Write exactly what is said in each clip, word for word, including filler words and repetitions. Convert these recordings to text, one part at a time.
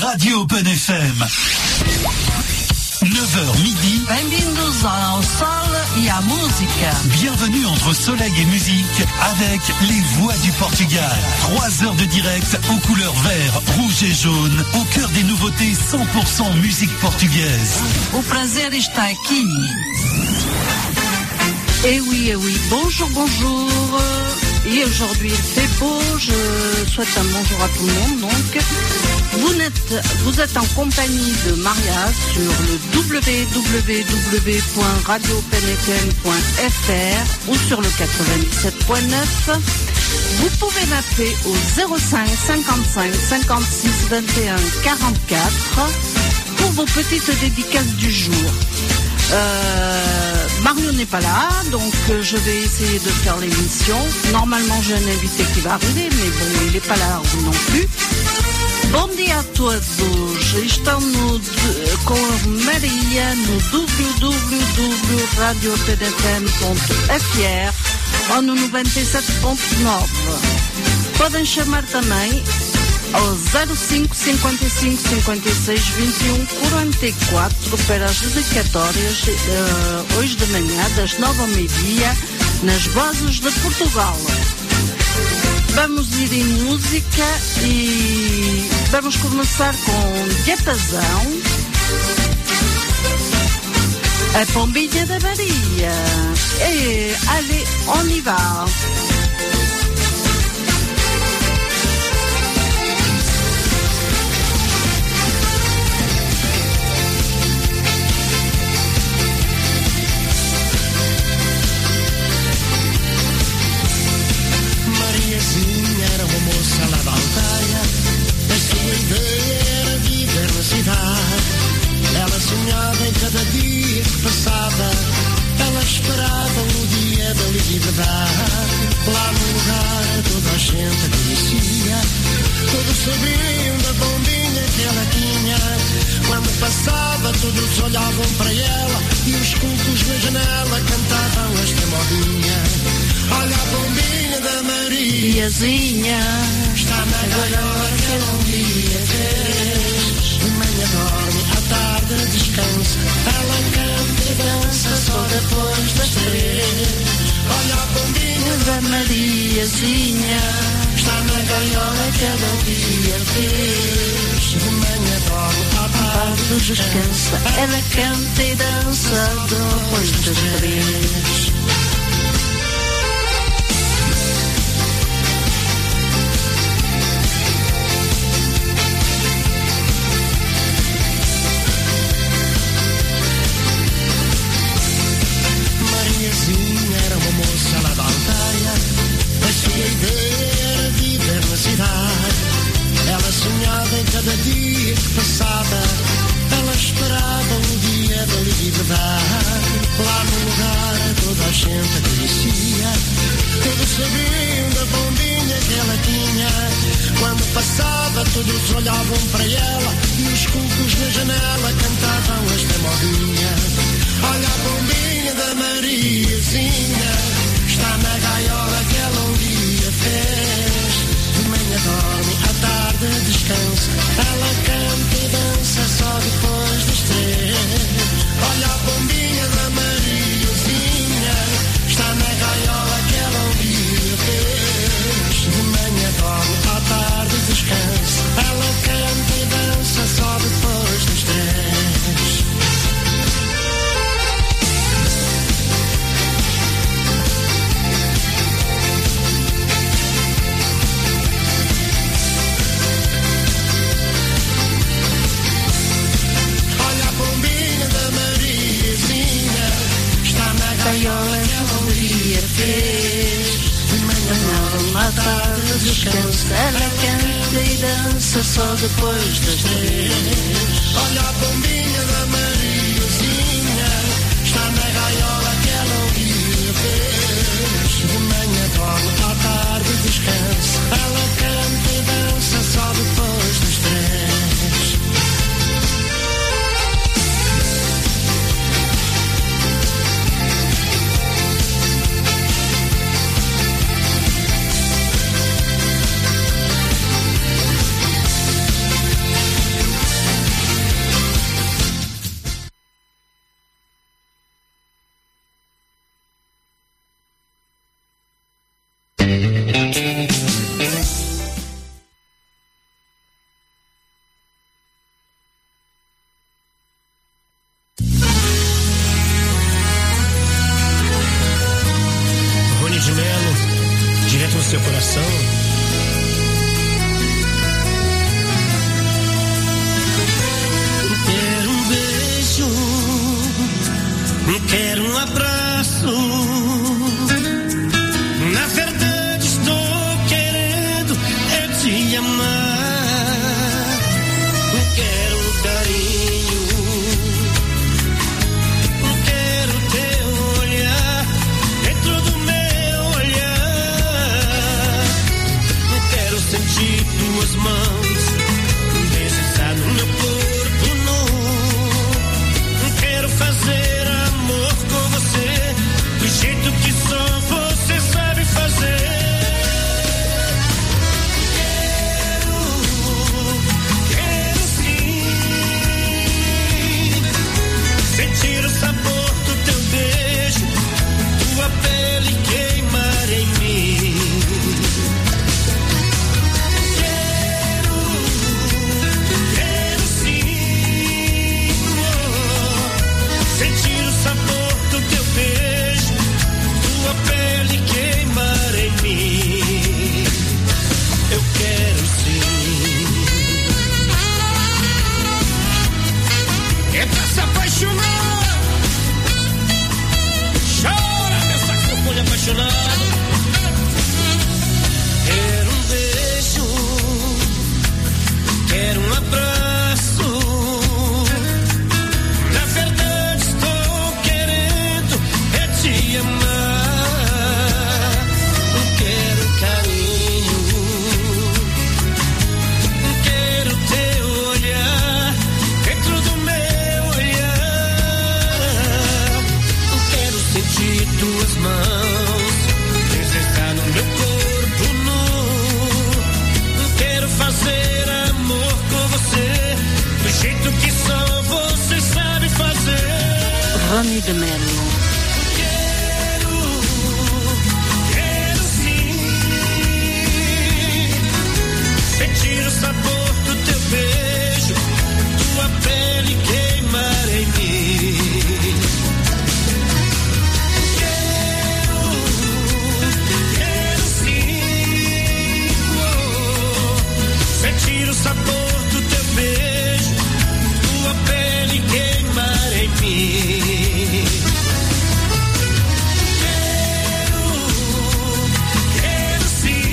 Radio Open F M. neuf heures midi. Bem-vindos ao Sol e à Música. Bienvenue entre soleil et musique avec les voix du Portugal. Trois heures de direct aux couleurs vert, rouge et jaune, au cœur des nouveautés cent pour cent musique portugaise. O prazer está aqui. Eh oui, eh oui. Bonjour, bonjour. Et aujourd'hui il fait beau. Je souhaite un bonjour à tout le monde. Donc, vous êtes, vous êtes en compagnie de Maria sur le w w w point radio open f m point f r ou sur le quatre-vingt-dix-sept point neuf. Vous pouvez m'appeler au zéro cinq cinquante-cinq cinquante-six vingt et un quarante-quatre pour vos petites dédicaces du jour. Euh, Mario n'est pas là, donc euh, je vais essayer de faire l'émission. Normalement j'ai un invité qui va arriver, mais bon, il n'est pas là non plus. Bom dia a todos, estão no, com a Maria no w w w ponto radio open f m ponto f r ou no noventa e sete ponto nove. Podem chamar também ao zero cinco cinquenta e cinco cinquenta e seis vinte e um quarenta e quatro para as dedicatórias uh, hoje de manhã, das nove ao meio-dia, nas Vozes de Portugal. Vamos ir em música e vamos começar com Diapasão, a Pombinha da Maria. E allez, on y va. Ela sonhava em cada dia que passava, ela esperava o dia da liberdade. Lá no lugar toda a gente conhecia, todos sabiam da bombinha que ela tinha. Quando passava todos olhavam para ela e os cultos na janela cantavam esta modinha. Olha a bombinha da Mariazinha, está na gaiola que ela um dia fez. De manhã dorme, à tarde descansa, ela canta e dança só depois das três. Olha a bombinha da Mariazinha, está na gaiola que ela um dia fez. De manhã dorme, à tarde descansa, ela canta e dança depois das três. Era uma moça lá da aldeia, a sua ideia era viver na cidade. Ela sonhava em cada dia que passava, ela esperava o dia da liberdade. Lá no lugar toda a gente conhecia, todos sabiam da bombinha que ela tinha. Quando passava todos olhavam para ela e os cultos na janela cantavam esta modinha. Olha a bombinha da Mariazinha, está na gaiola que ela um dia fez. De manhã dorme, à tarde descansa, ela canta e dança só depois das três. Olha a bombinha da Mariazinha, está na gaiola que ela um dia fez. De manhã dorme, à tarde descansa, ela canta e dança só depois das três. Gaiola que um dia fez. De manhã, à tarde descansa, ela canta e dança só depois das três. Olha a bombinha da Mariazinha, está na gaiola que ela um dia fez. De manhã dorme, à tarde descansa, ela canta e dança só depois das três. coração. Quero um beijo, quero um abraço. Na verdade estou querendo é te amar. Quero um carinho, quero teu olhar dentro do meu olhar. Quero sentir tuas mãos deslizar no meu corpo nu. Quero fazer amor com você do jeito que só você sabe fazer. Quero, quero sim sentir o sabor do teu beijo, tua pele queimar em mim. Quero, quero sim sentir o sabor do teu beijo, tua pele queimar em mim. Eu quero sim. É pra se apaixonar. Chora, meu saxofone apaixonado. Quero um beijo, quero um abraço. Na verdade estou querendo é te amar. Quero carinho, quero teu olhar dentro do meu olhar. Quero sentir tuas mãos deslizar no meu corpo nu. Quero fazer amor com você do jeito que só você sabe fazer. Rony de Melo. Quero, quero sim sentir o sabor do teu beijo, tua pele queimar em mim. Quero, quero sim oh, sentir o sabor do teu beijo, tua pele queimar em mim. Quero, quero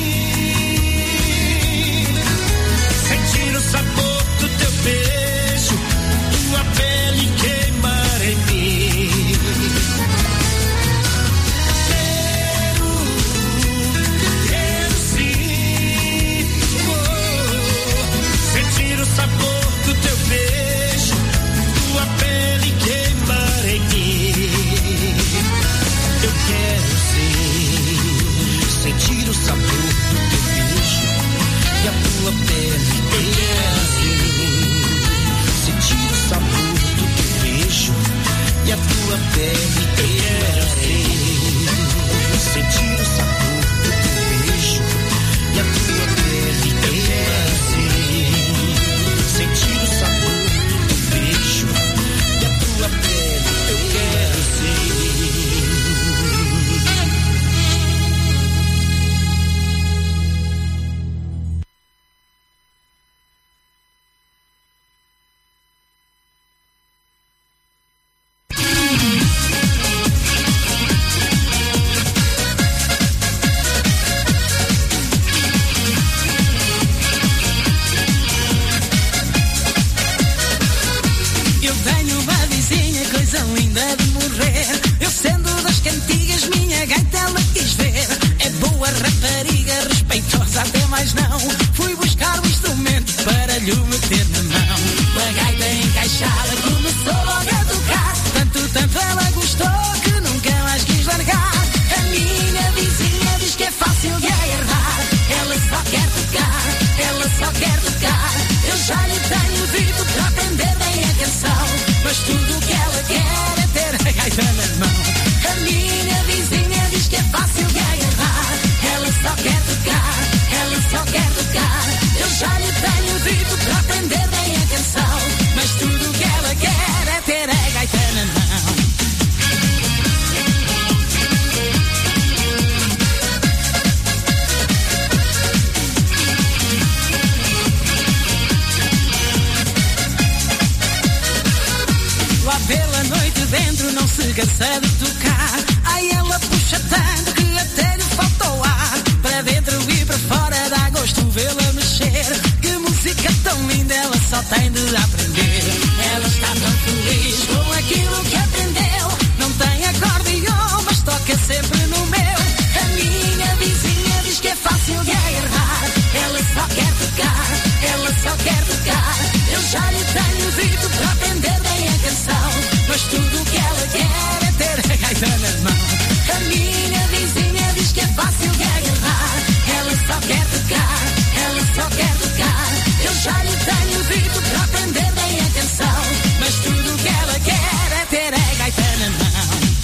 sim sentir o sabor do teu beijo, tua pele queimar em mim. Quero, quero sim oh, sentir o sabor do teu beijo, tua pele queimar em mim. Eu quero sim sentir o sabor do teu beijo e a tua pele queimar em mim. Sentir o sabor do teu beijo e a tua pele queimar em mim. Sentir o sabor do teu beijo e a tua pele queimar em mim. Sentir o sabor do teu beijo e a tua pele eu quero sim. Eu tenho uma vizinha, coisa linda de morrer. Eu sendo das cantigas, minha gaita ela quis ver. É boa rapariga, respeitosa até mais não. Fui buscar o instrumento para lhe meter na mão. A gaita encaixada começou logo a tocar. Tanto, tanto ela gostou que nunca mais quis largar. A minha vizinha diz que é fácil de agarrar. Ela só quer tocar, ela só quer tocar. Eu já lhe tenho dito para aprender bem a canção, mas tudo o que ela quer é ter a gaita na mão. A minha vizinha diz que é fácil de agarrar. Ela só quer tocar, ela só quer tocar. Eu já lhe tenho dito para aprender bem pela noite dentro, não se cansa de tocar. Ai, ela puxa tanto que até lhe falta o ar. Para dentro e para fora dá gosto vê-la mexer. Que música tão linda, ela só tem de aprender. Ela está tão feliz com aquilo que aprendeu. Não tem acordeon, mas toca sempre no meu. A minha vizinha diz que é fácil de agarrar. Ela só quer tocar, ela só quer tocar. Eu já lhe tenho dito para aprender bem a canção, mas tudo o que ela quer é ter a gaita na mão. A minha vizinha diz que é fácil de agarrar. Ela só quer tocar, ela só quer tocar. Eu já lhe tenho dito para aprender bem a canção, mas tudo o que ela quer é ter a gaita na mão.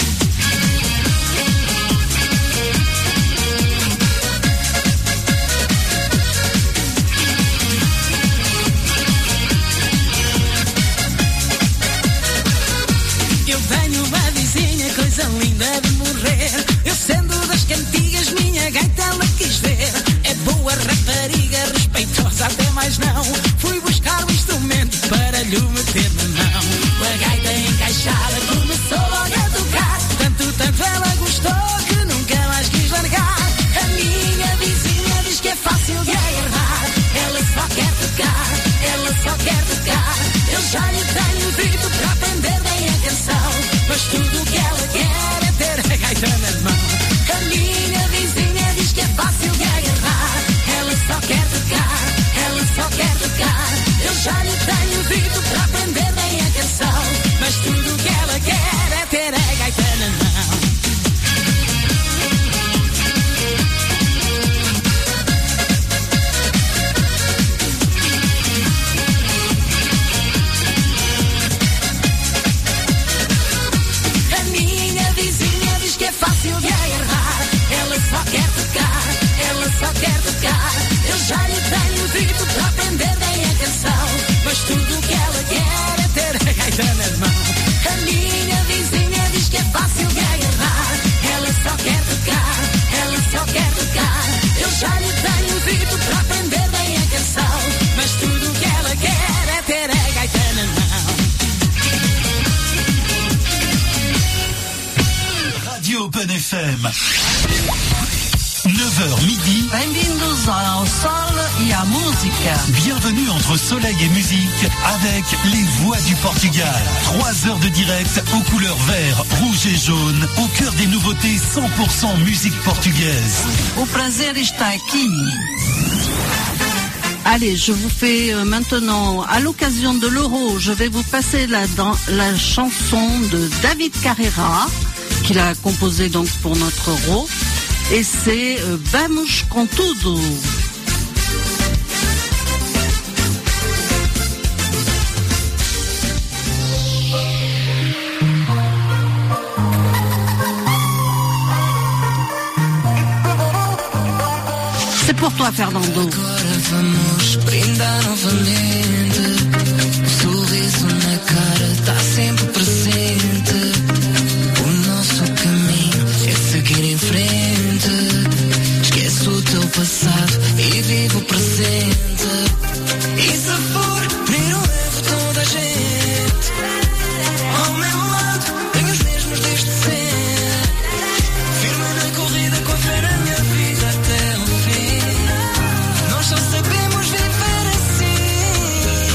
Eu tenho uma vizinha, coisa linda de morrer. Eu sendo das cantigas, minha gaita ela quis ver. É boa rapariga, respeitosa até mais não. Fui buscar o instrumento para lhe meter na mão. A gaita encaixada começou logo a tocar. Tanto, tanto ela gostou que nunca mais quis largar. A minha vizinha diz que é fácil de agarrar. Ela só quer tocar, ela só quer tocar. Eu já lhe tenho dito para aprender bem a canção, mas tudo o que ela quer é ter a gaita na mão. A minha vizinha diz que é fácil de agarrar. Ela só quer tocar, ela só quer tocar. Eu já lhe tenho dito para aprender bem a canção, mas tudo o que ela quer é ter a gaita na mão. A minha vizinha diz que é fácil de agarrar. Ela só quer tocar, ela só quer tocar. Eu já lhe tenho dito para aprender bem a canção, mas tudo o que ela quer é ter a gaita na mão. A minha vizinha diz que é fácil de agarrar. Ela só quer tocar, ela só quer tocar. Eu já lhe tenho dito para aprender bem a canção, mas tudo o que ela quer é ter a gaita na mão. Radio Open F M. neuf heures midi. Bem-vindos ao Sol e à música. Bienvenue entre soleil et musique avec les voix du Portugal. Trois heures de direct aux couleurs vert, rouge et jaune, au cœur des nouveautés cent pour cent musique portugaise. O prazer está aqui. Allez, je vous fais euh, maintenant, à l'occasion de l'Euro, je vais vous passer la, dans, la chanson de David Carreira, qu'il a composée donc pour notre Euro. Et c'est euh, Vamos com tudo. C'est pour toi, Fernando. Agora vamos brindar novamente. O sorriso na cara está sempre presente. O nosso caminho é seguir em frente. Esquece o teu passado e vive o presente. E se for, primeiro levo toda a gente ao meu lado, tenho os mesmos desde sempre. Firme na corrida, com fé na minha vida até o fim. Nós só sabemos viver assim.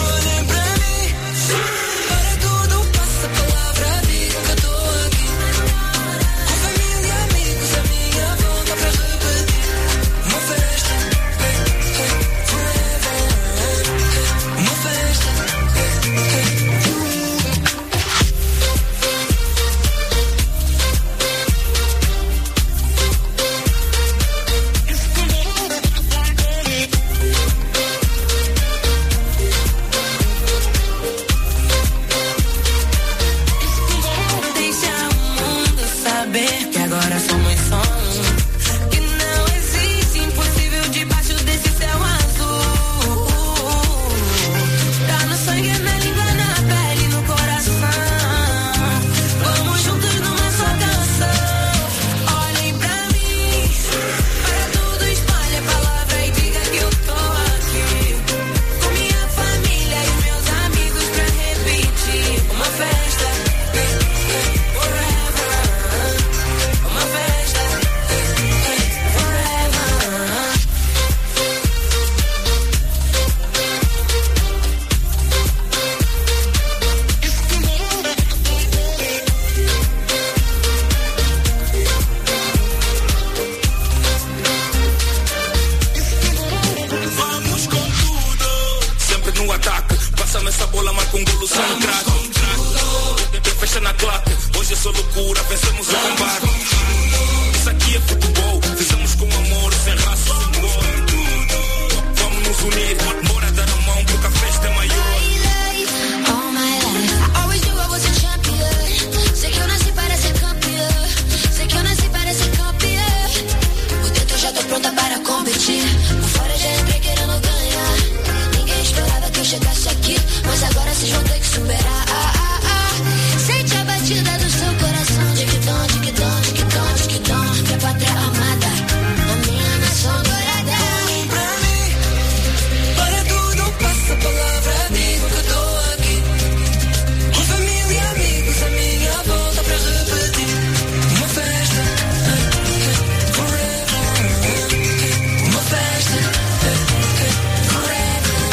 lama com golo, só no crack. Fecha na claque, hoje é só loucura, vencemos o combate. Isso aqui é futebol, fizemos com amor, sem raça, sem gol. Vamos nos unir, bora dar a mão porque a festa é maior. All my life, I always knew I was a champion. Sei que eu nasci para ser campeã. Sei que eu nasci para ser campeã. Por dentro já tô pronta para competir. Por fora já entrei querendo ganhar. Ninguém esperava que eu chegasse aqui, mas agora vocês vão ter que superar. Ah, ah, ah. Sente a batida do seu coração. Diquidão, diquidão, diquidão, diquidão. Minha pátria amada, a minha nação dourada. Olhem pra mim, para tudo, passa a palavra, amigo, que eu tô aqui. Com família e amigos, a minha volta pra repetir. Uma festa, forever. Uma festa, forever.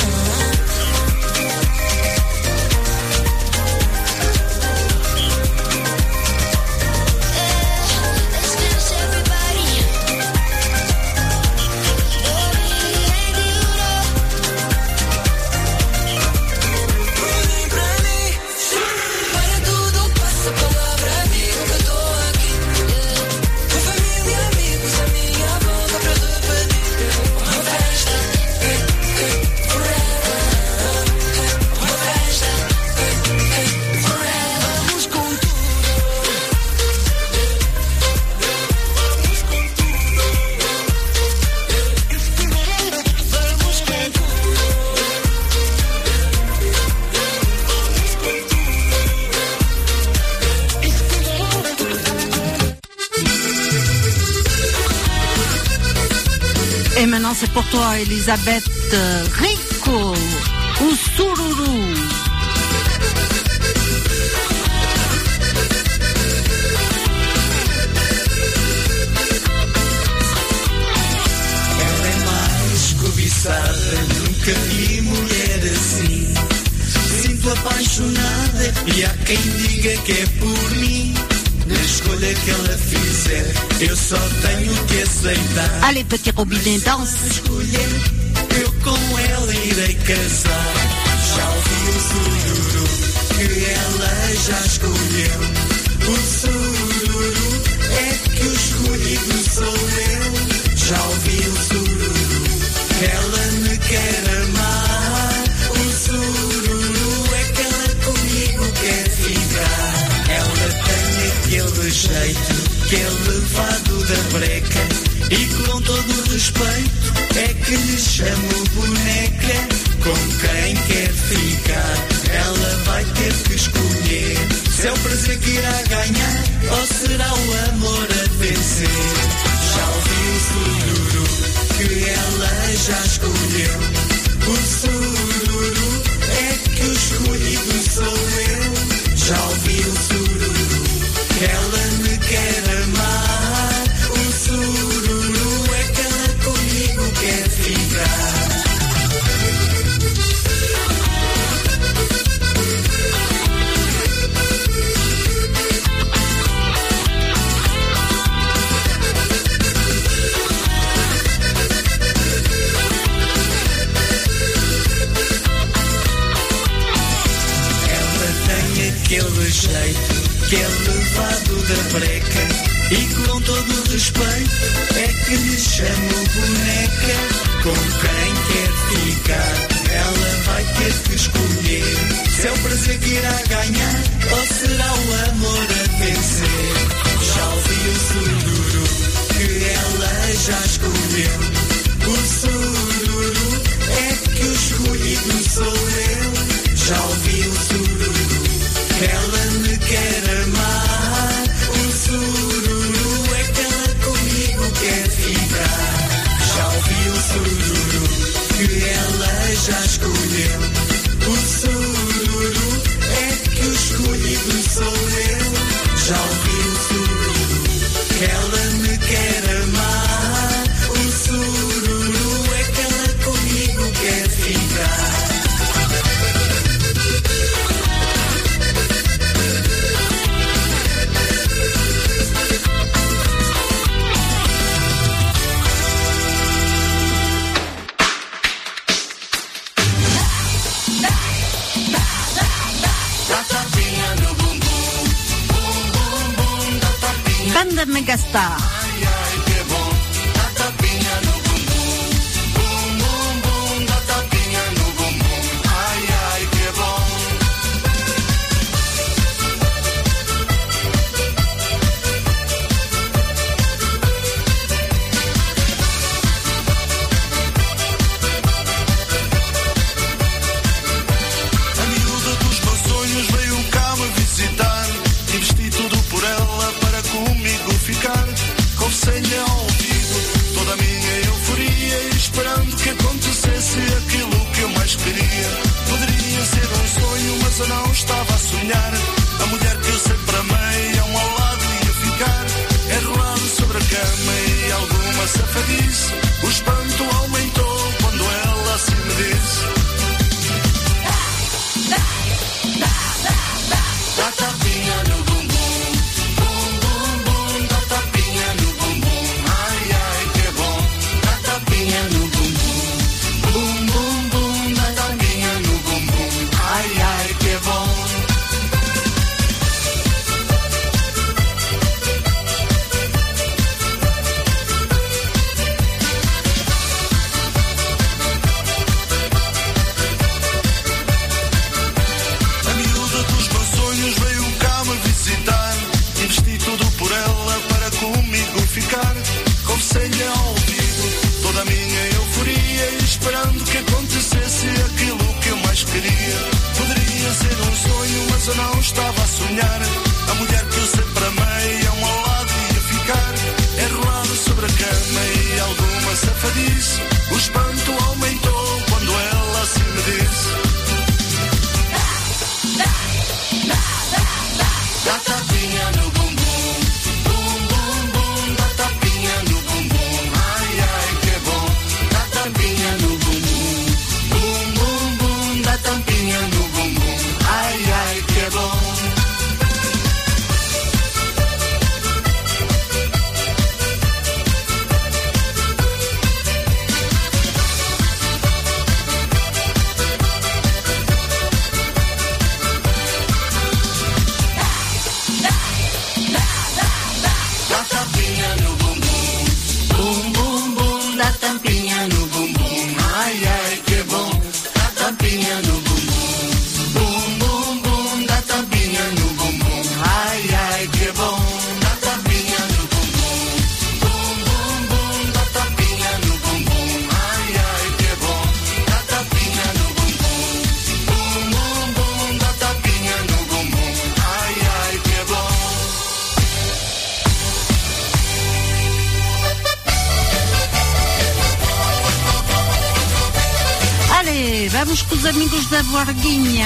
Et maintenant c'est pour toi Elisabeth Rico, ou Sururu. Ela é mais cobiçada, nunca vi mulher assim. Sinto apaixonada e há quem diga que é por mim. Na escolha que ela fizer, eu só tenho que aceitar. Allez, petit robinet, danse. Escolher, eu com ela irei casar. Já ouvi o sururu que ela já escolheu. O sururu é que o escolhido sou eu. Já ouvi o sururu, ela me quer amar. O sururu é que ela comigo quer ficar. Ela tem aquele jeito que é levado da breca. E com todo o respeito é que lhe chamo boneca. Com quem quer ficar, ela vai ter que escolher. Se é o prazer que irá ganhar ou será o amor a vencer. Já ouvi o sururu que ela já escolheu. O sururu é que o escolhido sou eu. Já ouvi o sururu, ela me quer amar. O sururu é que ela comigo quer ficar. Aquele jeito que é levado da breca. E com todo o respeito é que lhe chamo boneca. Com quem quer ficar, ela vai ter que escolher. Se é o prazer que irá ganhar ou será o amor a vencer. Já ouvi o sururu que ela já escolheu. O sururu é que o escolhido sou eu. Já ouvi o sururu, ela me quer amar. O sururu é que ela comigo quer ficar. Já ouvi o sururu que ela já escolheu. O sururu é que o escolhido sou eu. Banda Megastar. Ai, ai, que bom, dá tapinha no bumbum. Bum, bum, bum, dá tapinha no bumbum. Ai, ai, que bom. A miúda dos meus sonhos veio cá me visitar. Investi tudo por ela para comigo ficar. Confessei-lhe ao ouvido toda a minha euforia, esperando que acontecesse aquilo que eu mais queria. Poderia ser um sonho, mas eu não estava a sonhar. A mulher que eu sempre amei ao meu lado ia ficar. Enrolado sobre a cama e alguma safadice. O espanto aumentou quando ela assim me disse: dá tapinha no bumbum, bum, bum, bum, dá tapinha no bumbum. Ai, ai, que bom, dá tapinha no bumbum. Bum, bum, bum, dá tapinha no bumbum. Ai, ai, que bom. A miúda dos meus sonhos veio cá me visitar. Investi tudo por ela para comigo ficar. Confessei-lhe ao ouvido toda a minha euforia, esperando que acontecesse aquilo que eu mais queria. Poderia ser um sonho, mas eu não estava a sonhar. A mulher que eu sempre amei ao meu lado ia ficar. Enrolado sobre a cama e alguma safadice. O espanto aumentou quando ela assim me disse: dá tapinha no bumbum, bum, bum, bum, dá tapinha no bumbum. Ai, ai, que bom, dá tapinha no bumbum. Bum, bum, bum, dá tapinha no bumbum. Ai, ai, que bom. Dá tapinha no bumbum, bum, bum, bum, dá tampinha no bumbum. Ai, ai, que bom, dá tapinha no bumbum. Bum, bum, bum, dá tampinha no bumbum. Ai, ai, que bom, dá tapinha no bumbum. Bum, bum, bum, dá tapinha no bumbum. Ai, ai, que bom, dá tapinha no bumbum. Bum, bum, bum, dá tapinha no bumbum. Ai, ai, que bom. Allez, vamos com os amigos da Varguinha.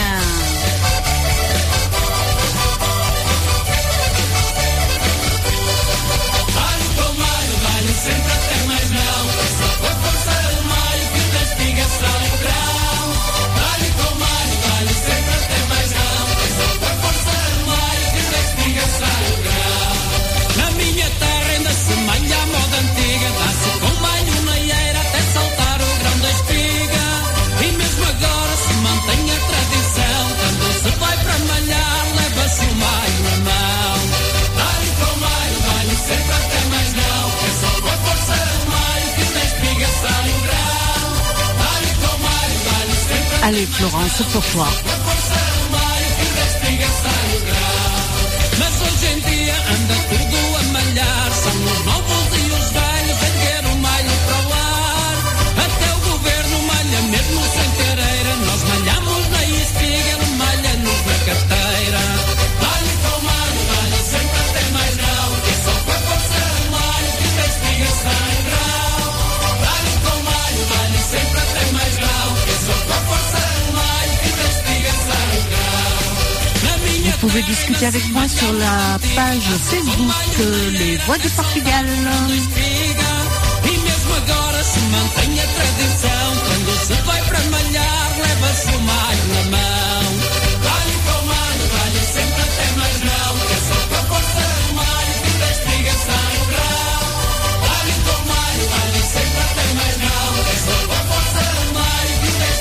Dá-lhe com malho, dá-lhe sempre até mais não. Só foi força de malho que investigação em grau. Dá-lhe com malho, dá-lhe sempre até mais não. Só foi força de malho que investigação em grau. Na minha terra ainda se malha à moda antiga. Dá-se com malho na eira até saltar o grão da espiga. E mesmo agora se mantém a tradição. Quando se vai para malhar, leva-se o malho na mão. Dá-lhe com malho, dá-lhe sempre até mais não. É só com a força de malho que tem espigação em grau. Dá-lhe com malho, dá-lhe sempre até Allez, Florence, c'est pour toi. com a força de malho que tem espigação em grau. Mas hoje em dia anda tudo a malhar. São os novos e os velhos a erguer o malho para o ar. Até o governo malha mesmo sem tereira. Nós malhamos na espiga, ele malha-nos na carteira. Dá-lhe com malho, dá-lhe sempre até mais não. Que é só com a força de malho que tem espigação em grau. Dá-lhe com malho, dá-lhe sempre até mais não. Que é só com a força de malho que tem espigação em grau. Na minha Vous pouvez discuter avec moi sur la page Facebook euh, Les Voix du Portugal. espiga. E mesmo agora se mantém a tradição. Quando se vai para malhar, leva-se o malho na mão. Dá-lhe com malho, dá-lhe sempre até mais não. Que é só com a força de malho que tem espigação em grau. Dá-lhe com malho, dá-lhe sempre até mais não. Que é só com a força de malho que tem espigação em grau.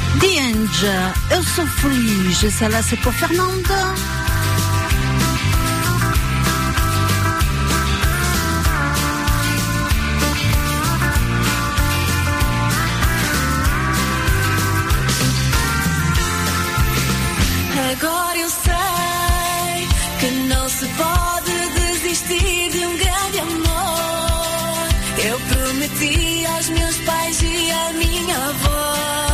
Diange, eu sou feliz. E celle-là, c'est pour Fernanda. Agora eu sei que não se pode desistir de um grande amor. Eu prometi aos meus pais e à minha avó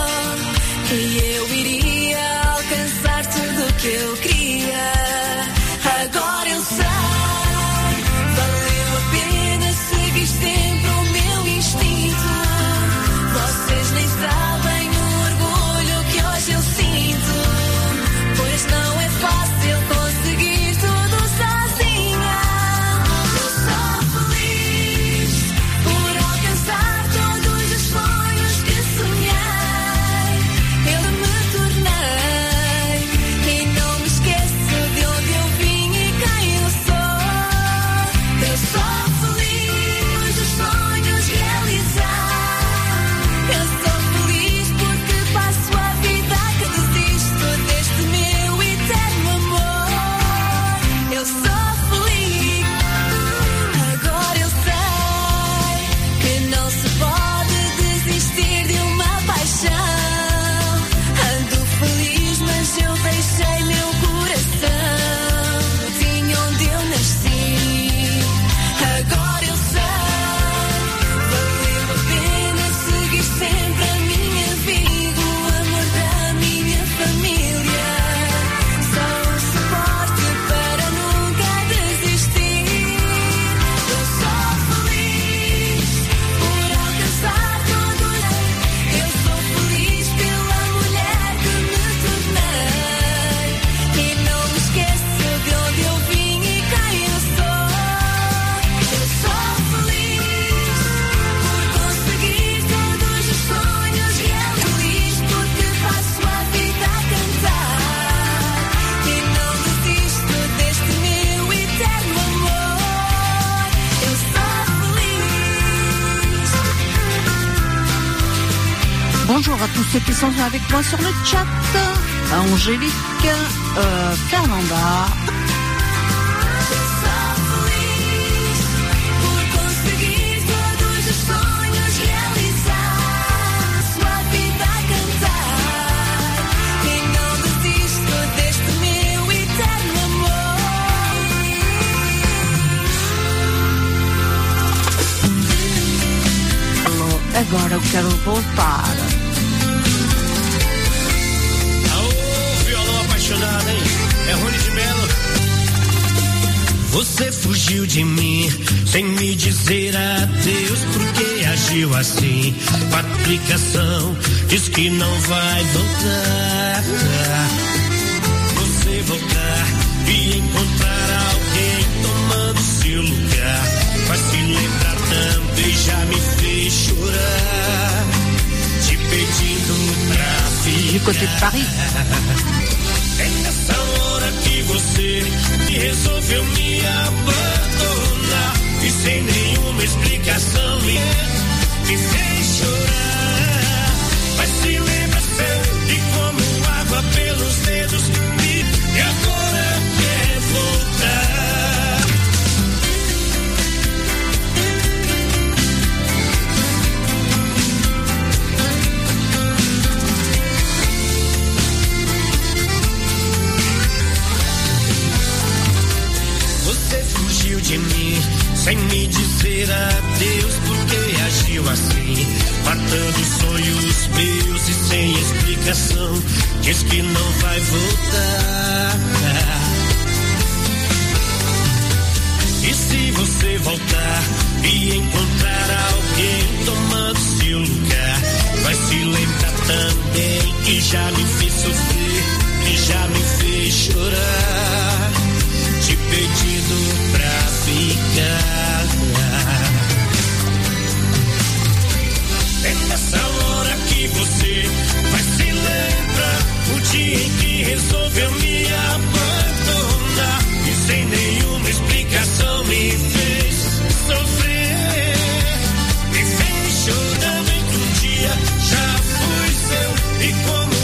que eu iria alcançar tudo o que eu queria. Agora eu sei, valeu a pena seguir sempre o meu instinto. Vocês nem sabem o orgulho que hoje eu sinto, pois não é fácil conseguir tudo sozinha. Eu sou feliz por alcançar todos os sonhos que sonhei. Eu me tornei e não me esqueço de onde eu vim e quem eu sou. Eu sou feliz dos sonhos realizar. Eu sou feliz porque passo a vida que desisto deste meu eterno amor. Eu sou feliz. Agora eu sei que não se pode desistir de uma paixão. Ando feliz, mas eu deixei meu coração. Tinha onde eu nasci. Agora eu sei, valeu a pena seguir sempre a minha vida, o amor da minha família. Sou um suporte para nunca desistir. Eu sou feliz por alcançar tudo. Eu sou feliz pela mulher que me tornei e não me esqueço de onde eu vim e quem eu sou. Eu sou feliz por conseguir todos os sonhos e é feliz porque passo a vida a cantar e não desisto deste meu eterno amor. Eu sou feliz. Bonjour à tous ceux qui sont avec moi sur le chat. Angélique, euh, Fernanda. Eu sou feliz por conseguir todos os sonhos realizar. Sua vida a cantar e não desisto deste meu eterno amor. Agora eu quero voltar. Aô, violão apaixonado, hein? É Rony de Melo. Você fugiu de mim sem me dizer adeus, porque agiu assim. Com a aplicação diz que não vai voltar. Você voltar e encontrar alguém tomando seu lugar, vai se lembrar também, já me fez chorar, te pedindo pra Du côté de ficar. Paris. É nessa hora que você resolveu me abandonar e sem nenhuma explicação me, me fez chorar. Mas se lembra seu de como água pelos dedos e, e agora quer voltar. Você fugiu de mim sem me dizer adeus, porque agiu assim, matando sonhos meus e sem explicação, diz que não vai voltar. E se você voltar e encontrar alguém tomando seu lugar, vai se lembrar também que já me fez sofrer, que já me fez chorar, te pedindo pra ficar. É nessa hora que você vai se lembrar o dia em que resolveu me abandonar e sem nenhuma explicação me fez sofrer, me fez chorando em que um dia já fui seu e como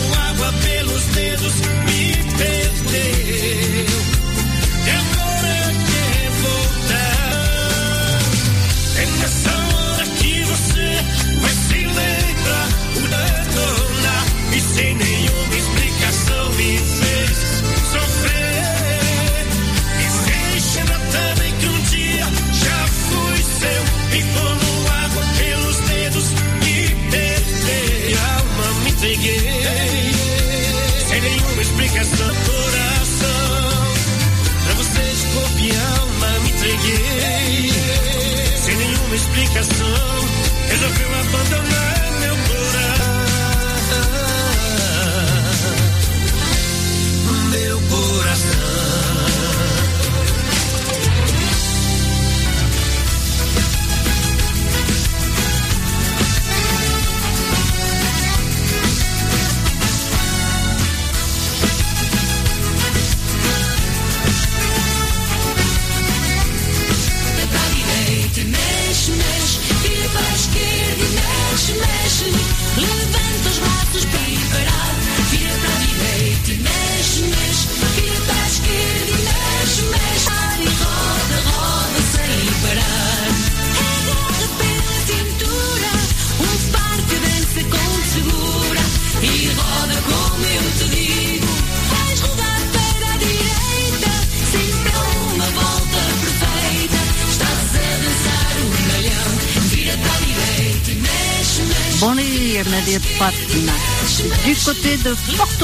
Maria de Fátima, du côté de Porto.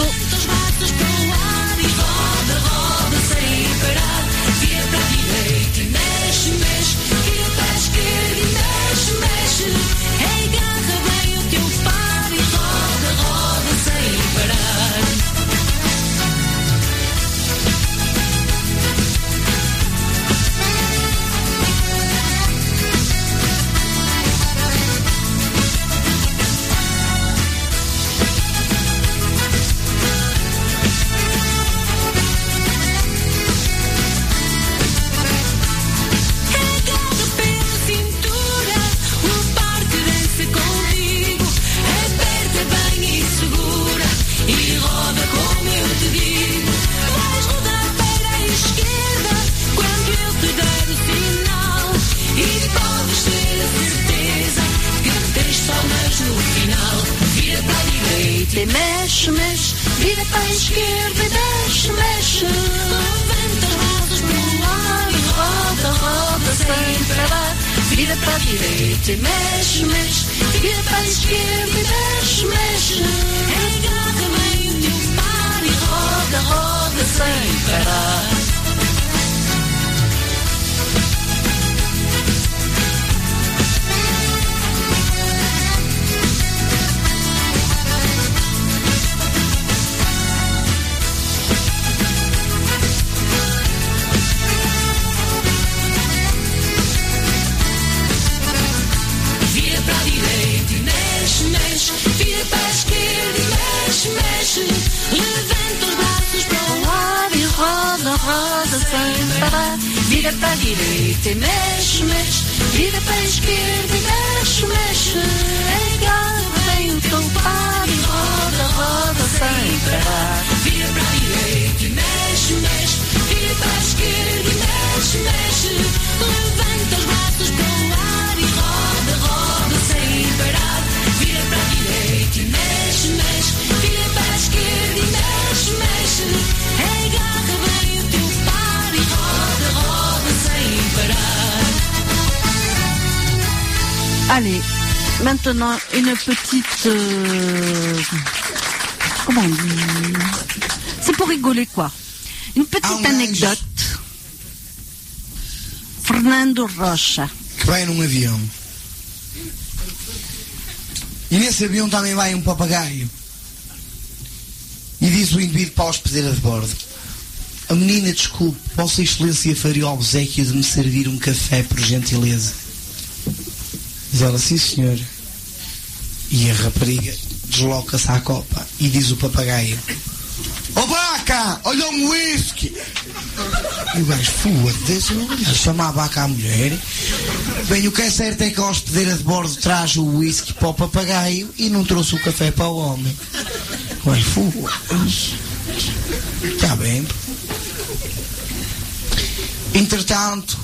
E mexe, mexe, vira para a esquerda e mexe, mexe. Levanta rodas para o lado e roda, roda sem parar. Vira para a direita e mexe, mexe, vira para a esquerda e mexe, mexe. Agarra bem o teu par e roda, roda sem parar. Vira para a esquerda e mexe, mexe. Levanta os braços para o lado e roda, roda sem parar. Vira para a direita e mexe, mexe. Vira para a esquerda e mexe, mexe. Agarra bem o teu par e roda, roda sem parar. Vira para a direita e mexe, mexe. Vira para a esquerda e mexe, mexe. Levanta os braços para o lado e roda, roda sem parar. Vira para a direita e mexe, mexe. Vira para a esquerda e mexe, mexe. Agarra bem o teu par e roda, roda sem parar. Allez, maintenant une petite... Euh, comment on dit? C'est pour rigoler quoi. Une petite ah, anecdote. Fernando Rocha. Que vai num avião. E nesse avião também vai um papagaio. E diz o indivíduo para a hospedeira de bordo: a menina, desculpe, Vossa Excelência faria o obséquio de me servir um café, por gentileza? Diz ela: sim, senhor. E a rapariga desloca-se à copa e diz o papagaio: ó oh, vaca, olha um whisky. E o gajo, foda-se, chama a vaca à mulher. Bem, o que é certo é que a hospedeira de bordo traz o whisky para o papagaio e não trouxe o café para o homem. O gajo, foda-se. Está bem. Entretanto,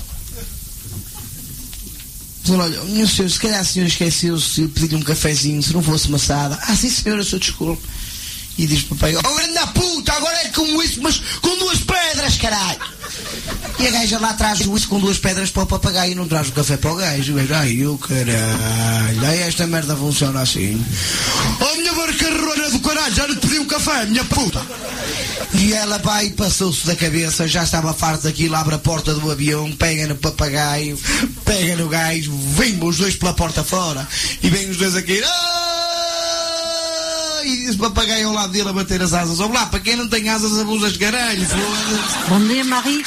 olha, meu senhor, se calhar a senhora esqueceu-se de pedir um cafezinho, se não fosse maçada. Ah, sim, senhora, sou desculpe. E diz o papai: oh, grande puta, agora é como isso, mas com duas pedras, caralho. E a gaja lá traz o isso com duas pedras para o papagaio e não traz o café para o gajo. E o gajo: ai, eu caralho, ai, esta merda funciona assim. Oh, minha barcarrona do caralho, já não te pedi um café, minha puta. E ela vai e passou-se da cabeça, já estava farto daquilo, abre a porta do avião, pega no papagaio, pega no gajo, vem os dois pela porta fora, e vem os dois aqui, e diz o papagaio ao lado dele a bater as asas. Vamos lá, para quem não tem asas, abusa de caralho. Bom dia, Marie.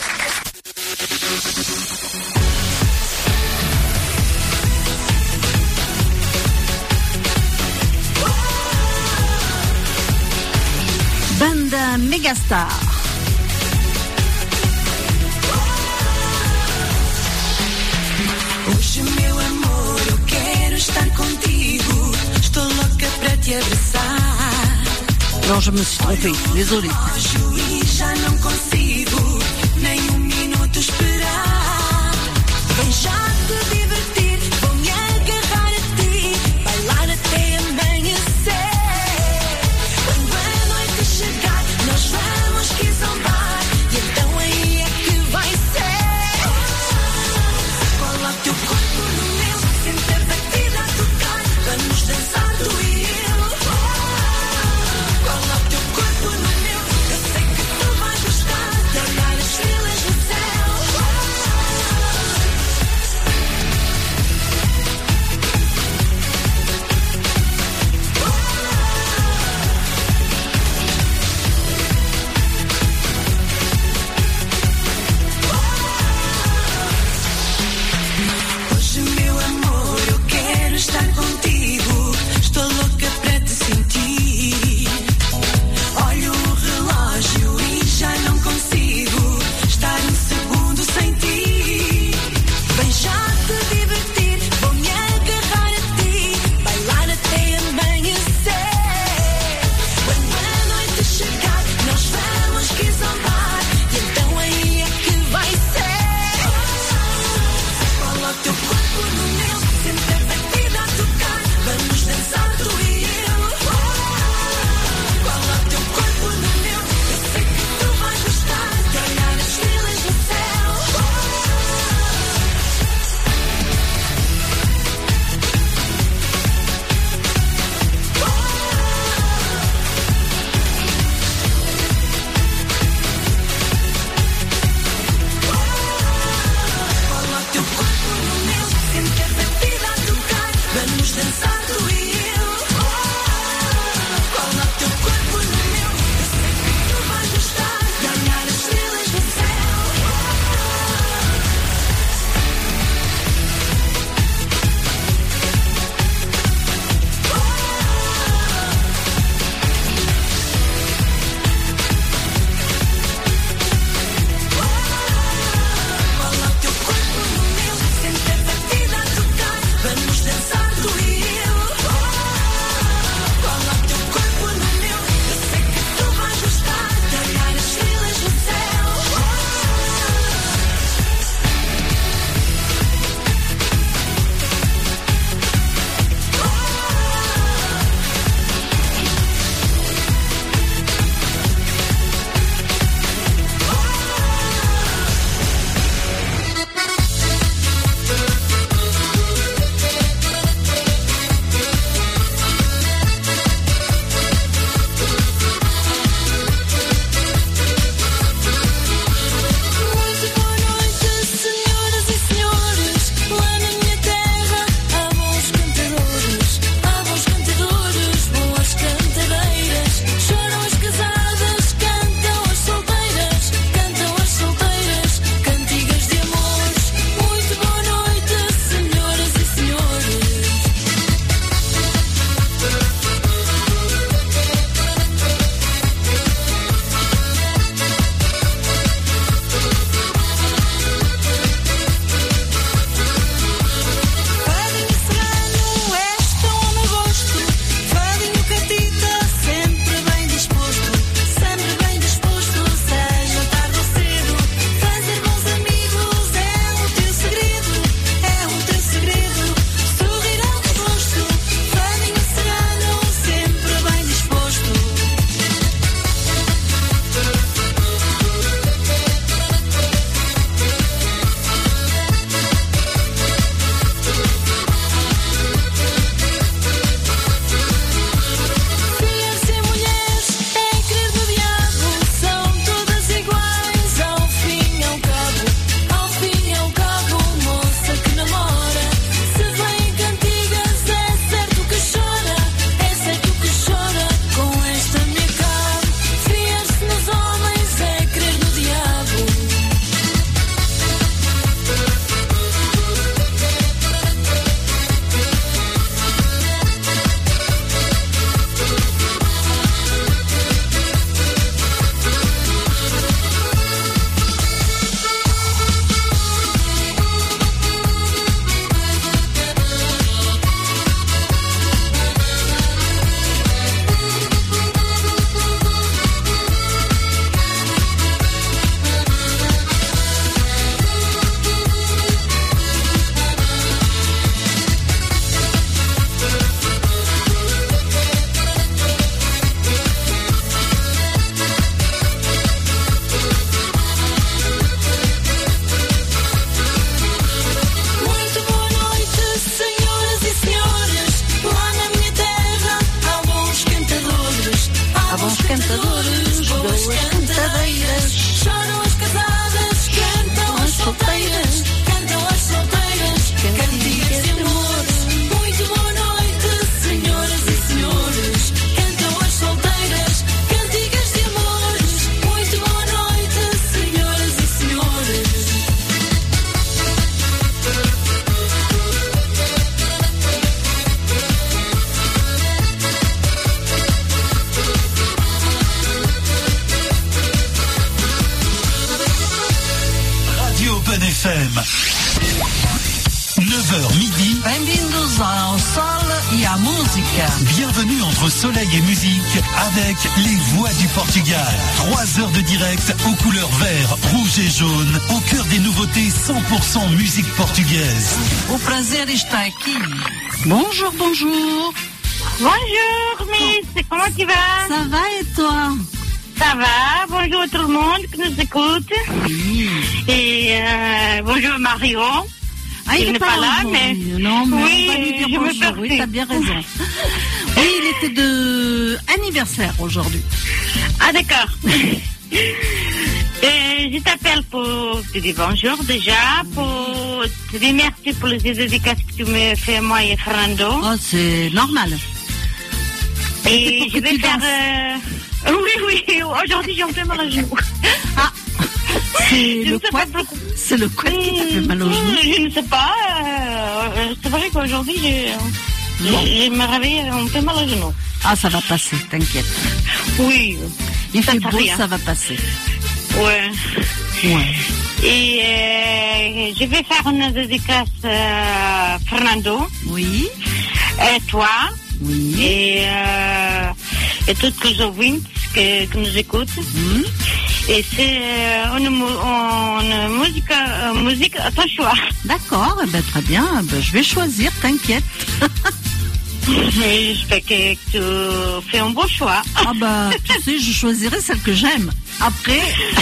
Banda Megastar. Hoje, meu amor, eu quero estar contigo. Estou louca para te abraçar. Non, je me suis trompée, désolée. E já não consigo nem um minuto esperar. Vem já te divertir, vou me agarrar a ti, bailar até amanhecer. Quando a noite chegar, nós vamos que zombar, e então aí é que vai ser. Cola o teu corpo no meu, sentir batida a tocar, vamos dançar tu e cantadores, duas cantadeiras. Choram as casadas, cantam as solteiras, cantam as solteiras, cantigas de amor. Muito boa noite, senhoras e senhores, cantam as solteiras, cantigas de amor. Muito boa noite, senhoras e senhores. Radio Open F M. neuf heures midi. Bem-vindos ao Sol e à música. Bienvenue entre soleil et musique avec les voix du Portugal. Trois heures de direct aux couleurs vert, rouge et jaune, au cœur des nouveautés cent pour cent musique portugaise. O prazer está aqui. Bonjour, bonjour. Bonjour, Miss, comment tu vas? Ça va et toi? Ça va, bonjour à tout le monde qui nous écoute. Oui. Et euh, bonjour Marion. Ah, il n'est pas pas là, mais... Non, mais oui, on va lui dire je me bonjour. perds. Oui, t'as bien raison. Oui, il était de anniversaire aujourd'hui. Ah, d'accord. Et je t'appelle pour te dire bonjour déjà, pour te dire merci pour les dédicaces que tu me fais, moi et Fernando. Oh, c'est normal. Et pour je que vais tu faire... danses. euh, Oui, oui, aujourd'hui j'ai un peu mal au genou. Ah, c'est Je le ne sais couette. pas pourquoi. C'est le couette qui t'a fait mal au genou. Je ne sais pas. euh, c'est vrai qu'aujourd'hui, j'ai, Bon. je me réveille un peu mal au genou. Ah, ça va passer, t'inquiète. Oui. Il Ça fait fait beau, rien. ça va passer. Ouais. Ouais. Et euh, je vais faire une dédicace à Fernando, Oui, et toi, oui. et, euh, et toutes les ouvintes que, que nous écoutent. Hmm. Et c'est euh, une, mu- une musique, euh, musique à ton choix. D'accord, eh ben, très bien. Eh ben, je vais choisir, t'inquiète. Et j'espère que tu fais un bon choix. Ah bah, tu sais, je choisirai celle que j'aime. Après,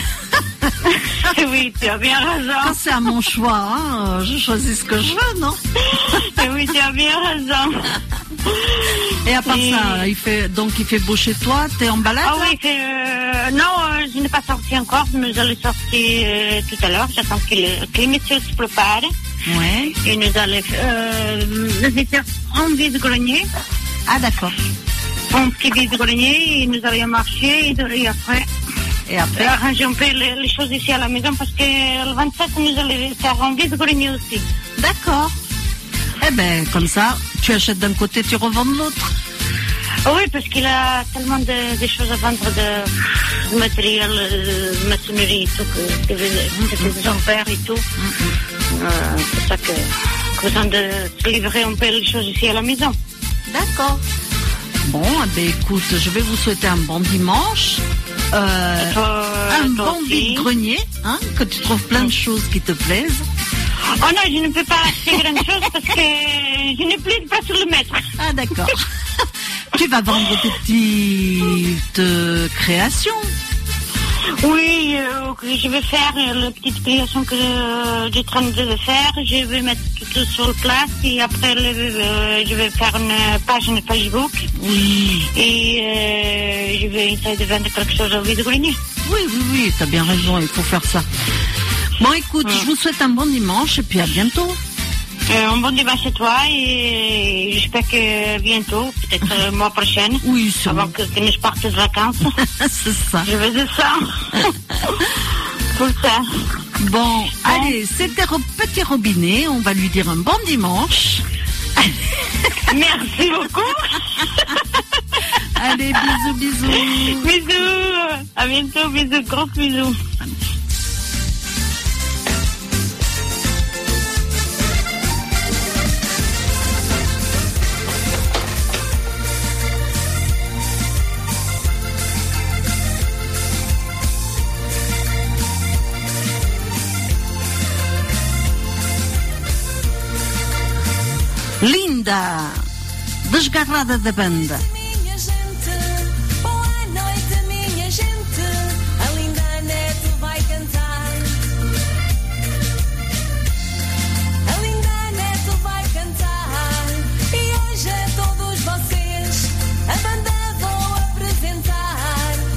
Oui, tu as bien quand raison. c'est à mon choix, hein, je choisis ce que je veux, non? Oui, tu as bien raison. Et à part Et- ça, il fait, donc il fait beau chez toi, t'es en balade? Ah là oui, c'est, euh, non, euh, je n'ai pas sorti encore, mais j'allais sortir euh, tout à l'heure. J'attends que, le, que les messieurs se préparent. Ouais. Et nous allons euh, nous faire un vide-grenier, Ah d'accord. un petit vide-grenier, et nous allons marcher, et, et après, Et après? arranger un peu les, les choses ici à la maison, parce que le vingt-sept, nous allons faire un vide-grenier aussi. D'accord. Eh ben, comme ça, tu achètes d'un côté, tu revends de l'autre. Oui, parce qu'il a tellement de, de choses à vendre, de, de matériel, de maçonnerie et tout, que, que, que, que les gens perdent et tout. Euh, c'est pour ça que, que besoin de se livrer un peu les choses ici à la maison. D'accord. Bon, eh ben, écoute, je vais vous souhaiter un bon dimanche. Euh, Toi- un toi bon aussi. vide-grenier, hein, que tu trouves plein de choses qui te plaisent. Oh non, je ne peux pas acheter grand chose parce que je n'ai plus de place sur le mettre. Ah d'accord. Tu vas vendre tes petites euh, créations. Oui, euh, que je vais faire euh, la petite création que euh, je suis en train de faire. Je vais mettre tout sur le place et après le- euh, je vais faire une page sur Facebook. Oui. Et euh, je vais essayer de vendre quelque chose au vide-grenier. Oui, oui, oui, t'as bien raison, il faut faire ça. Bon, écoute, Ouais. je vous souhaite un bon dimanche et puis à bientôt. Euh, un bon dimanche à toi et j'espère que bientôt, peut-être le mois prochain, Oui, c'est avant bon. que, que nous partent de vacances, C'est ça. je vais dire ça. Tout ça. Bon, allez, c'était Ro- Petit Robinet, on va lui dire un bon dimanche. Merci beaucoup. Allez, bisous, bisous. Bisous. À bientôt. Bisous. Gros bisous. Linda, desgarrada da banda. Minha gente, boa noite, minha gente. A linda Neto vai cantar. A linda Neto vai cantar. E hoje a todos vocês a banda vou apresentar.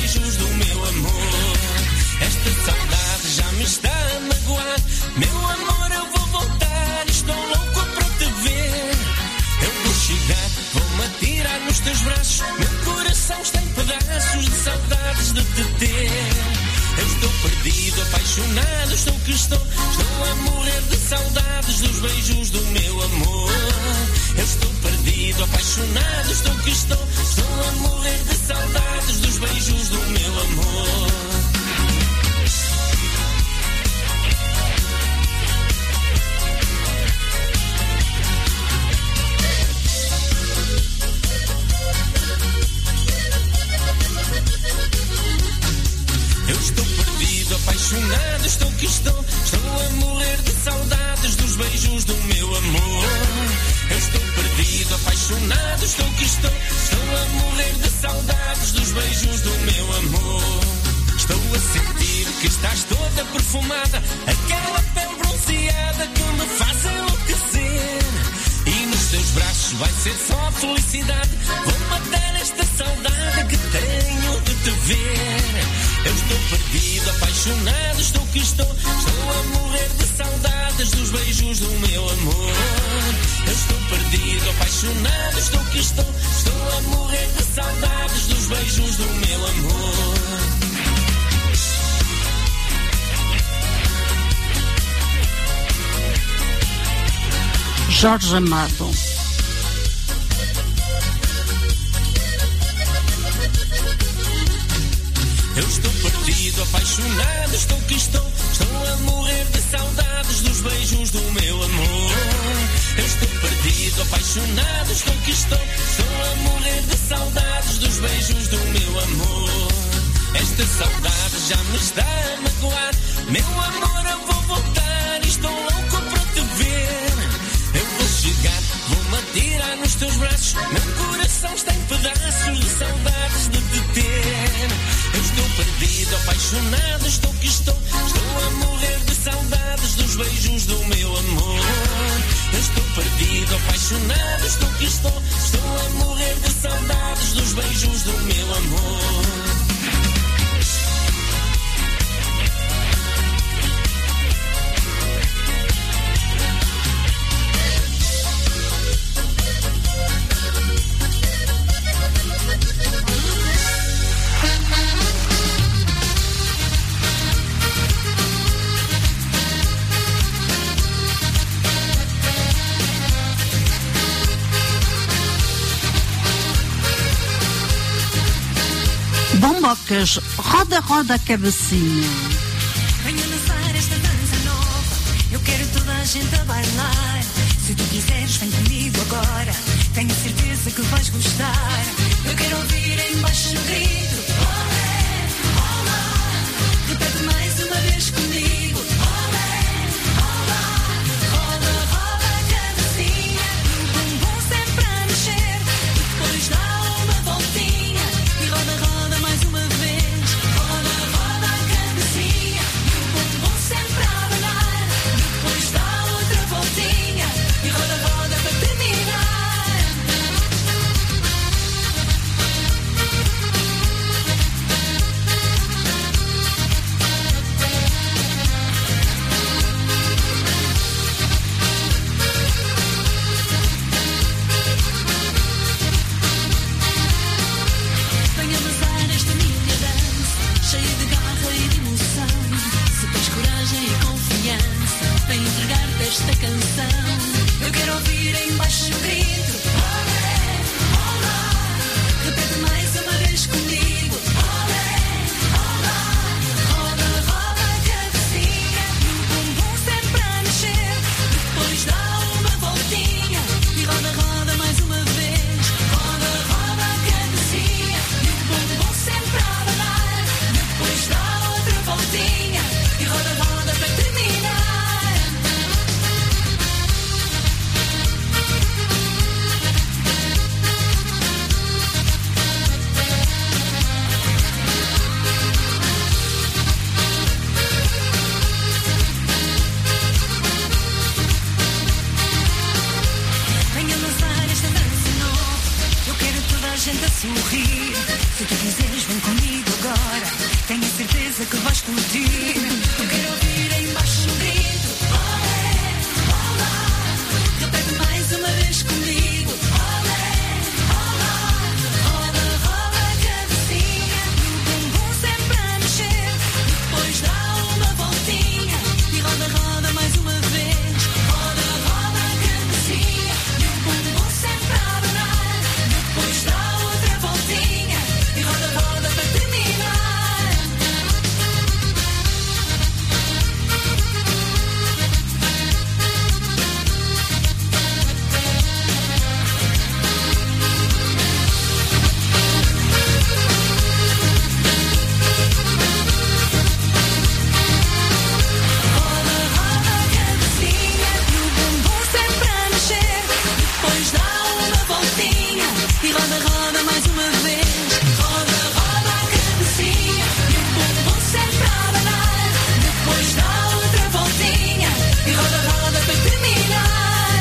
beijos do meu amor. Esta saudade já me está a magoar. Meu amor, eu vou voltar, estou louco para te ver. Eu vou chegar, vou-me atirar nos teus braços. Meu coração está em pedaços de saudades de te ter. Eu estou perdido, apaixonado, estou que estou. Estou a morrer de saudades dos beijos do meu amor. Eu estou perdido, apaixonado, estou que estou. Estou a morrer de saudades dos beijos do meu amor. Eu estou perdido, apaixonado, estou que estou. Estou a morrer de saudades dos beijos do meu amor. Eu estou perdido, apaixonado, estou que estou. Estou a morrer de saudades dos beijos do meu amor. Estou a sentir que estás toda perfumada, aquela pele bronzeada que me faz enlouquecer. E nos teus braços vai ser só felicidade. Vou matar esta saudade que tenho de te ver. Eu estou perdido, apaixonado, estou que estou. Estou a morrer de saudades dos beijos do meu amor. Eu estou perdido, apaixonado, estou que estou. Estou a morrer de saudades dos beijos do meu amor. Jorge Amado. Eu estou perdido, apaixonado, estou que estou. Estou a morrer de saudades dos beijos do meu amor. Eu estou perdido, apaixonado, estou que estou. Estou a morrer de saudades dos beijos do meu amor. Esta saudade já me está a magoar. Meu amor, eu vou voltar, estou louco para te ver. Eu vou chegar, vou-me atirar nos teus braços. Meu coração está em pedaços de saudades de te ter. Eu estou perdido, apaixonado, estou que estou. Estou a morrer de saudades dos beijos do meu amor. Eu estou perdido, apaixonado, estou que estou. Estou a morrer de saudades dos beijos do meu amor. Bombocas, roda, roda a cabecinha. Venha dançar esta dança nova, eu quero toda a gente a bailar. Se tu quiseres, vem comigo agora, tenho certeza que vais gostar. Eu quero ouvir em baixo grito, olé, olá. Repete mais uma vez comigo, olé, olá. Roda, roda a cabecinha, o bumbum sempre a mexer. Depois dá uma voltinha e roda, roda mais uma vez. Roda, roda a cabecinha, o bumbum sempre a abanar. Depois dá outra voltinha e roda, roda para terminar. sorrir. Se tu quiseres, vem comigo agora. Tenho a certeza que vais curtir. Eu quero ouvir em baixo um grito. Olé, olá. Repete mais uma vez comigo. Olé, olá. Roda, roda a cabecinha. E o bumbum sempre a mexer. Depois dá uma voltinha. E roda, roda mais uma vez. Roda, roda a cabecinha. E o bumbum sempre a abanar. Depois dá outra voltinha. E roda, roda para terminar. E roda, roda mais uma vez. Roda, roda a cabecinha. E o bumbum sempre a abanar. Depois dá outra voltinha. E roda, roda para terminar.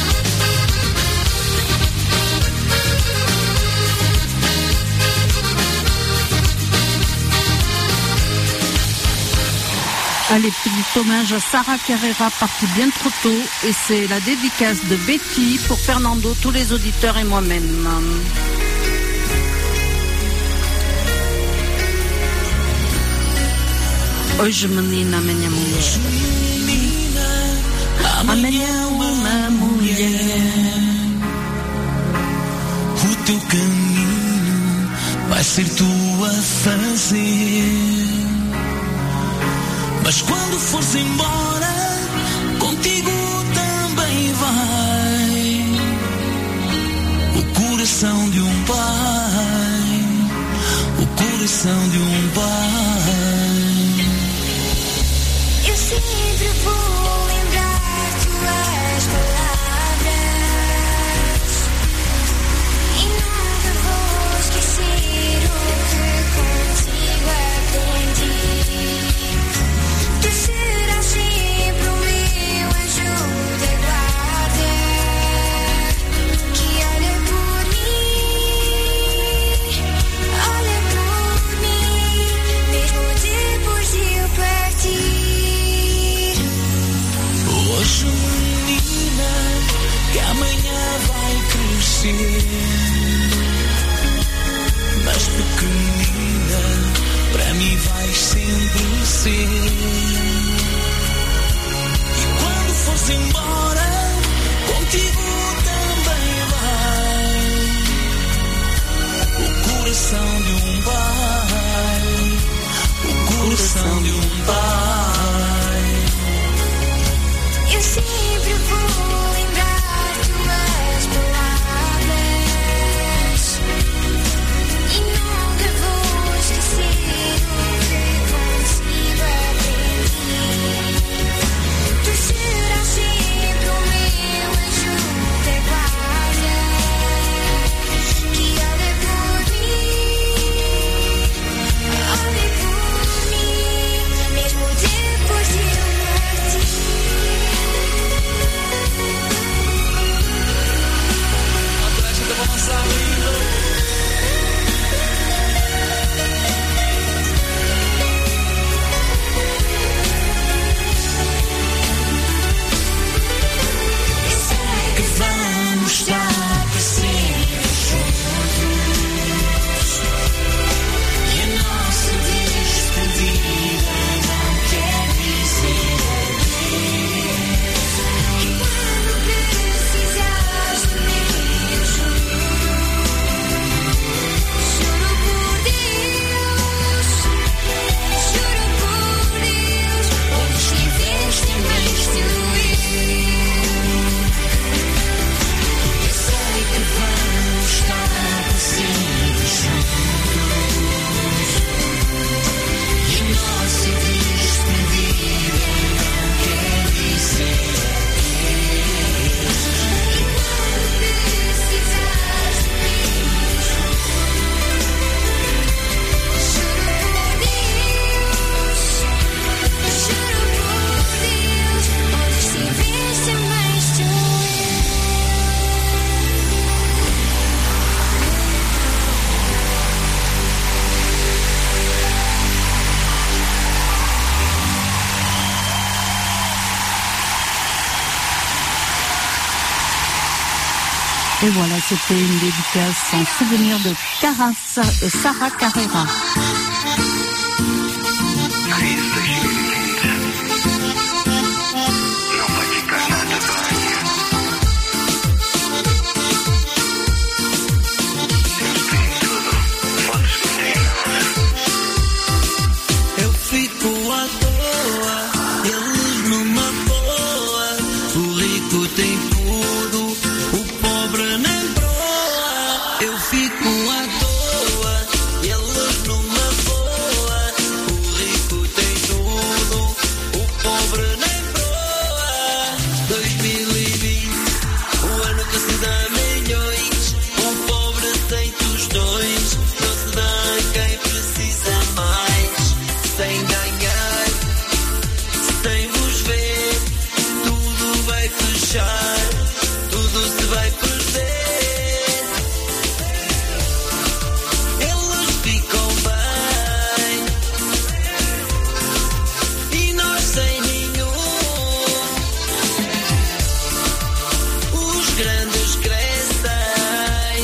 Allez, petit hommage à Sarah Carrera, partie bien trop tôt. Et c'est la dédicace de Betty pour Fernando, tous les auditeurs et moi-même. Hoje, menina, a minha mulher. Amanhã, uma mulher. O teu caminho vai ser tu a fazer. Mas quando fores embora, contigo também vai o coração de um pai, o coração de um pai. Eu sempre vou lembrar tuas palavras e nunca vou esquecer o que contigo aprendi. Tu serás sempre o meu anjo da guarda, que olha por mim, olha por mim, mesmo depois de eu partir. Hoje, menina, que amanhã vai crescer, mas pequenina, para mim vais sempre ser. Fores embora, contigo também vai o coração de um pai, o coração de um pai. Eu sempre vou lembrar tuas palavras e nunca vou esquecer o que contigo aprendi. Tu serás sempre o meu anjo da guarda, que olha por mim, Et voilà, c'était une dédicace en souvenir de Cara, euh, Sarah Carrera. Eu fico à toa, eles numa boa. O rico tem tudo, o pobre nem proa. Eu fico à toa, eles numa boa. O rico tem tudo, o pobre nem proa. dois mil e vinte, o ano que se dá milhões. O pobre tem tostões, não se dá a quem precisa mais. Sem ganhar, sem vos ver, tudo vai fechar, tudo se vai perder. Eles ficam bem e nós sem nenhum. Os grandes crescem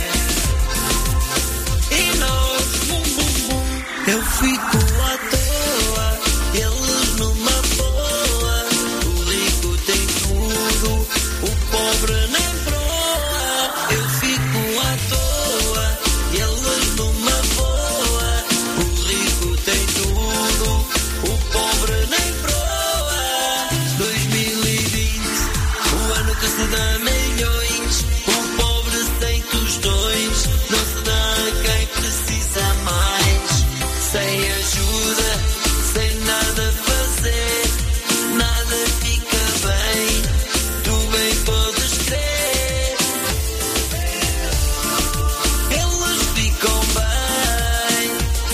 e nós bum bum bum. Eu fico à toa, eles numa boa. O rico tem tudo, o pobre nem proa. Eu fico à toa, eles numa boa. O rico tem tudo, o pobre nem proa. dois mil e vinte, o ano que se dá milhões. O pobre sem tostões, não se dá a quem precisa mais. Sem ajuda, sem nada fazer, nada fica bem, tu bem podes crer. Eles ficam bem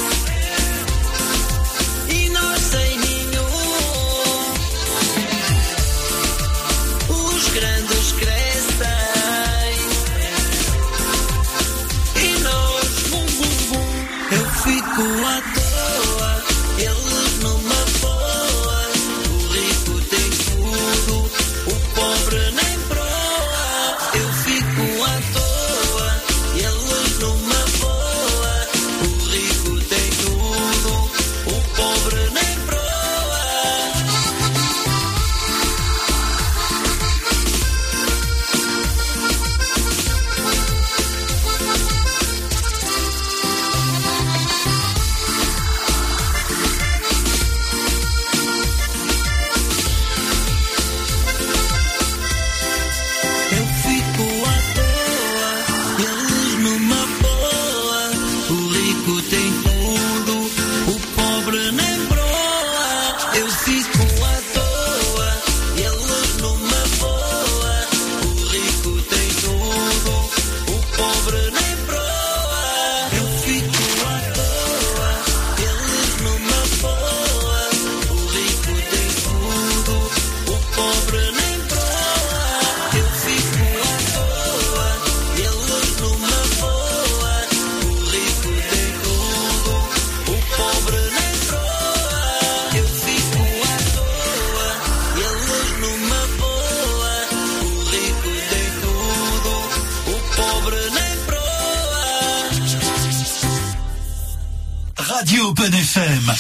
e nós sem nenhum. Os grandes crescem e nós bum bum bum. Eu fico à toa, eles numa boa. O rico tem tudo, o pobre nem proa. Eu fico à toa, eles numa boa. O rico tem tudo, o pobre nem proa. Eu fico à toa, eles numa boa. O rico tem tudo, o pobre nem proa. Eu fico à toa, eles numa boa. O rico tem tudo, o pobre nem proa. Eu fico à toa, eles numa boa. O rico tem tudo, o pobre nem proa. Eu fico à toa, eles numa boa. O rico tem tudo, o pobre nem proa. Eu fico à toa, eles numa boa. O rico tem tudo, o pobre nem proa. Radio Open F M.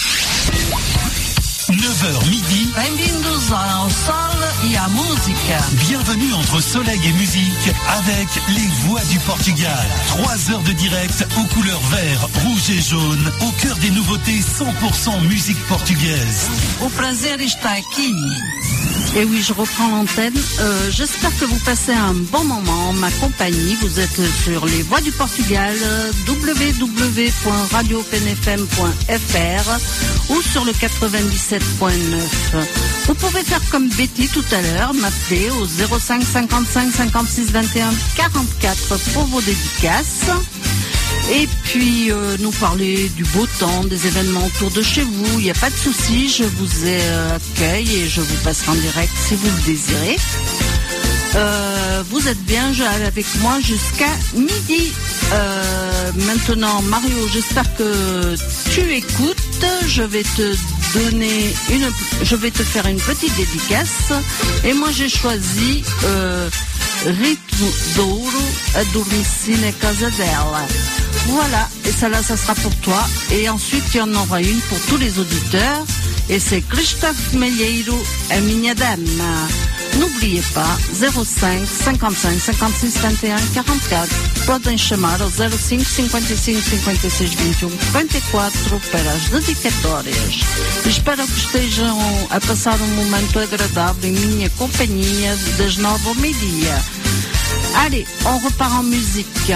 neuf heures midi. Bem-vindos ao Sol e à música. Bienvenue entre soleil et musique avec les voix du Portugal. Trois heures de direct aux couleurs vert, rouge et jaune, au cœur des nouveautés cent pour cent musique portugaise. O prazer está aqui. Et oui, je reprends l'antenne. Euh, J'espère que vous passez un bon moment en ma compagnie. Vous êtes sur les voix du Portugal, w w w point radio open f m point f r ou sur le quatre-vingt-dix-sept point neuf. Vous pouvez faire comme Betty tout à l'heure, m'appeler au zéro cinq cinquante-cinq cinquante-six vingt et un quarante-quatre pour vos dédicaces. Et puis euh, nous parler du beau temps, des événements autour de chez vous. Il n'y a pas de souci, je vous euh, accueille et je vous passerai en direct si vous le désirez. Euh, vous êtes bien avec moi jusqu'à midi. Euh, maintenant, Mario, j'espère que tu écoutes. Je vais te donner une, je vais te faire une petite dédicace. Et moi, j'ai choisi euh, Ritmo d'Ouro, Adormeci na casa dela. Voilà, et celle-là, ça sera pour toi. Et ensuite, il y en aura une pour tous les auditeurs. Et c'est Christophe Malheiro, A Minha Dama. N'oubliez pas, zero cinco, cinquante-cinco, cinquante-seis, setenta e um, quarenta e quatro. Podem chamar ao zero cinco, cinquenta e cinco, cinquenta e seis, vinte e um, quarenta e quatro para as dedicatórias. Espero que estejam a passar um momento agradável em minha companhia das nove ao meio-dia. Allez, on repart en musique.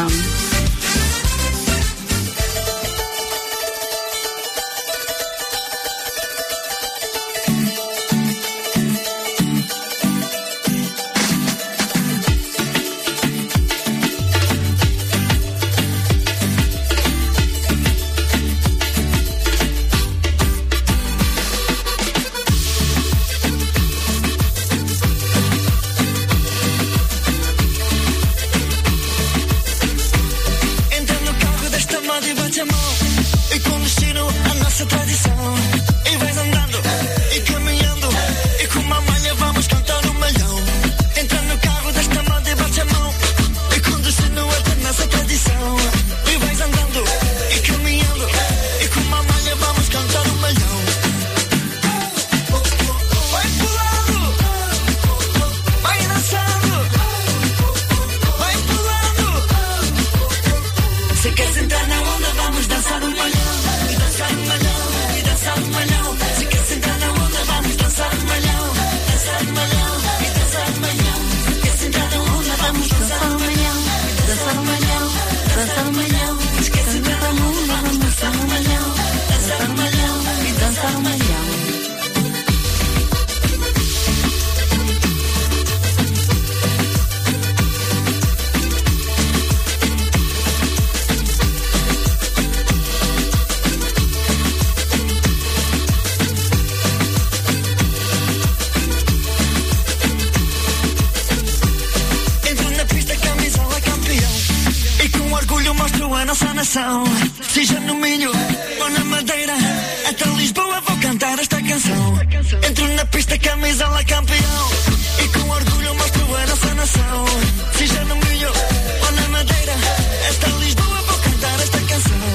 Seja no Minho ou na Madeira, até Lisboa vou cantar esta canção. Entro na pista, camisola campeão, e com orgulho mostro a nossa nação. Seja no Minho ou na Madeira, até Lisboa vou cantar esta canção.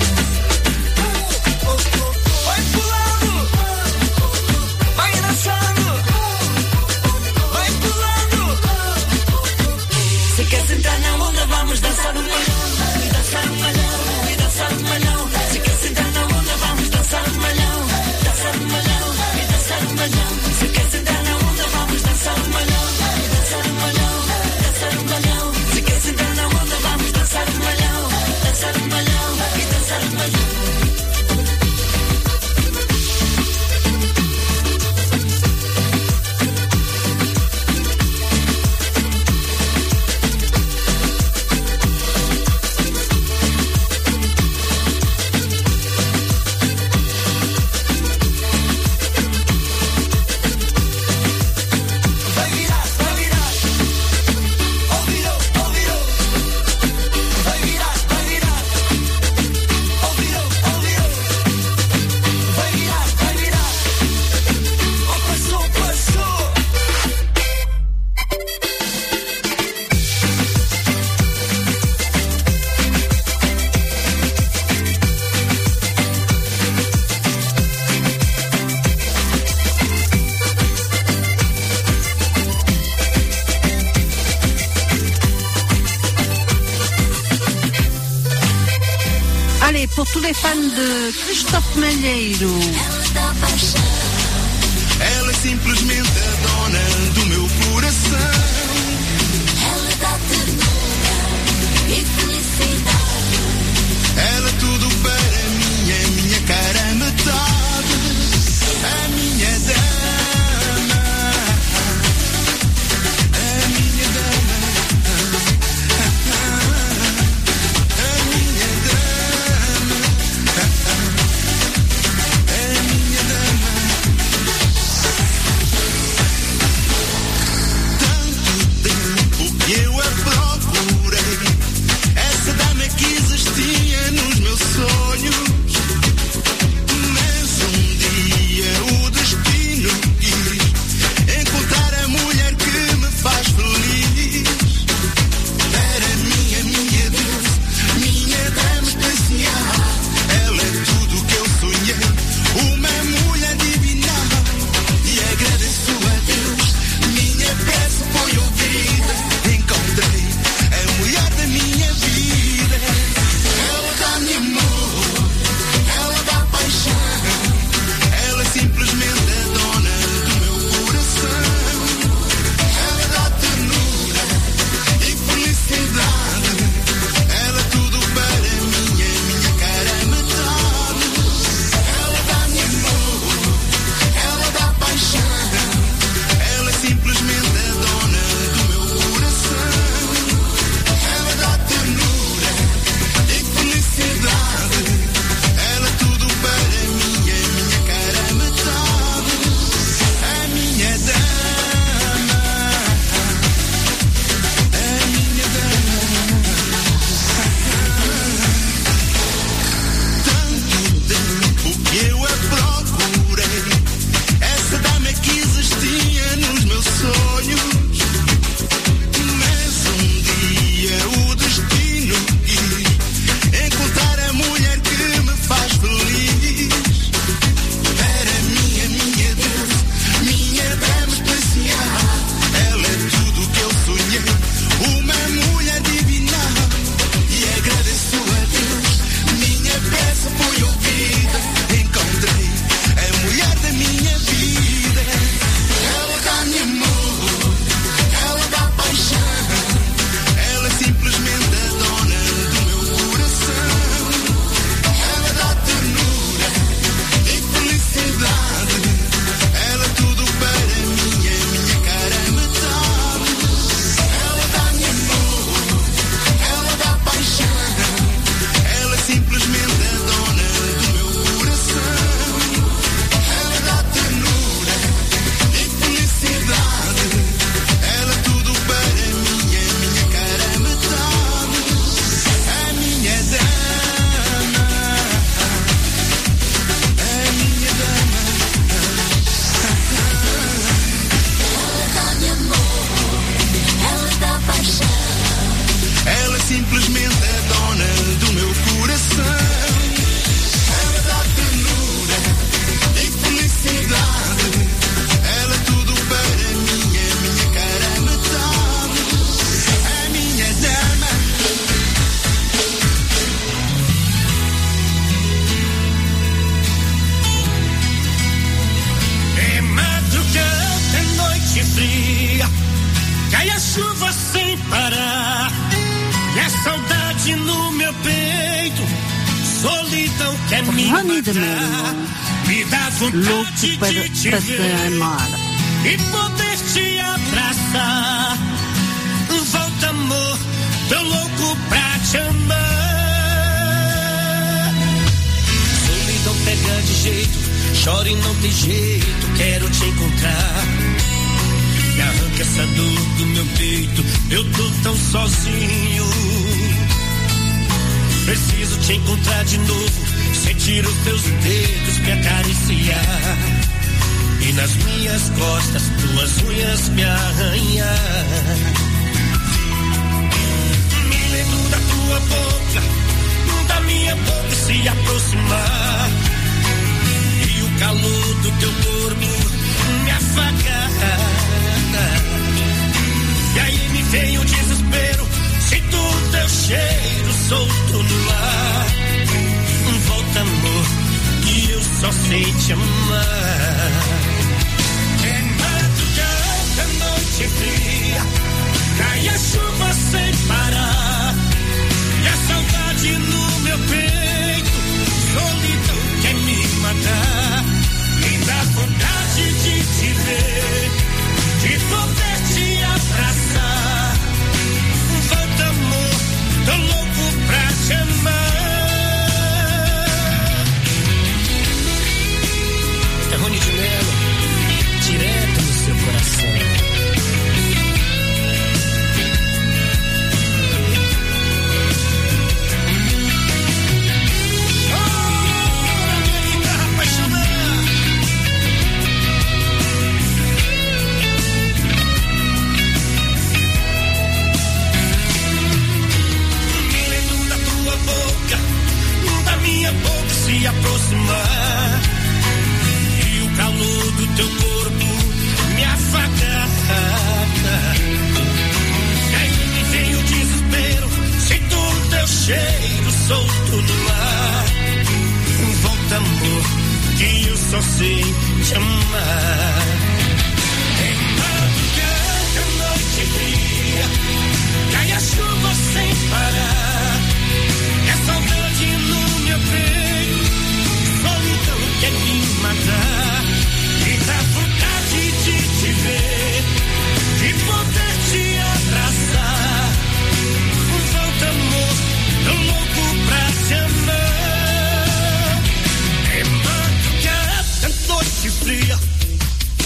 Vai pulando, vai dançando, vai pulando. Se queres entrar na onda, vamos dançar um malhão, e dançar um malhão. Dançar um malhão, se quer sentar na onda, vamos dançar um malhão. Dançar um malhão, e dançar um malhão. Se quer sentar na onda, vamos dançar um malhão. E dançar um malhão, dançar um malhão. Se quer sentar na onda, vamos dançar um malhão. Dançar um malhão, e dançar um malhão. Pour tous les fans de Christophe Malheiro. Ela é simplesmente a dona do meu coração. Ela dá ternura e felicidade. Ela é tudo para mim, é minha cara metade. A minha dama, a minha dama, a minha dama, a minha dama. Tanto Rani de Melo, louco para, para te amar. E poder te abraçar. Volta, amor, tô louco pra te amar. Solidão pega de jeito, choro e não tem jeito, quero te encontrar. Me arranca essa dor do meu peito, eu tô tão sozinho. Preciso te encontrar de novo, sentir os teus dedos me acariciar. E nas minhas costas, tuas unhas me arranhar. Me lembro da tua boca, da minha boca se aproximar. E o calor do teu corpo me afagar. E aí me vem o desespero, sinto o teu cheiro solto no ar. Volta, amor, que eu só sei te amar. É madrugada, noite fria, cai a chuva sem parar. E a saudade no meu peito, solidão quer me matar. Me dá vontade de te ver, de poder te abraçar. Volta, amor, tô louco pra te amar. É Rony de Melo, direto no seu coração. Minha boca se aproximar e o calor do teu corpo me afagar. E aí me vem o desespero, sinto o teu cheiro solto no ar. Volta, amor, que eu só sei te amar. É madrugada, noite fria, cai a chuva sem parar. E a saudade no meu peito, solidão quer me matar. Me dá vontade de te ver, de poder te abraçar. Volta, amor, tô louco pra te amar. É madrugada, noite fria,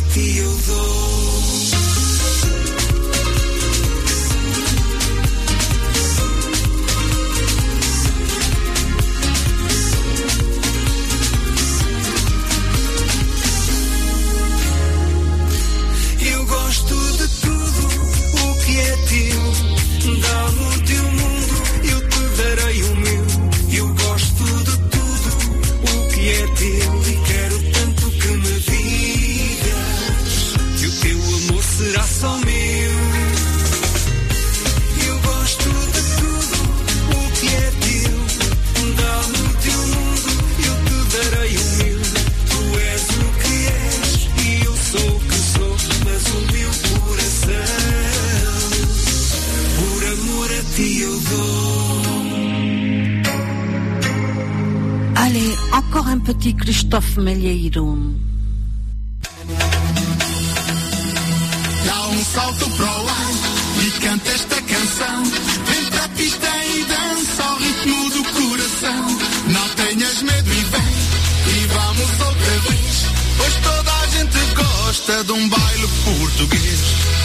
ti eu dou. Eu gosto de tudo o que é teu. Dá-me o teu mundo, eu te darei o meu. Eu gosto de tudo o que é teu e quero tanto que me digas que o teu amor será só meu. Eu gosto de tudo o que é teu. Dá-me o teu mundo, eu te darei o meu. Tu és o que és e eu sou o que sou, mas o meu coração, por amor a ti eu dou. Allez, encore un petit Christophe Malheiro. Dá um salto para o ar e canta esta canção. Vem para a pista e dança ao ritmo do coração. Não tenhas medo e vem, e vamos outra vez, pois toda a gente gosta de um baile português.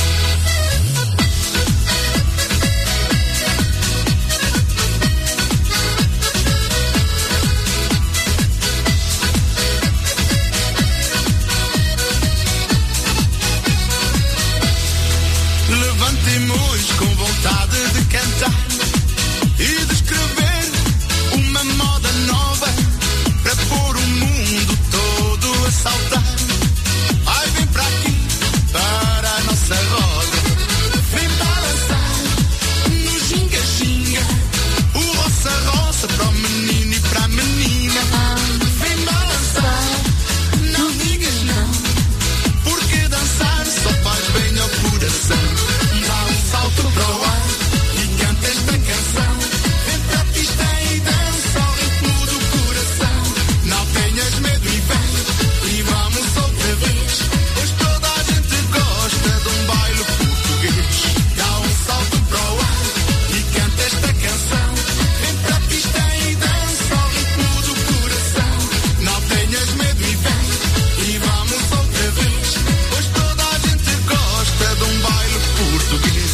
Levantemos com vontade de cantar e de escrever uma moda nova para pôr o mundo todo a saltar. Ai, vem para aqui, para a nossa roda. Vem balançar no ginga-ginga, o roça-roça para o menino e para a menina. Vem balançar, não digas não, porque dançar só faz bem ao coração. Dá um salto para o ar e canta esta canção. Vem para a pista e dança ao ritmo do coração. Não tenhas medo e vem, e vamos outra vez, pois toda a gente gosta de um baile português. Dá um salto para o ar e canta esta canção. Vem para a pista e dança ao ritmo do coração. Não tenhas medo e vem, e vamos outra vez, pois toda a gente gosta de um baile português.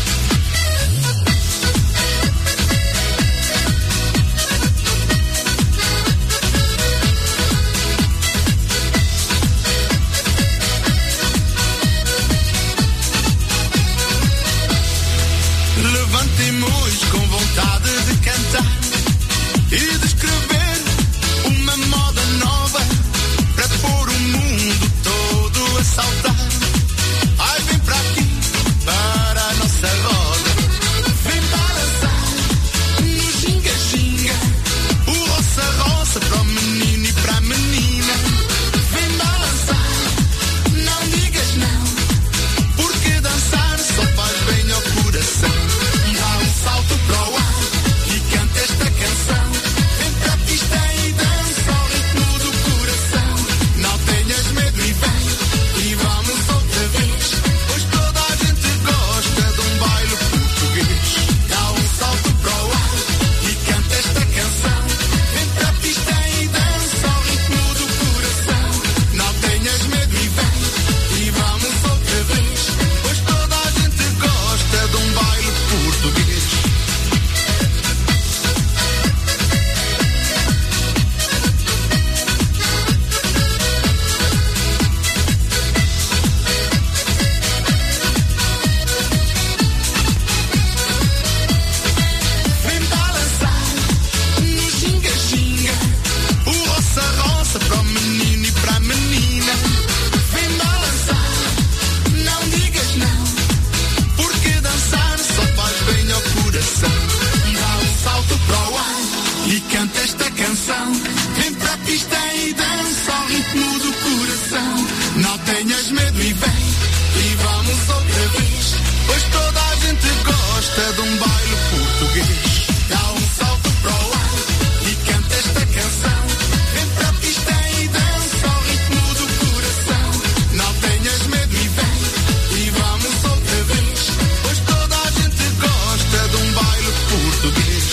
Levantemos com vontade de cantar e de escrever uma moda nova para pôr o mundo todo a saltar. Ai, vem para aqui, para a nossa roda. Vem balançar no ginga-ginga, o roça-roça para o menino e para a menina. Vem balançar, não digas não, porque dançar só faz bem ao coração. Dá um salto para o ar e canta esta canção. Vem para a pista e dança ao ritmo do coração. Não tenhas medo e vem, e vamos outra vez, pois toda a gente gosta de um baile português. Dá um salto para o ar e canta esta canção. Vem para a pista e dança ao ritmo do coração. Não tenhas medo e vem, e vamos outra vez, pois toda a gente gosta de um baile português. Vem balançar no ginga-ginga, o roça-roça para o menino e para a menina. Vem balançar, não digas não, porque dançar só faz bem ao coração. Dá um salto para o ar e canta esta canção. Vem para a pista e dança ao ritmo do coração. Não tenhas medo e vem, e vamos outra vez, pois toda a gente gosta de um baile português. Dá um salto para o ar e canta esta canção. Vem para a pista e dança ao ritmo do coração. Não tenhas medo e vem, e vamos outra vez, pois toda a gente gosta de um baile português.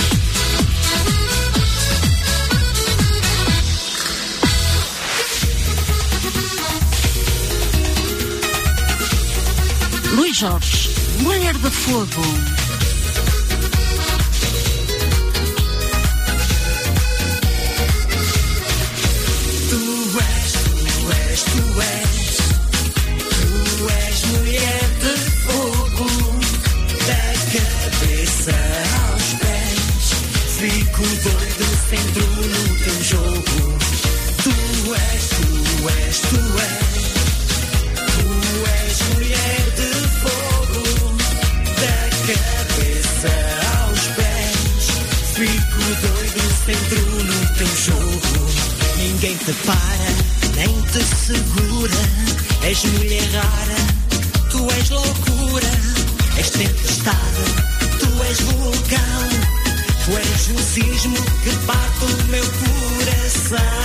Jorge, Mulher de Fogo. Tu és, tu és, tu és, tu és mulher de fogo, da cabeça aos pés, fico doido se entro no teu jogo. Tu és, tu és, tu és, tu és mulher de fogo, da cabeça aos pés, fico doido se entro no teu jogo. Ninguém te para, nem te segura. És mulher rara, tu és loucura. És tempestade, tu és vulcão. Tu és o sismo que parte o meu coração.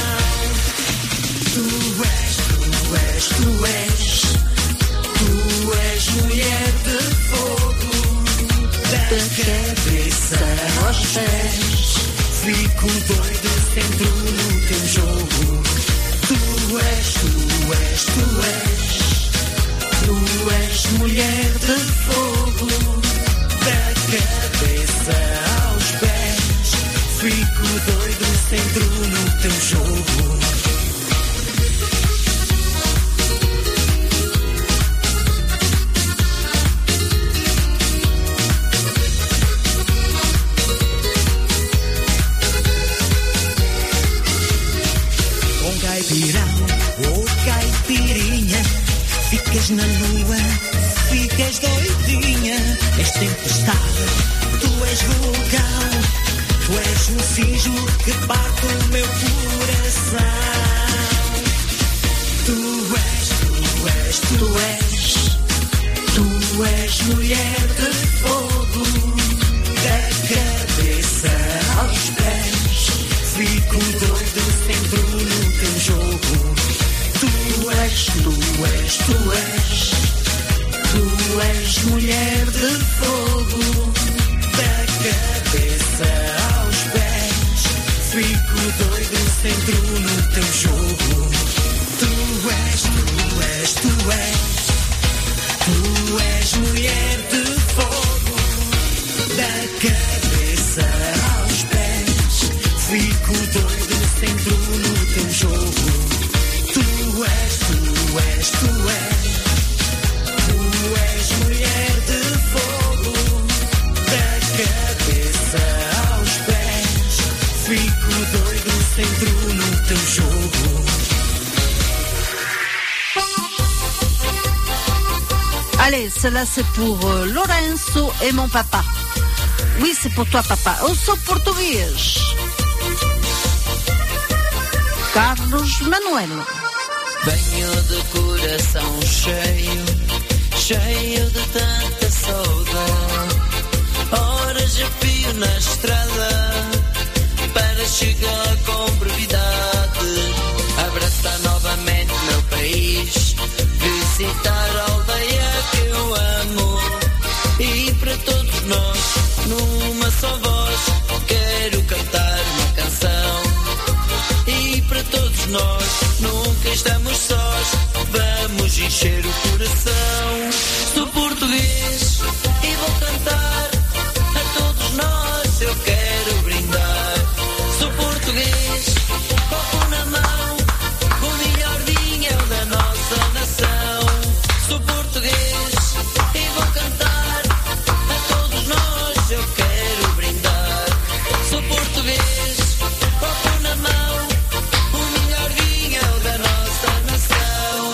Tu és, tu és, tu és, tu és mulher de fogo, da cabeça aos pés, fico doido se entro no teu jogo. Tu és, tu és, tu és, tu és mulher de fogo, da cabeça aos pés, fico doido se entro no teu jogo. Caipirão ou caipirinha, ficas na lua, ficas doidinha. És tempestade, tu és vulcão, tu és um sismo que parte o meu coração. Tu és, tu és, tu és, tu és mulher de fogo, da cabeça aos pés, fico doido se entro no teu jogo. Tu és, tu és, tu és, tu és mulher de fogo, da cabeça aos pés, fico doido se entro no teu jogo. Tu és, tu és, tu és, tu és mulher de fogo, da cabeça aos pés, fico doido se entro no teu jogo. Tu és, tu és, tu és, tu és mulher de fogo, da cabeça aos pés, fico doido se entro no teu jogo. Allez, celle-là c'est pour euh, Lorenzo et mon papa. Oui, c'est pour toi, papa. Eu sou português. Carlos Manuel. Venho de coração cheio, cheio de tanta saudade. Horas a fio na estrada para chegar com brevidade. Abraçar novamente meu país, visitar a aldeia que eu amo. E para todos nós, numa só voz, quero cantar uma canção. E para todos nós, nunca estamos sós, vamos encher o coração. Sou português e vou cantar a todos nós, eu quero brindar. Sou português, copo na mão, o melhor vinho da nossa nação. Sou português e vou cantar a todos nós, eu quero brindar. Sou português, copo na mão, o melhor vinho da nossa nação.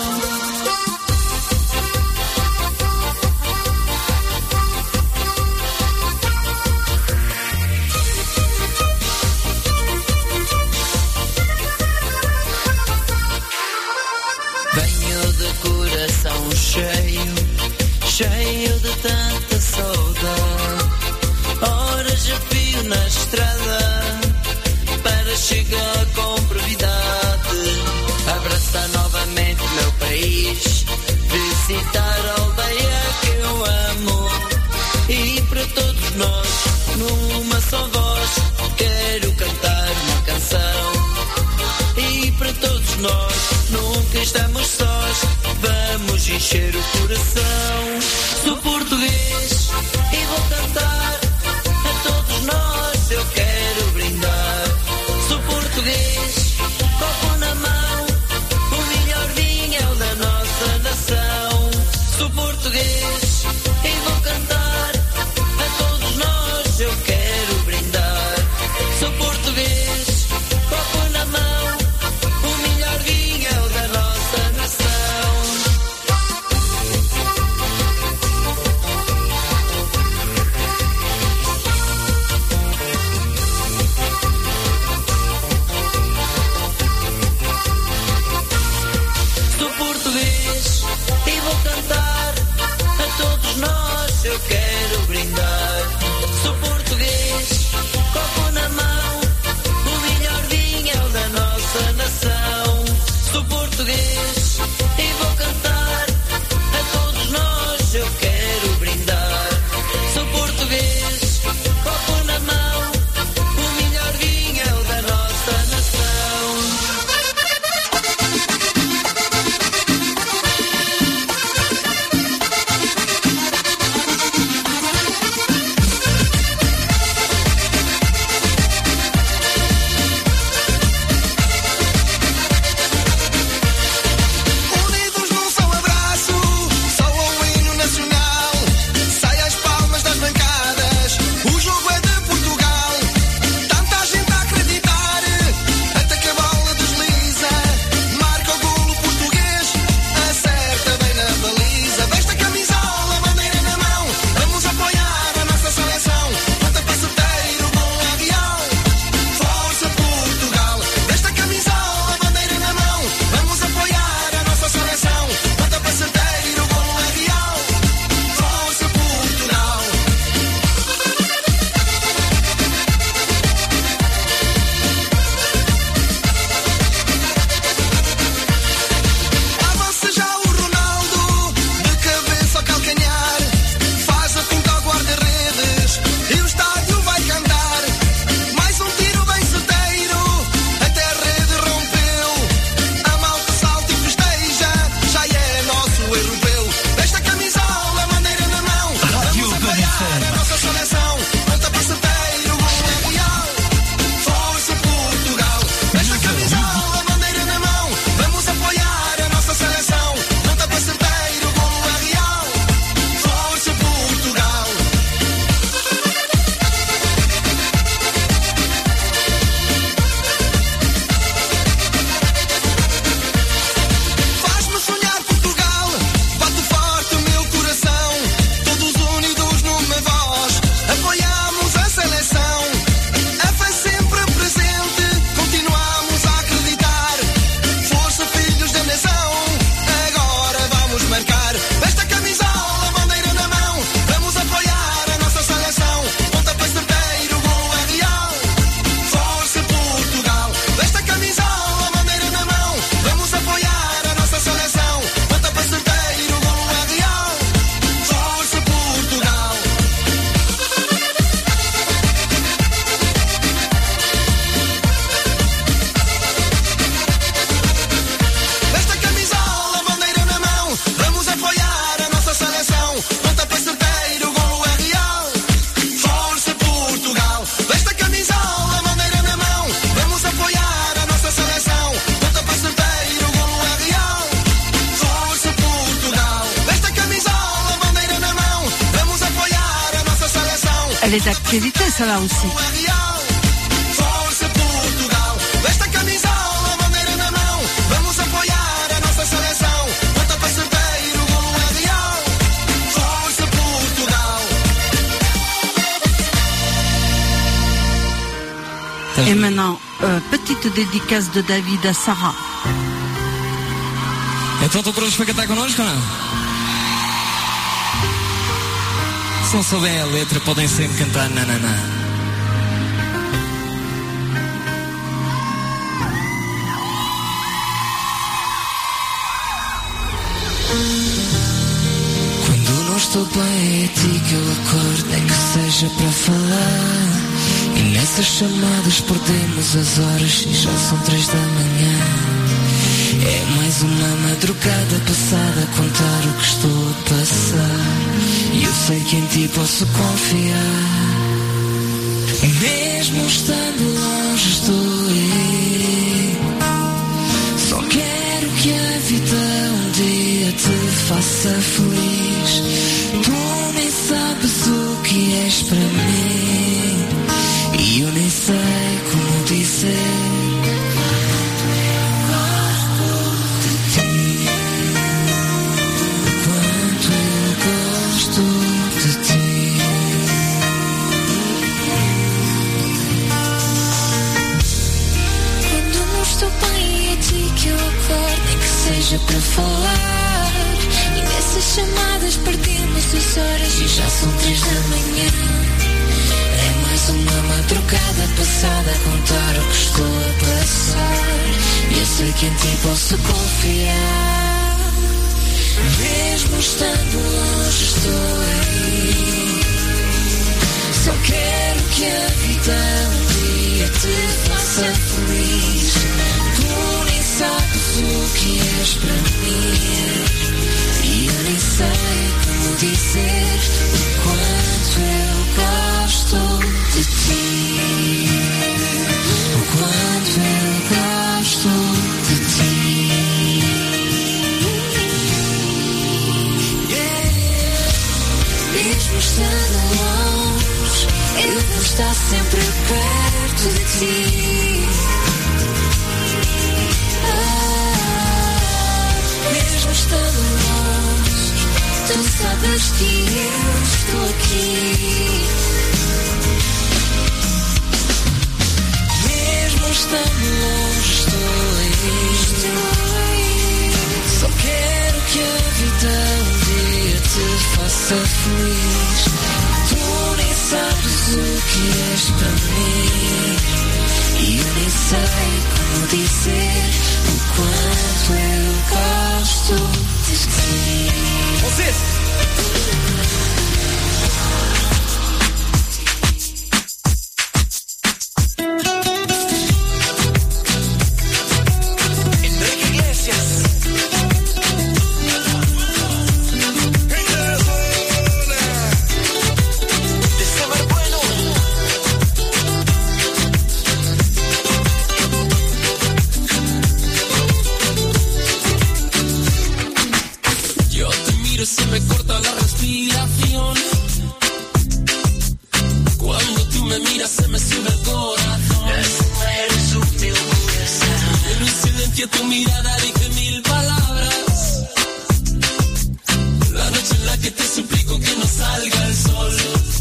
Venho de coração cheio, cheio de tanta saudade. Horas a fio na estrada para chegar com brevidade. Abraçar novamente meu país, visitar a aldeia que eu amo. E para todos nós, numa só voz, quero cantar uma canção. E para todos nós, nunca estamos sós, vamos te encher o coração. Sou português e vou cantar a todos nós. Eu quero brindar. Sou português, copo na mão. O melhor vinho é o da nossa nação. Sou português e vou cantar a todos nós. Eu quero brindar. Sou português, copo na mão. O melhor vinho é o da nossa nação. Sou português e vou cantar a todos nós. Eu quero brindar. Sou português, copo na mão. O melhor vinho é o da nossa nação. Sou português e vou cantar a todos nós. Eu quero brindar. Sou português, copo na mão. O melhor vinho é o da nossa nação. Unidos num só abraço, soa o hino nacional. Sai as palmas das bancadas, o jogo é de Portugal. Tanta gente a acreditar, até que a bola desliza. Marca o golo português, acerta bem na baliza. Veste a camisola, bandeira na mão, vamos apoiar a nossa seleção. Conta para certeiro, gol é real. Força Portugal. Veste a camisola, bandeira na mão, vamos apoiar a nossa seleção. Conta para certeiro, gol é real. Força Portugal. Avança já o Ronaldo, de cabeça ao calcanhar. Faz a pinta ao guarda-redes e o estádio vai cantar. Mais um tiro bem certeiro, até a rede rompeu. A malta salta e festeja, já é nosso europeu. Veste a camisola, bandeira na mão, Rádio vamos apoiar a nossa seleção. Conta para certeiro, gol é real. Força Portugal. Veste a camisola, bandeira na mão, vamos apoiar a nossa seleção. Conta para certeiro, gol é real. Força Portugal. Faz-me sonhar Portugal, bate forte o meu coração. Todos unidos numa voz, apoiamos a seleção. A fé sempre presente, continuamos a acreditar. Força filhos da nação, agora vamos marcar. Veste a camisola, bandeira na mão, vamos apoiar a nossa seleção. Ponta para certeiro, gol é real. Força Portugal. Veste a camisola, bandeira na mão, vamos apoiar a nossa seleção. Ponta para certeiro, gol é real. Força Portugal. Veste a camisola, bandeira na mão, vamos apoiar a nossa seleção. Ponta para certeiro, gol é real. Força Portugal. Veste a camisola, bandeira na mão, vamos apoiar a nossa seleção. Ponta para certeiro, gol é real. Força Portugal. Veste a camisola, bandeira na mão, vamos apoiar a nossa seleção. Elle est d'actualité, celle-là aussi. Gol é real. Força Portugal. Veste a camisola, bandeira na mão, vamos apoiar a nossa seleção. Ponta para certeiro, gol é real. Força Portugal. Et maintenant, euh, petite dédicace de David à Sarah. Então estão prontos para cantar connosco ou não? Se não souberem a letra, podem sempre cantar nananã. Quando não estou bem, é ti que eu acordo, nem que seja para falar. E nessas chamadas perdemos as horas e já são três da manhã. É mais uma madrugada passada a contar o que estou a passar. E eu sei que em ti posso confiar. Mesmo estando longe estou aí. Só quero que a vida um dia te faça feliz. Tu nem sabes o que és para mim e eu nem sei como dizer. Seja para falar. E nessas chamadas perdemos as horas e já são três da manhã. É mais uma madrugada passada a contar o que estou a passar. E eu sei que em ti posso confiar. Mesmo estando longe estou aí. Só quero que a vida um dia te faça feliz. Tu nem sabes o que és para mim e eu nem sei como dizer o quanto eu gosto de ti. O quanto eu gosto de ti. Yeah. Mesmo estando longe, eu vou estar sempre perto de ti. Mesmo estando longe, tu sabes que eu estou aqui. Mesmo estando longe, estou aí. Só quero que a vida um dia te faça feliz. Tu nem sabes o que és para mim e eu nem sei como dizer o quanto eu gosto de ti. Vocês! Enrique Iglesias. De saber bueno. Se me corta la respiración. Cuando tú me miras se me sube el corazón. Eres un mi corazón. En un silencio tu mirada dije mil palabras. La noche en la que te suplico que no salga el sol.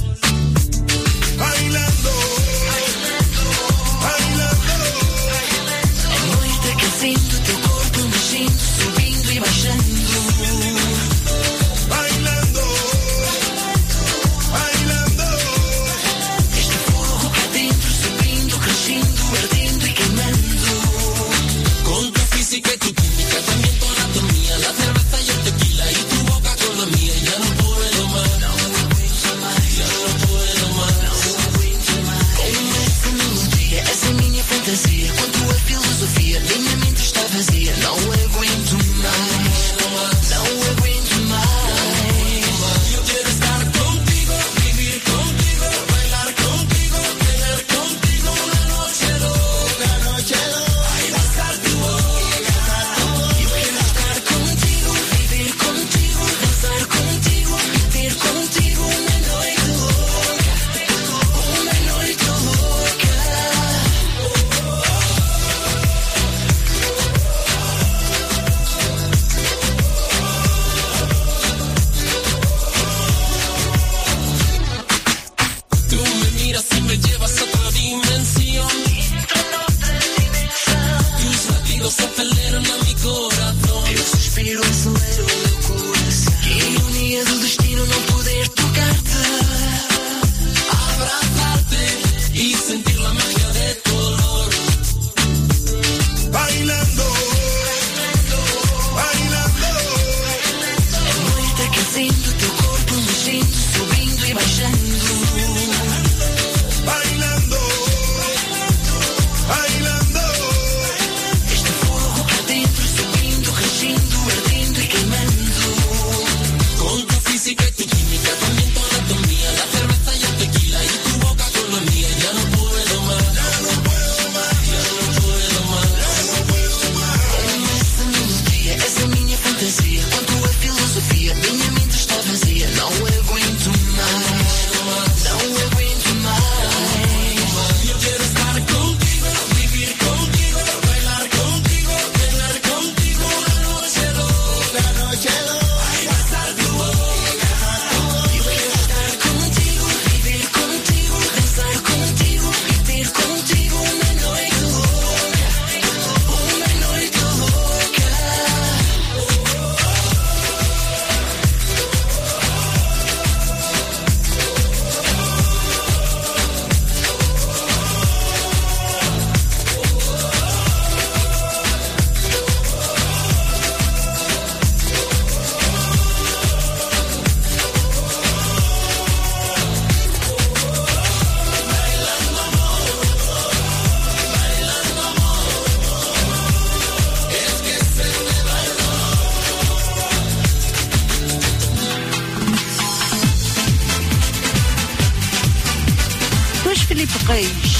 Bailando, bailando, bailando. A noite que sinto teu corpo mexendo, subindo e baixando. Que tu química también tu anatomía, la cerveza y el tequila y tu boca con la mía, ya no puedo más, ya no puedo más. Como essa melodia, essa minha fantasia, quanto a filosofia, minha mente está vazia, não aguento mais, não aguento mais. Eu quero estar contigo, vivir contigo, bailar contigo, tener contigo una noche loca, noche loca, ay, besar tu boca. Aceleram a mi corazón. Eu suspiro, acelero o meu coração. Que ironia do destino não poder tocar-te, abrazarte e sentir a magia de tu olor. Bailando, bailando. A noite aquecendo teu corpo mexendo, subindo e baixando. Bailando, bailando. Este fogo cá dentro subindo. Reis.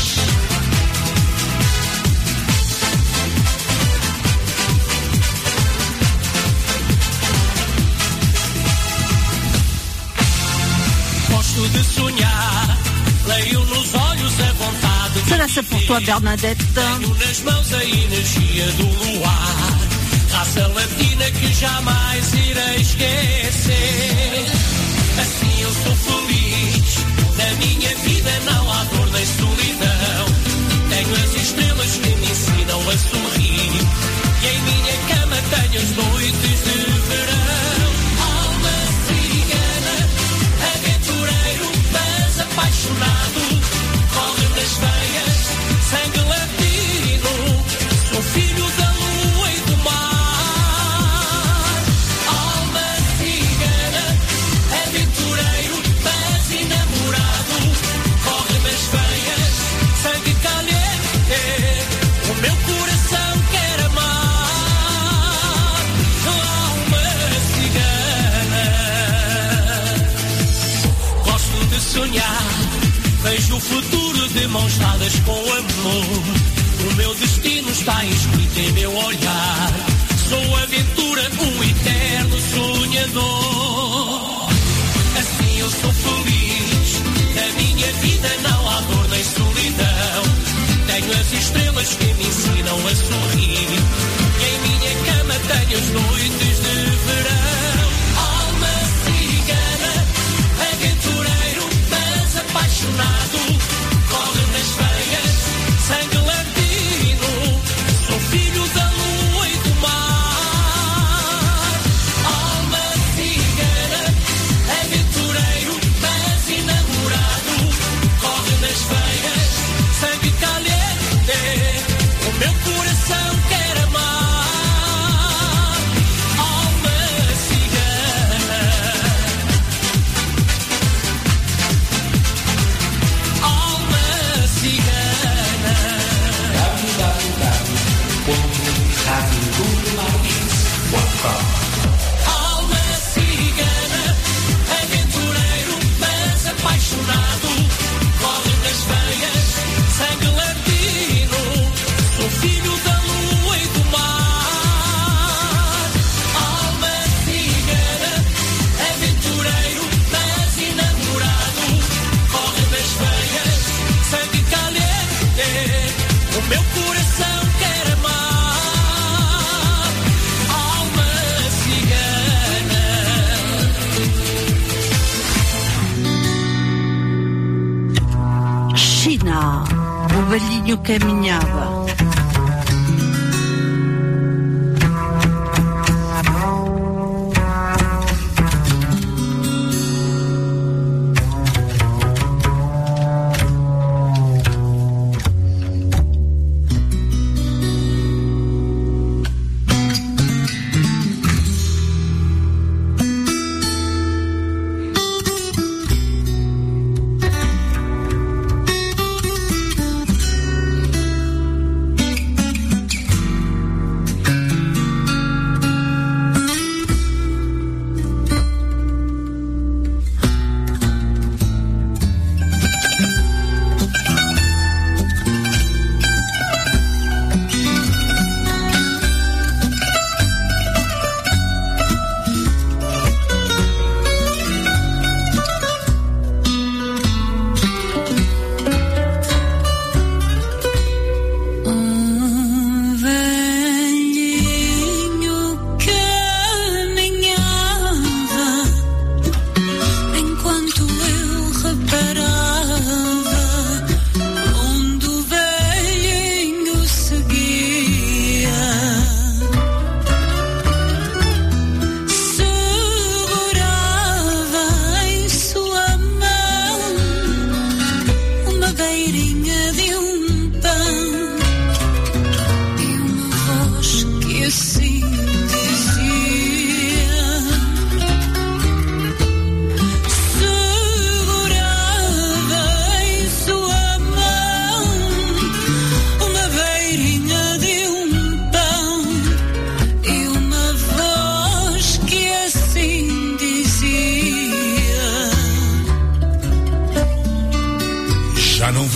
Gosto de sonhar, leio nos olhos a vontade de Será-se por tua Bernadette? tenho nas mãos a energia do luar, raça latina que jamais irei esquecer. Assim eu sou feliz, na minha vida não há dor nem solidão. Tenho as estrelas que me ensinam a sorrir, e em minha cama tenho as noites de verão. Alma cigana, aventureiro, mas apaixonado, corre nas veias, sangue latino, sou filho da lua e do mar. Alma cigana, aventureiro, mas enamorado, corre nas veias, sangue caliente, o meu coração quer amar. Alma cigana, gosto de sonhar, vejo o futuro de mãos dadas com amor. O meu destino está escrito em meu olhar. Sou aventura, um eterno sonhador. Assim eu sou feliz, na minha vida não há dor nem solidão. Tenho as estrelas que me ensinam a sorrir, e em minha cama tenho as noites de verão. Alma cigana, aventureiro, mas apaixonado, corre nas veias, sangue latino, sou filho da lua e do mar. Alma cigana, aventureiro, mas enamorado, corre nas veias, sangue caliente, o meu coração quer amar. Alma cigana, alma cigana. w w w ponto rádio tudo mais ponto com. Alma cigana, aventureiro, mas apaixonado, corre nas veias, sangue latino, sou filho da lua e do mar. Alma cigana, aventureiro, mas enamorado, corre nas veias, sangue caliente, o meu coração quer amar. Alma cigana. China, o velhinho caminhava.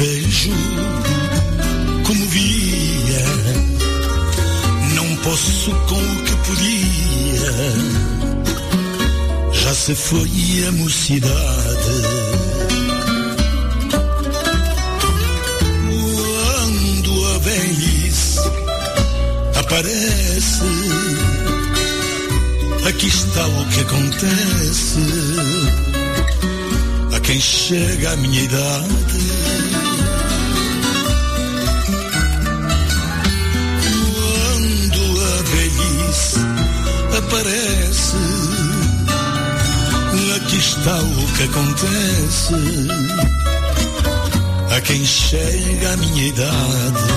vejo como via, não posso com o que podia, já se foi a mocidade. Quando a velhice aparece, aqui está o que acontece a quem chega à minha idade. Quando a velhice aparece, aqui está o que acontece a quem chega à minha idade.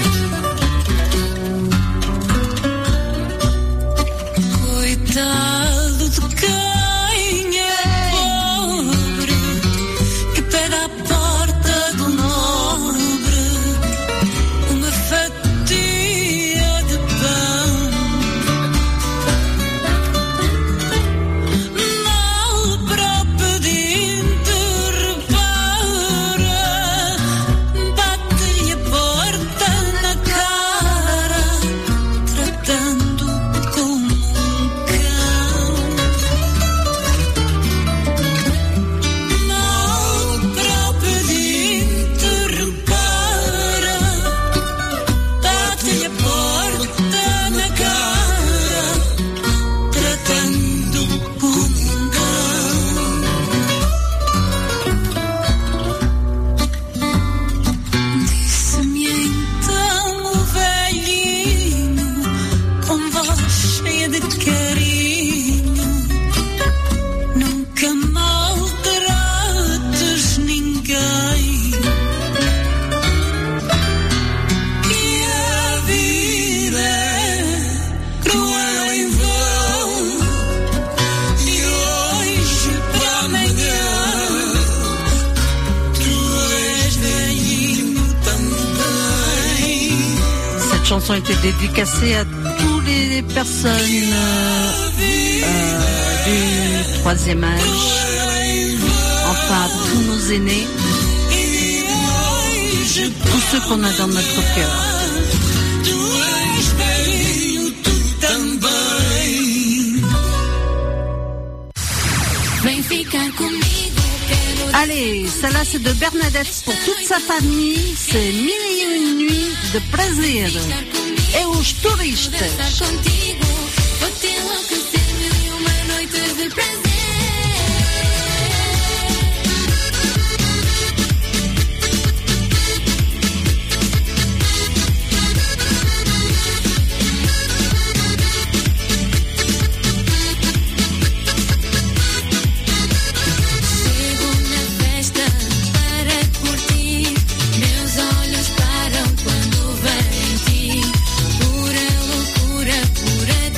Coitado de quem é pobre, que pede à porta do nobre uma fatia de pão. Mal para o pedinte repara, bate-lhe a porta na cara, tratando como chanson était dédicacée à toutes les personnes euh, euh, du troisième âge, enfin tous nos aînés, tous ceux qu'on a dans notre cœur. Allez, celle-là c'est de Bernadette pour toute sa famille, c'est Mille et une nuits de prazer. E os turistas. Pura loucura, pura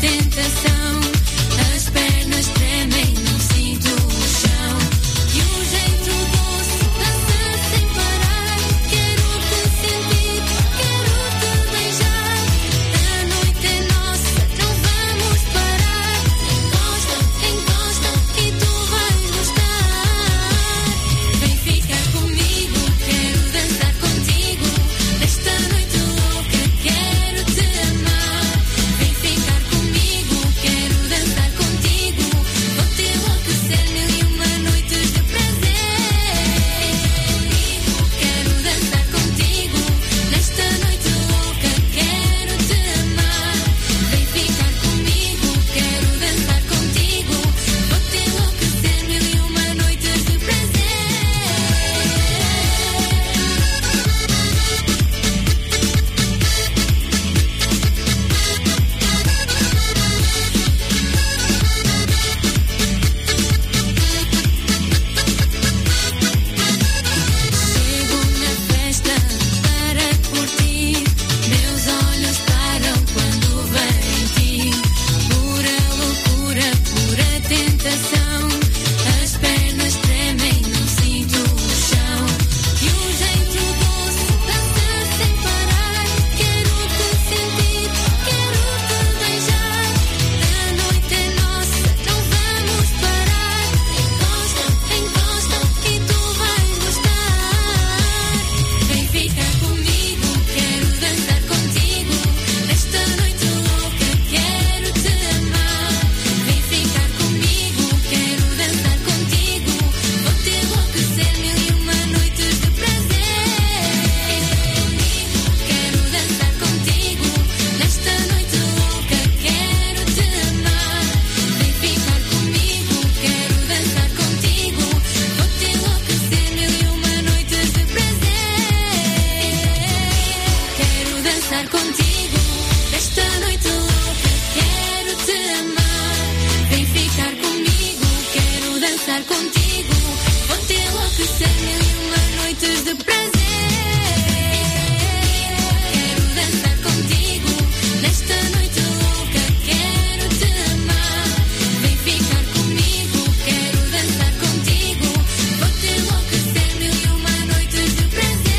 dançar contigo. Vou te enlouquecer mil e uma noites de prazer. Quero dançar contigo nesta noite louca. Quero te amar. Vem ficar comigo. Quero dançar contigo. Vou te enlouquecer mil e uma noites de prazer.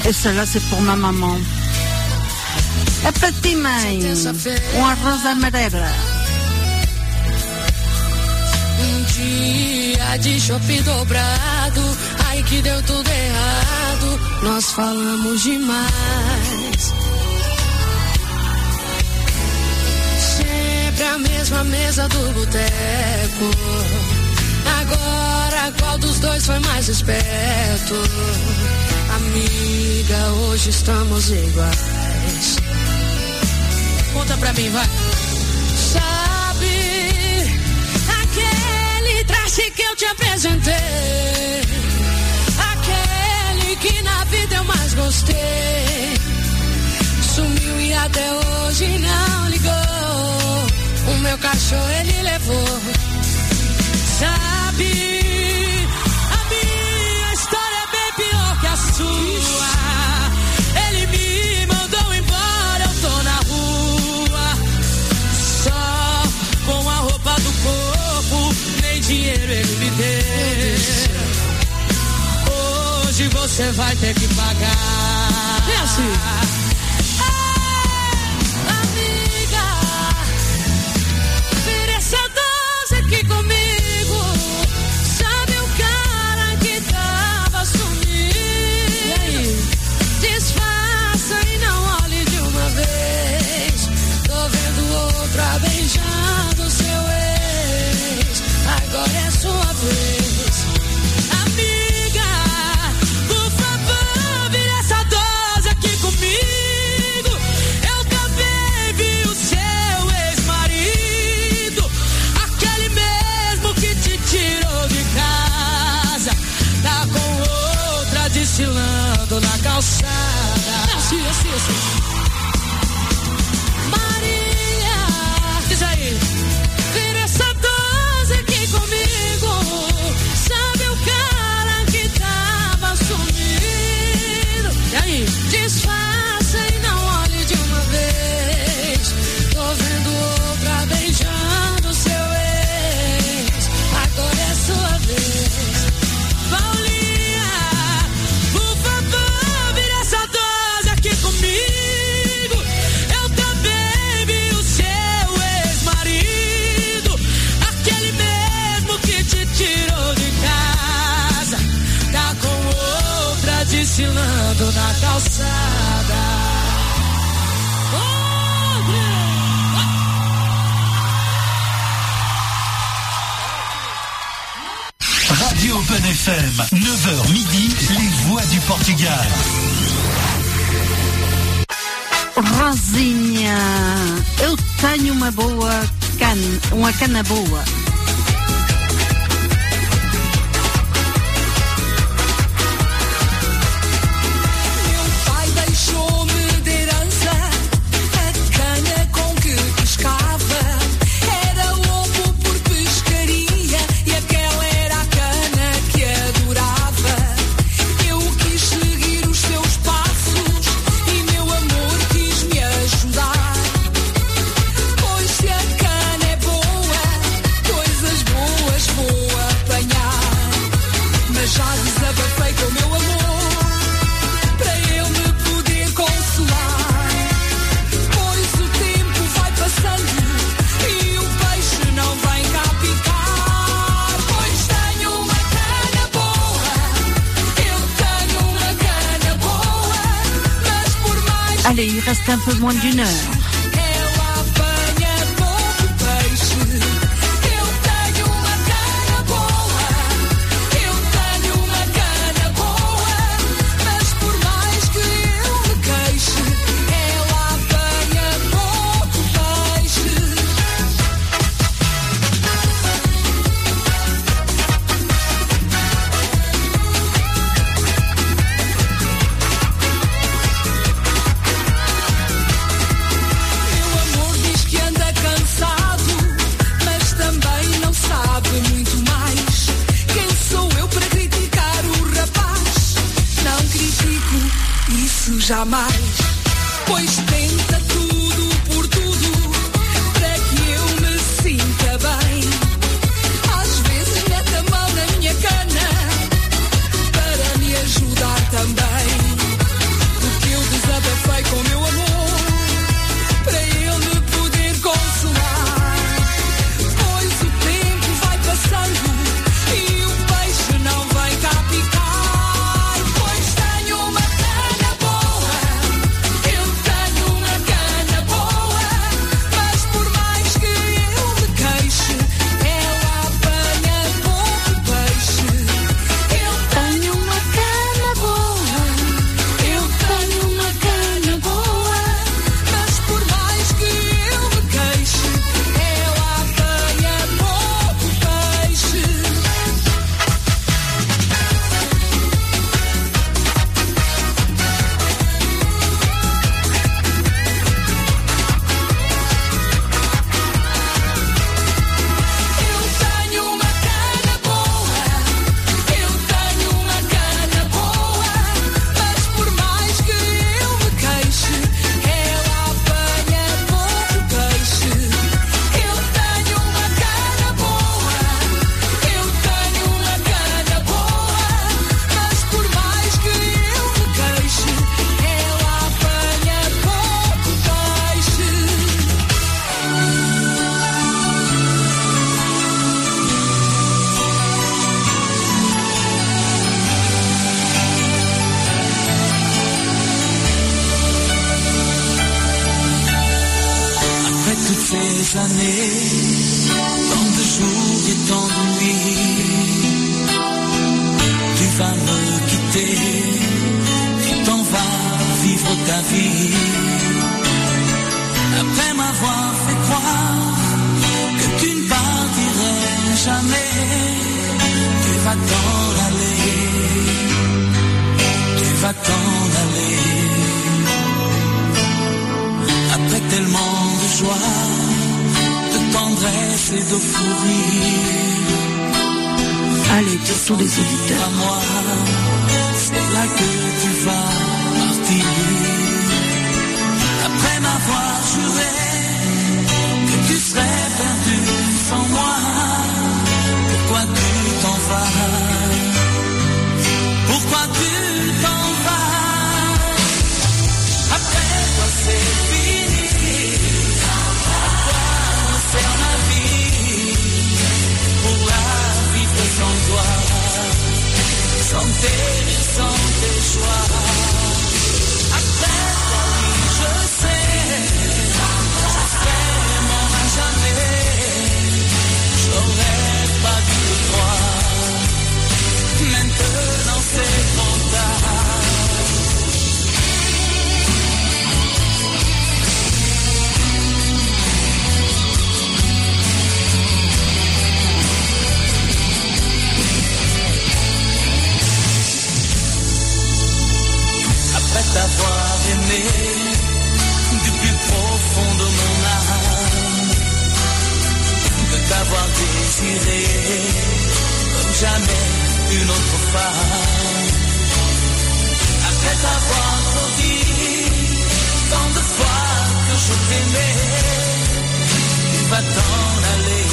Et celle-là, c'est pour ma maman. É para ti, mãe. Um arroz amarelo. Um dia de chope dobrado, ai que deu tudo errado, nós falamos demais. Sempre a mesma mesa do boteco. Agora qual dos dois foi mais esperto? Amiga, hoje estamos iguais. Conta pra mim, vai. Sabe aquele traje que eu te apresentei, aquele que na vida eu mais gostei, sumiu e até hoje não ligou. O meu cachorro ele levou. Sabe, a minha história é bem pior que a sua. Ele me mandou embora, eu tô na rua, só com a roupa do corpo, nem dinheiro ele me deu. Hoje você vai ter que pagar. É assim. Amiga, vira essa dose aqui comigo. Beijando seu ex, agora é sua vez. Amiga, por favor, vira essa dose aqui comigo. Eu também vi o seu ex-marido, aquele mesmo que te tirou de casa, tá com outra desfilando na calçada. Assim, assim, assim. Vira essa dose aqui comigo. Sabe o cara que tava sumido? E aí? Disfarça e não olhe de uma vez. Tô vendo outra beijando seu ex, agora é sua vez. Paulinha, por favor, vira essa dose aqui comigo. Desfilando na calçada. Radio Open F M, neuf heures midi, les voix du Portugal. Rosinha, eu tenho uma boa cana, uma cana boa. Allez, il reste un peu moins d'une heure. Jamais, pois tenta tudo por tudo para que eu me sinta bem. Às vezes mete a mão na minha cana para me ajudar também. des années, tant de jours et tant de nuits, tu vas me quitter, tu t'en vas vivre ta vie. Après m'avoir fait croire que tu ne partirais jamais, tu vas t'en aller, tu vas t'en aller. Après tellement de joie, de tendresse et d'euphorie. Allez, pour tous les auditeurs. À moi, c'est là que tu vas partir. Après m'avoir juré que tu serais perdu sans moi, pourquoi tu t'en vas? Pourquoi tu t'en vas? Après toi c'est fini. À quoi me sert ma vie? Pour la vivre sans toi, sans tes rires, sans tes choix. Après toi oui je sais, je serai mort à jamais. J'aurais pas dû le croire, maintenant c'est trop tard. Après t'avoir aimé du plus profond de mon âme, de t'avoir désiré comme jamais une autre femme, après t'avoir trop dit tant de fois que je t'aimais, tu vas t'en aller,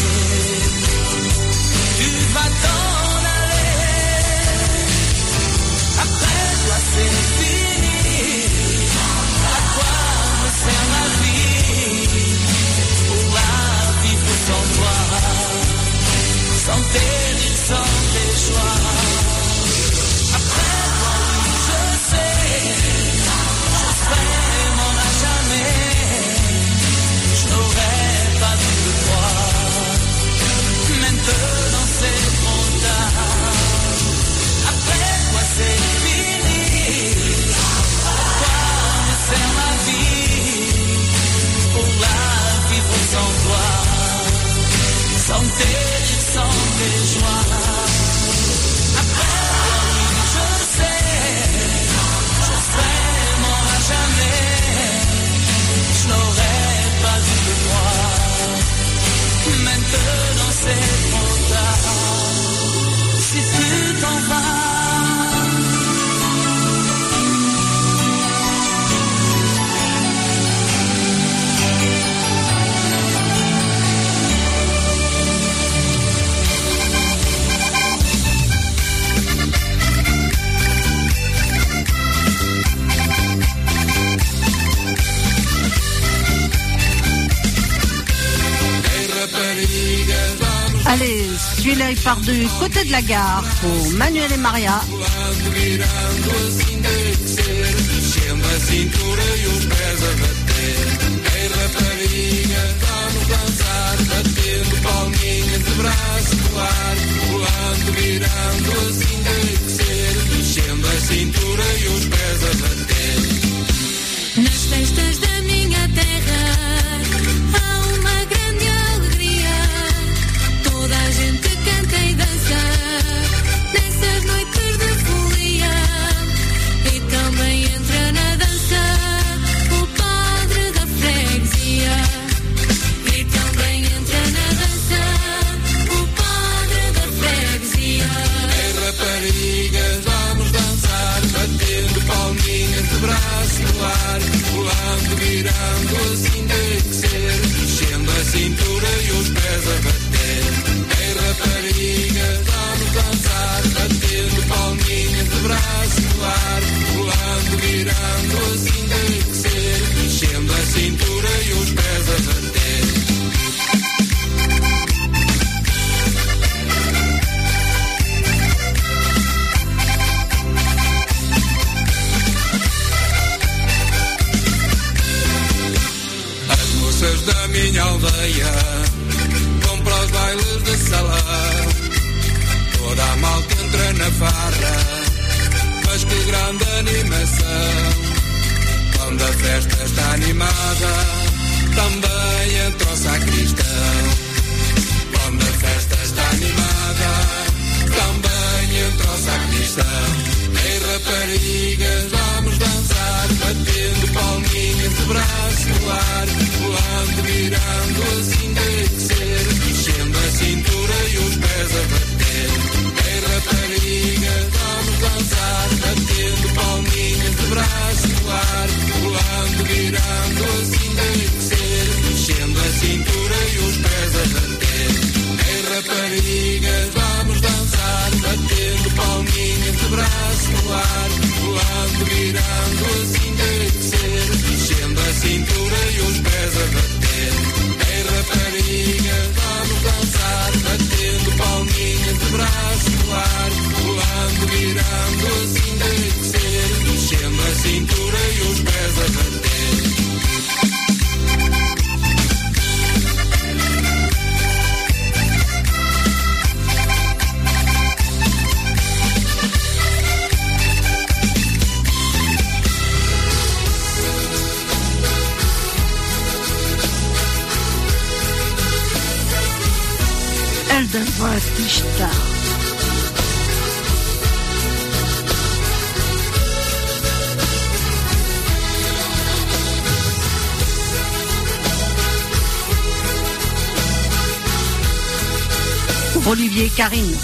tu vas t'en aller. Après toi c'est fini. À quoi me sert ma vie? Pour la vivre sans toi, sans tes rires, sans tes joies. Après toi oui je sais, je serai mort à jamais. Je n'aurais pas dû le croire, maintenant c'est trop tard. Après toi c'est fini. Faire ma vie, pour la vivre sans toi, sans tes rires, sans tes joies. Après toi oui je sais, je serai mort à jamais. Je n'aurais pas dû le croire, maintenant c'est trop tard. Si tu t'en vas, Allez, celui-là il part du côté de la gare pour Manuel et Maria. Descendo a cintura e os pés a bater. Ei rapariga, vamos dançar, batendo palminhas de braço no ar, pulando, virando assim tem que ser. Descendo a cintura e os pés a bater. Nas festas da minha terra há uma grande alegria. Toda a gente canta e dança nessas noites de folia. E também entra na dança o padre da freguesia. E também entra na dança o padre da freguesia. Ei raparigas, vamos dançar, batendo palminhas de braço no ar, pulando, virando assim tem que ser. Descendo a cintura e os pés a bater. Ei raparigas, vamos dançar, batendo palminhas de braço no ar, pulando, virando assim tem que ser. Descendo a cintura e os pés a bater. As moças da minha aldeia, vão para os bailes de salão. Toda a malta entra na farra, mas que grande animação. Quando a festa está animada, também entra o sacristão. Quando a festa está animada, também entra o sacristão. Ei raparigas, vamos dançar, batendo palminhas de braço no ar, pulando, virando, assim tem que ser, mexendo a cintura e os pés a bater. Ei raparigas, vamos dançar, batendo palminhas de braço no ar, pulando, virando, assim tem que ser, mexendo a cintura e os pés a bater. Ei raparigas, vamos dançar, batendo palminhas de braço no ar, pulando, virando, assim tem que ser, mexendo a cintura e os pés a bater. Ei raparigas, vamos dançar, batendo palminhas de braço no ar, pulando, virando, assim tem que ser, mexendo a cintura e os pés a bater. Elder Batista. Olivier Karine.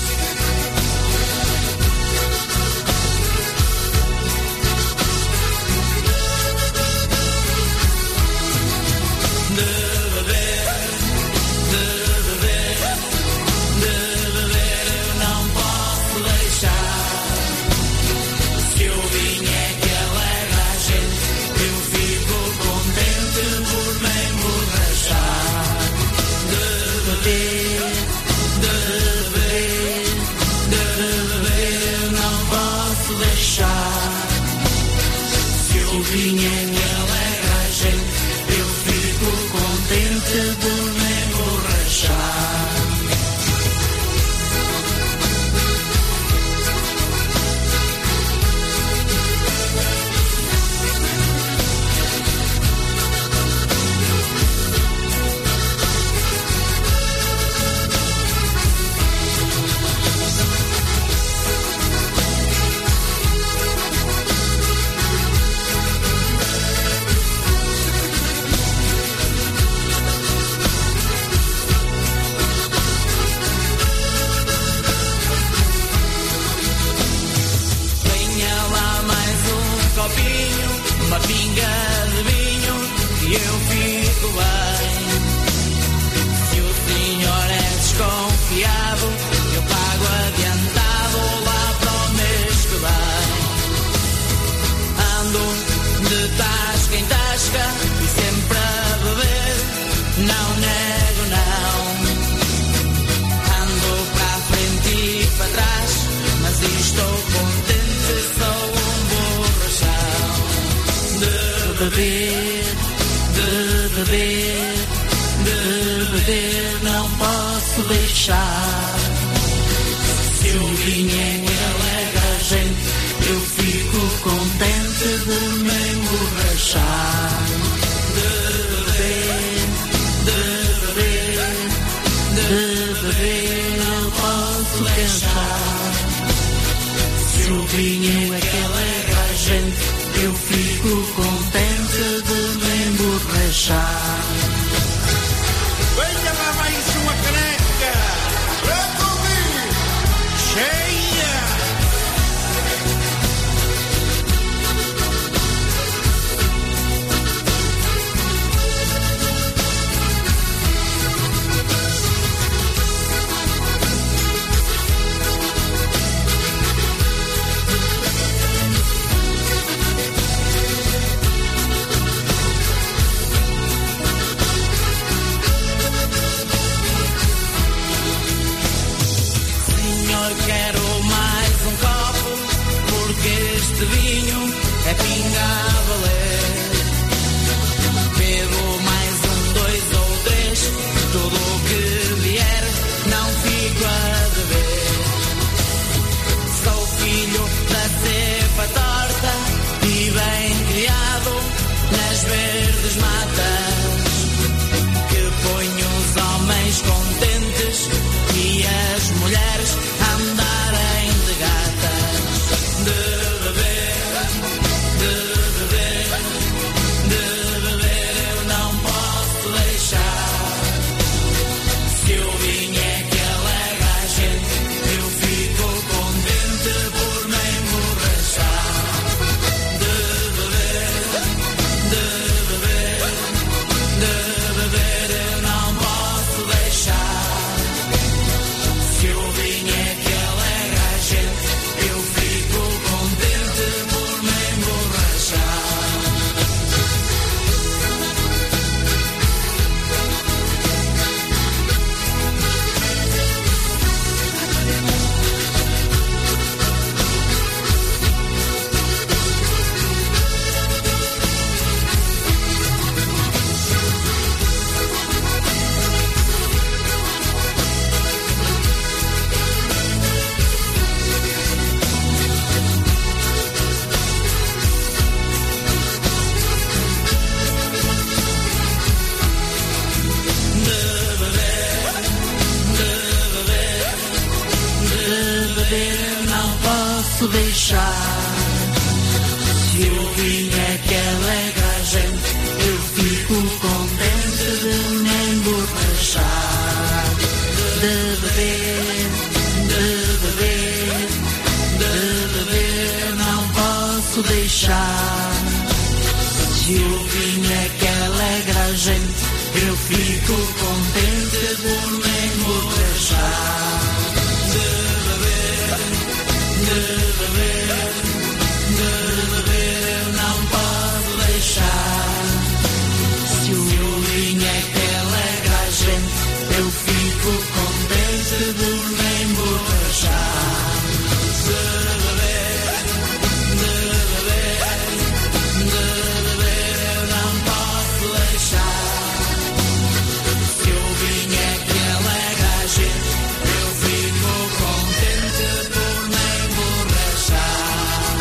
Se eu vim é que alegra a gente, eu fico contente de me emborrachar, de beber, de beber, de beber, não posso deixar. Se o vinho é que alegra a gente, eu fico contente de me emborrachar, de beber, de beber, de beber, eu não posso deixar. Se o vinho é que alegra a gente, eu fico contente de me emborrachar, de beber, de beber, de beber, eu não posso deixar. Se o vinho é que alegra a gente, eu fico contente por me emborrachar.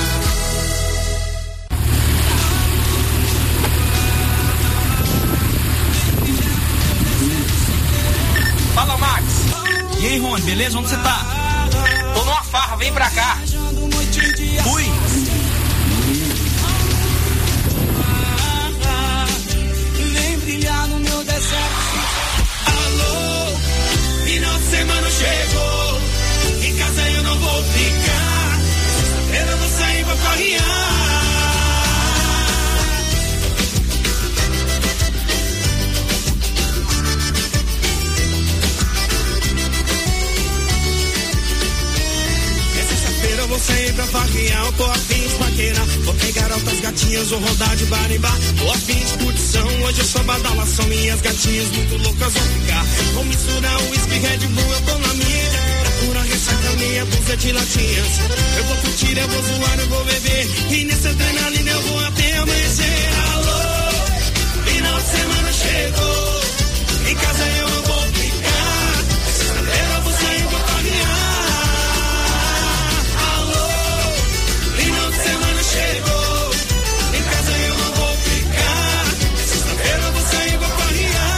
Fala, Max. E aí, Rony, beleza? Onde você tá? Tô numa farra, vem pra cá. Fui. Vem brilhar no meu deserto. Alô, final de semana chegou. Em casa eu não vou ficar. Sexta-feira eu vou sair pra farrear. Eu vou sair pra farrear, eu tô afim de paquerar. Vou pegar altas gatinhas, vou rodar de bar em bar. Tô afim de curtição, hoje eu sou badalação. Minhas gatinhas muito loucas vão ficar. Vou misturar o whisky, Red Bull, eu tô na mídia. Pra pura ressaca, minha dúzia de latinhas. Eu vou curtir, eu vou zoar, eu vou beber. E nessa adrenalina eu vou até amanhecer. Alô, final de semana chegou. Em casa eu não vou ficar. Sexta-feira eu vou sair pra farrear. Semana chegou, em casa eu não vou ficar. Sexta-feira eu vou sair pra farrear.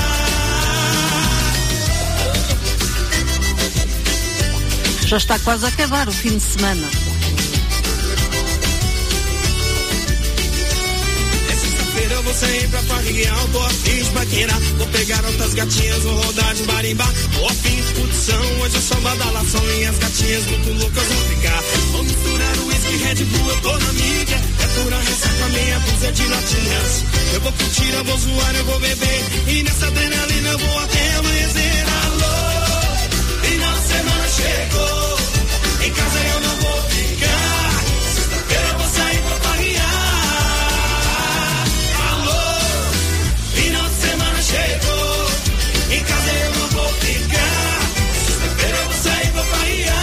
Já está quase a acabar o fim de semana. Eu vou sair pra farrear, eu tô afim de paquerar. Vou pegar outras gatinhas, vou rodar de bar em bar. Tô afim de curtição, hoje eu sou badalação. E as gatinhas muito loucas vão ficar. Vou misturar o whisky, Red Bull, eu tô na mídia. É pura ressaca, meia dúzia de latinhas. Eu vou curtir, eu vou zoar, eu vou beber. E nessa adrenalina eu vou até amanhecer. Alô, final de semana chegou. Em casa eu não vou ficar. Sexta-feira eu vou sair pra farrear. Chegou, em casa eu não vou ficar. Sexta-feira eu vou sair pra farrear.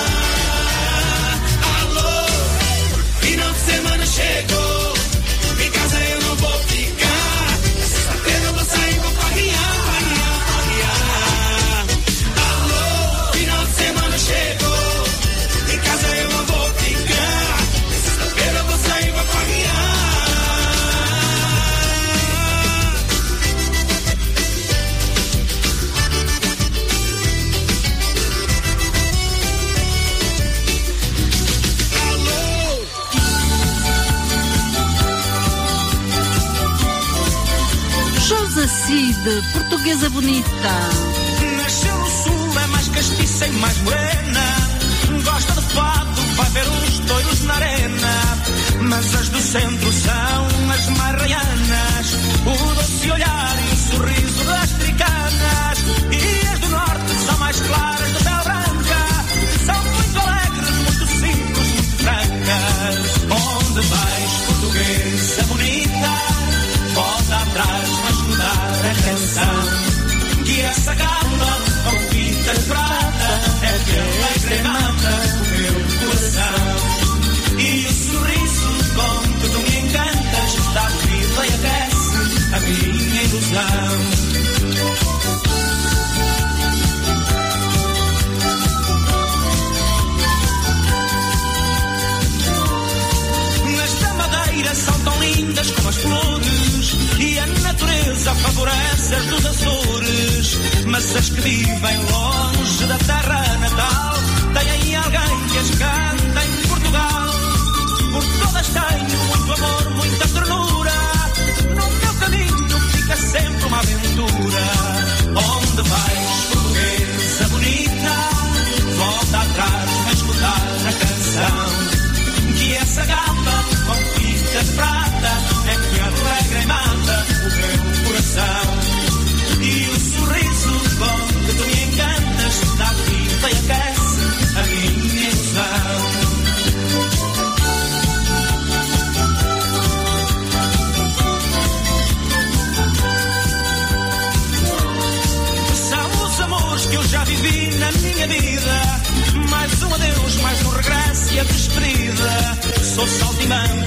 Alô, final de semana chegou. Em casa eu não vou ficar. Sexta-feira eu vou sair pra farrear, farrear, farrear. Alô, final de semana chegou. Em casa eu não vou ficar. Sexta-feira eu vou sair pra farrear. Josacide, portuguesa bonita. Nasceu no sul, é mais castiça e mais morena. Gosta de fado, vai ver os touros na arena. Mas as do centro são as mais raianas. O doce olhar e o sorriso das tricanas. E as do norte são mais claras, de pele branca. São muito alegres, muito simples, muito francas. Onde vais, portuguesa bonita? Volta atrás, mas mudar a canção. Que essa calma, com fita de prata, é que alegre mata o meu coração. E o sorriso com que tu me encantas, dá vida e aquece a minha ilusão. São tão lindas como as flores e a natureza favorece as dos Açores. Mas as que vivem longe da terra natal têm alguém que as canta em Portugal. Por todas tenho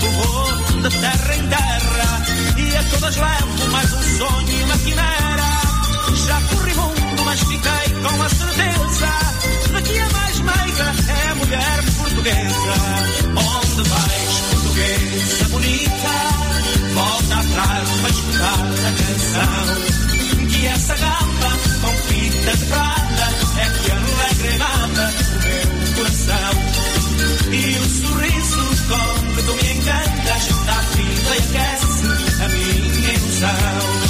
enquanto vou de terra em terra, e a todas levo mais um sonho e uma quimera. Já corri mundo, mas fiquei com a certeza de que a mais meiga é a mulher portuguesa. Onde vais, portuguesa bonita? Volta atrás para escutar a canção, que essa gamba com fita de prata é que alegra e mata o meu coração. E o sorriso com que tu me encantas dá vida e aquece a minha ilusão.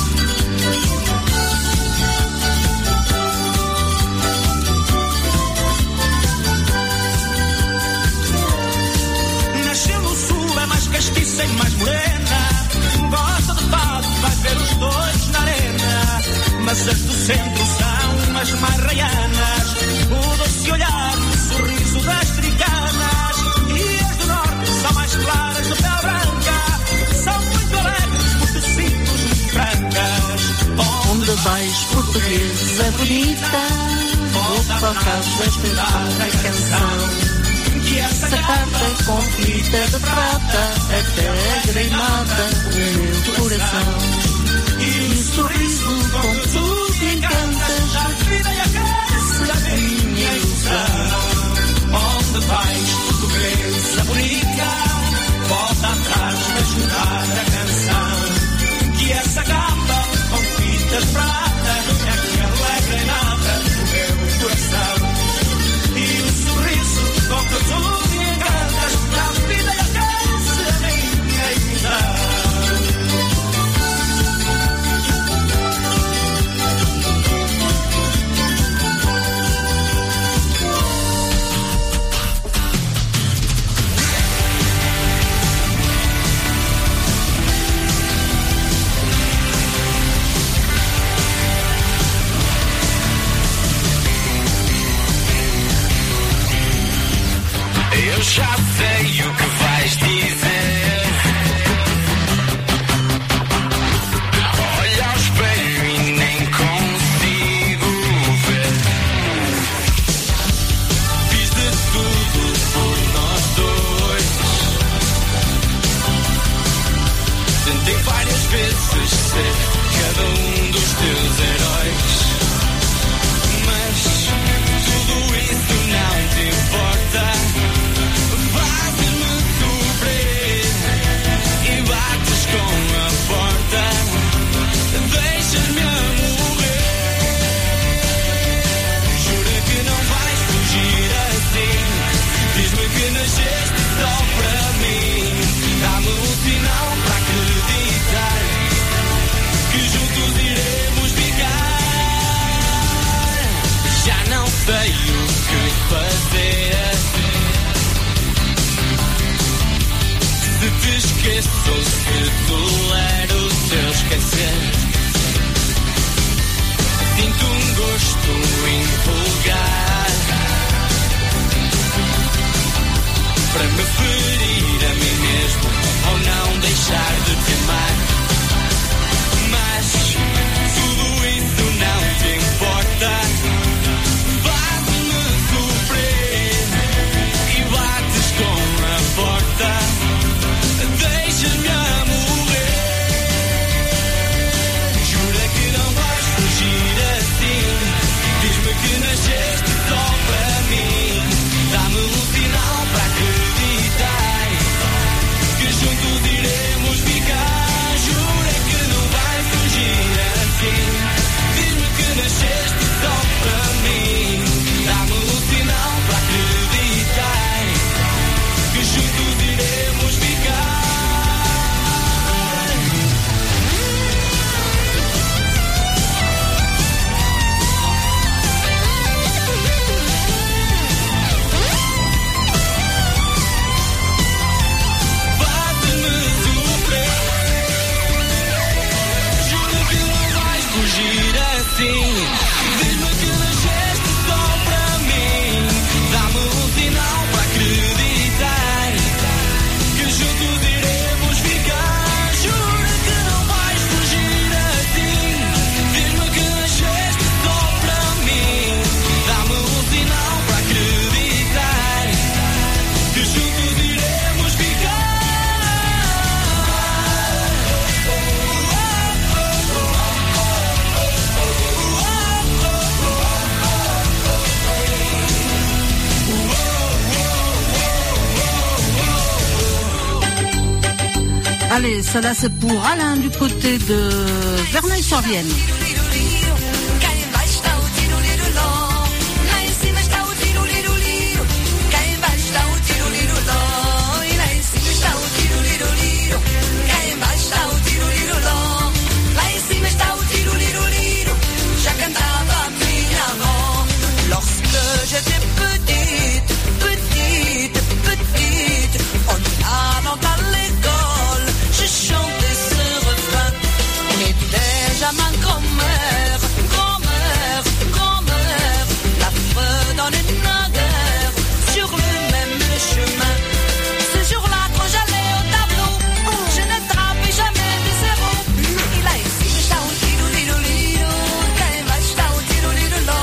Nasceu no sul, é mais castiça e mais morena, gosta de fado, vai ver os dois na arena. Mas as do centro são as mais raianas, o doce olhar, o sorriso das tricanas. E as do norte são mais claras de pele branca, são muito alegres, muito simples, muito francas. Onde vais, portuguesa bonita? Volta para casa escutar a canção, que essa carta com fita de prata até alegra e mata o meu coração. E o sorriso com que tu te encantas a vida e aquece a minha ilusão. Onde vais, portuguesa bonita? Volta atrás para escutar a canção, que essa gamba com fitas de prata é que alegra e mata o meu coração. E o sorriso com que tu me encantas a vida e aquece a minha ilusão. Eu já sei o que vais dizer. Olha ao espelho e nem consigo ver. Fiz de tudo por nós dois. Tentei várias vezes ser cada um dos teus heróis, mas tudo isso não te importa. Sei o que fazer. Se te esqueço ou se tolero o teu esquecer. Sinto um gosto invulgar para me ferir a mim mesmo ou não deixar de te amar. Mas tudo isso não te importa. Deixas-me a morrer. Jura que não vais fugir assim. Diz-me que nasceste só para mim. Dá-me um sinal para acreditar Allez, celle-là c'est pour Alain du côté de Verneuil-sur-Vienne. J'étais petite, petite, petite, en allant à l'école, je chantais ce refrain. On était jamais grand-mère, grand-mère, grand-mère, l'affreux dans les naguères, sur le même chemin. Ce jour-là, quand j'allais au tableau, je n'attrapais jamais des zéros. Il a ici le chao, tiro, liro, liro, quand il va, chao, tiro, liro, liro.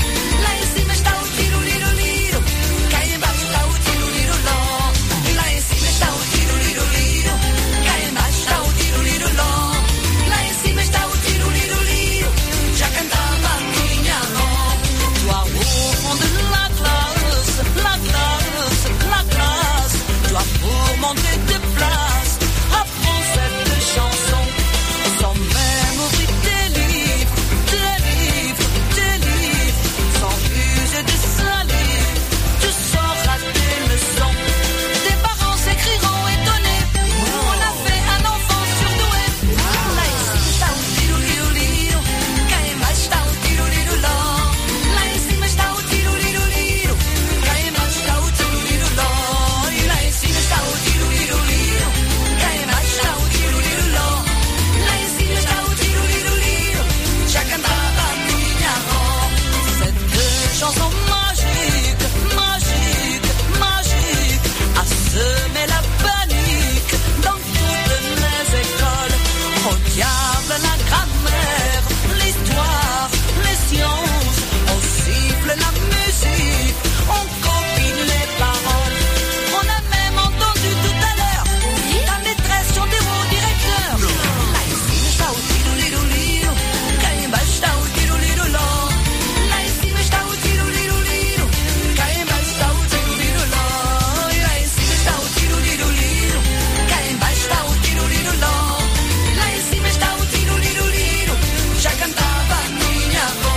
Pour monter de place, apprends cette chanson, sans même ouvrir tes livres, tes livres, tes livres, sans user de salive, tu sauras tes leçons. Tes parents s'écriront étonnés, on a fait un enfant surdoué. Là ici, chao, tiro, liro, liro, quand il va, chao, tiro, liro, lo. Là ici, chao, tiro, liro, liro, quand il va, chao, tiro, liro, lo. Là ici, chao, tiro, liro, liro, quand il va, chao, tiro, liro, lo. Lá em cima está o tiro, liro, liro, já cantava a minha avó. Cette chanson magique, magique, magique, a semé la panique dans toutes les écoles. Au diable la grammaire, l'histoire, les sciences, on siffle la musique, on copie les paroles. On a même entendu tout à l'heure la maîtresse chanter au directeur. Lá em cima está o tiro, liro, liro, cá embaixo está o tiro, liro, ló. Lá em cima está o tiro, liro, liro, cá embaixo está o tiro, liro, ló. E lá em cima está o tiro, liro, liro, cá embaixo está o tiro, liro, ló. Lá em cima está o tiro, liro, liro, já cantava a minha avó.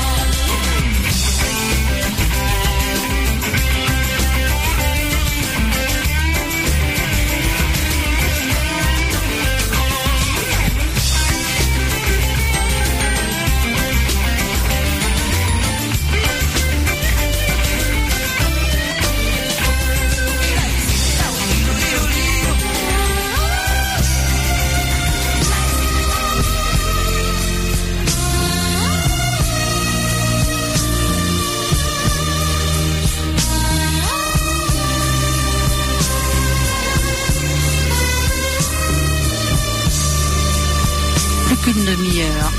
Plus qu'une demi-heure.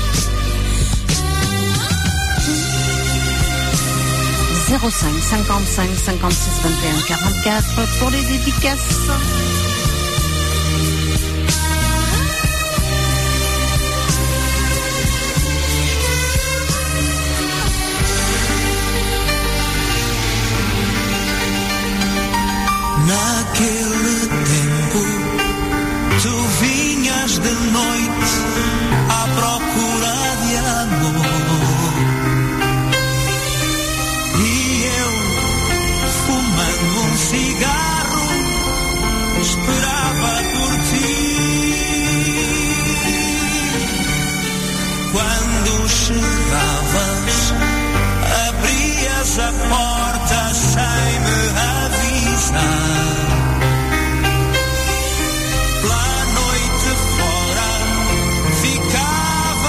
zéro cinq cinquante-cinq cinquante-six vingt et un quarante-quatre pour les dédicaces. Naquele tempo, tu vinhas de noite à procura de amor. E eu, fumando um cigarro, esperava por ti. Quando chegavas, abrias a porta sem me avisar. Pela noite fora ficava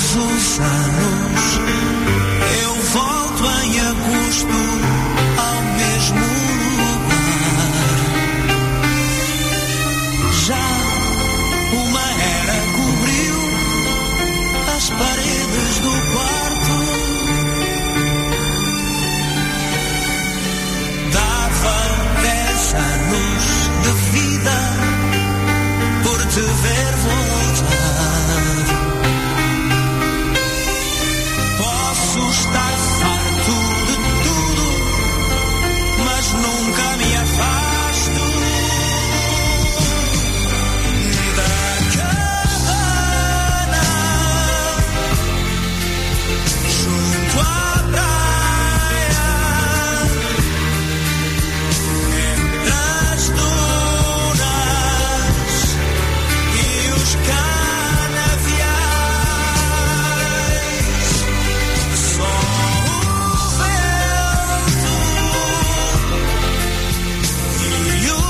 os anos eu volto em agosto ao mesmo lugar. Já uma era cobriu as paredes do quarto. Dava dez anos de vida por te ver voltar. Posso estar farto de tudo, mas nunca me afasto da cabana junto à praia, entre as dunas e os canaviais. Só o vento e o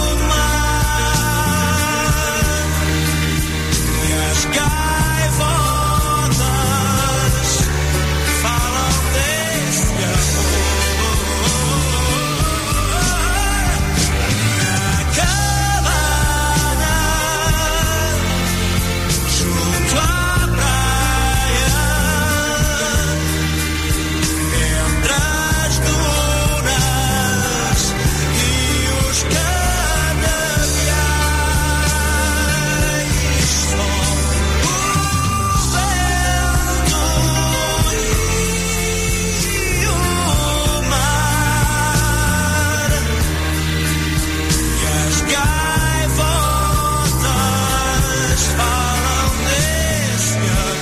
mar e as gaivotas falam desse amor. Na cabana junto à praia, entre as dunas e os canaviais. Só o vento e o mar e as gaivotas falam desse amor.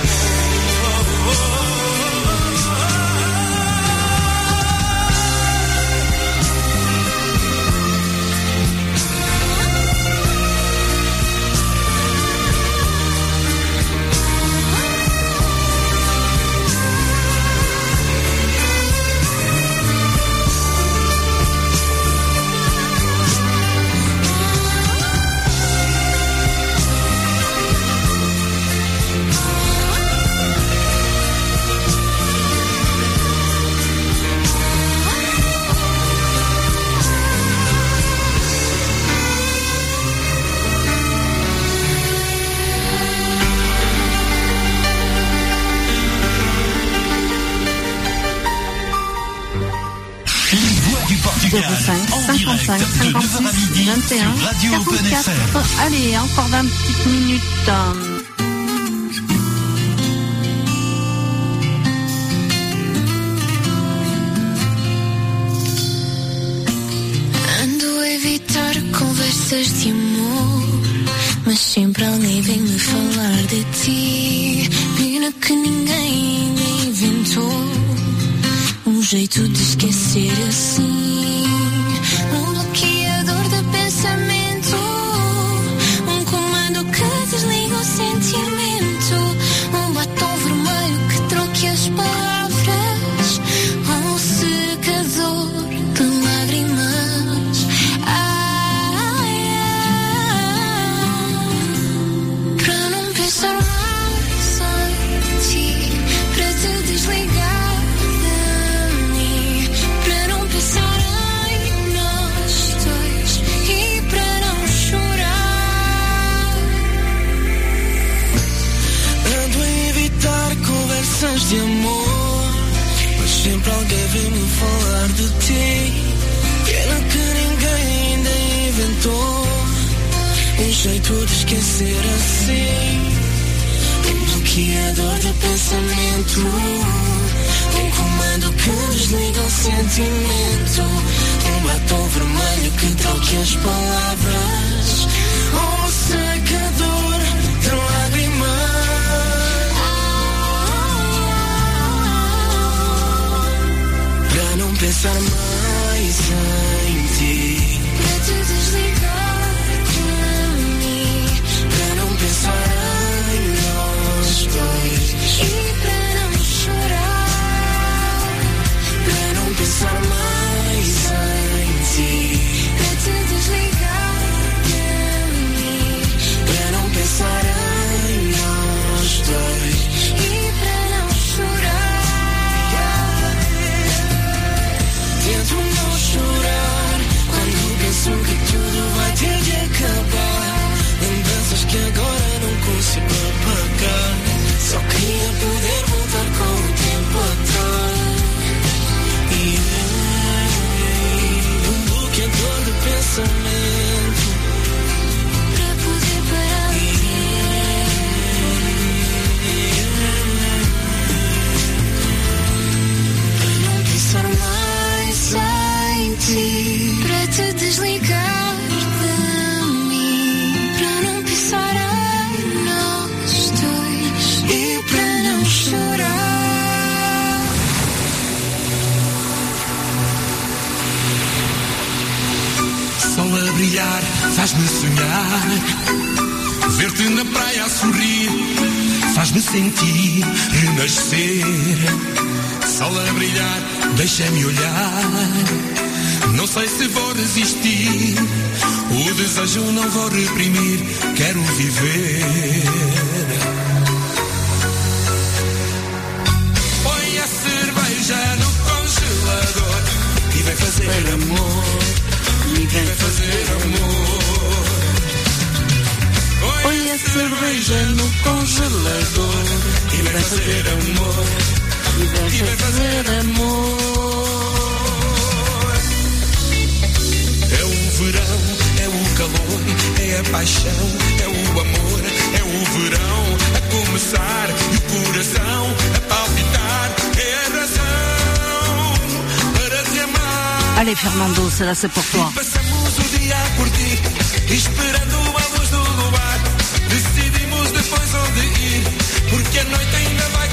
Les voix du Portugal, zéro cinq, en cinquante-cinq, direct de neuf heures à cinquante-six, midi vingt et un, sur Radio Open F quarante-quatre. M. Allez, encore vingt petites minutes. Ando a evitar conversas de amor, mas sempre alguém vem me falar de ti. Pena que ninguém ainda inventou um jeito de esquecer assim. Um bloqueador de pensamento, um comando que desliga o sentimento, um batom vermelho que troque as palavras, um secador de lágrimas. Ai, ai, para não pensar mais em ti, para te desligar de mim, para não pensar em nós dois e para não chorar. Ando a evitar conversas de amor, mas sempre alguém vem me falar de ti. Pena que ninguém ainda inventou um jeito de esquecer assim. Um bloqueador de pensamento, um comando que desliga o sentimento, um batom vermelho que troque as palavras, um secador de lágrimas. Para não pensar mais em ti, Para te desligar de mim, para não pensar em nós dois e para não chorar. para não pensar mais em ti, Para te desligar faz-me sonhar, ver-te na praia a sorrir, faz-me sentir renascer. Sol a brilhar, deixa-me olhar, não sei se vou resistir, o desejo não vou reprimir, quero viver. Põe a cerveja no congelador e vem fazer amor, e vem fazer amor. Põe a cerveja no congelador e vem fazer amor, e vem fazer amor. É o verão, é o calor, é a paixão, é o amor, é o verão a começar e o coração a palpitar, é a razão para te amar. Allez Fernando, cela c'est pour toi. Passamos o dia a curtir, esperando a luz do luar, decidimos depois onde ir, porque a noite ainda vai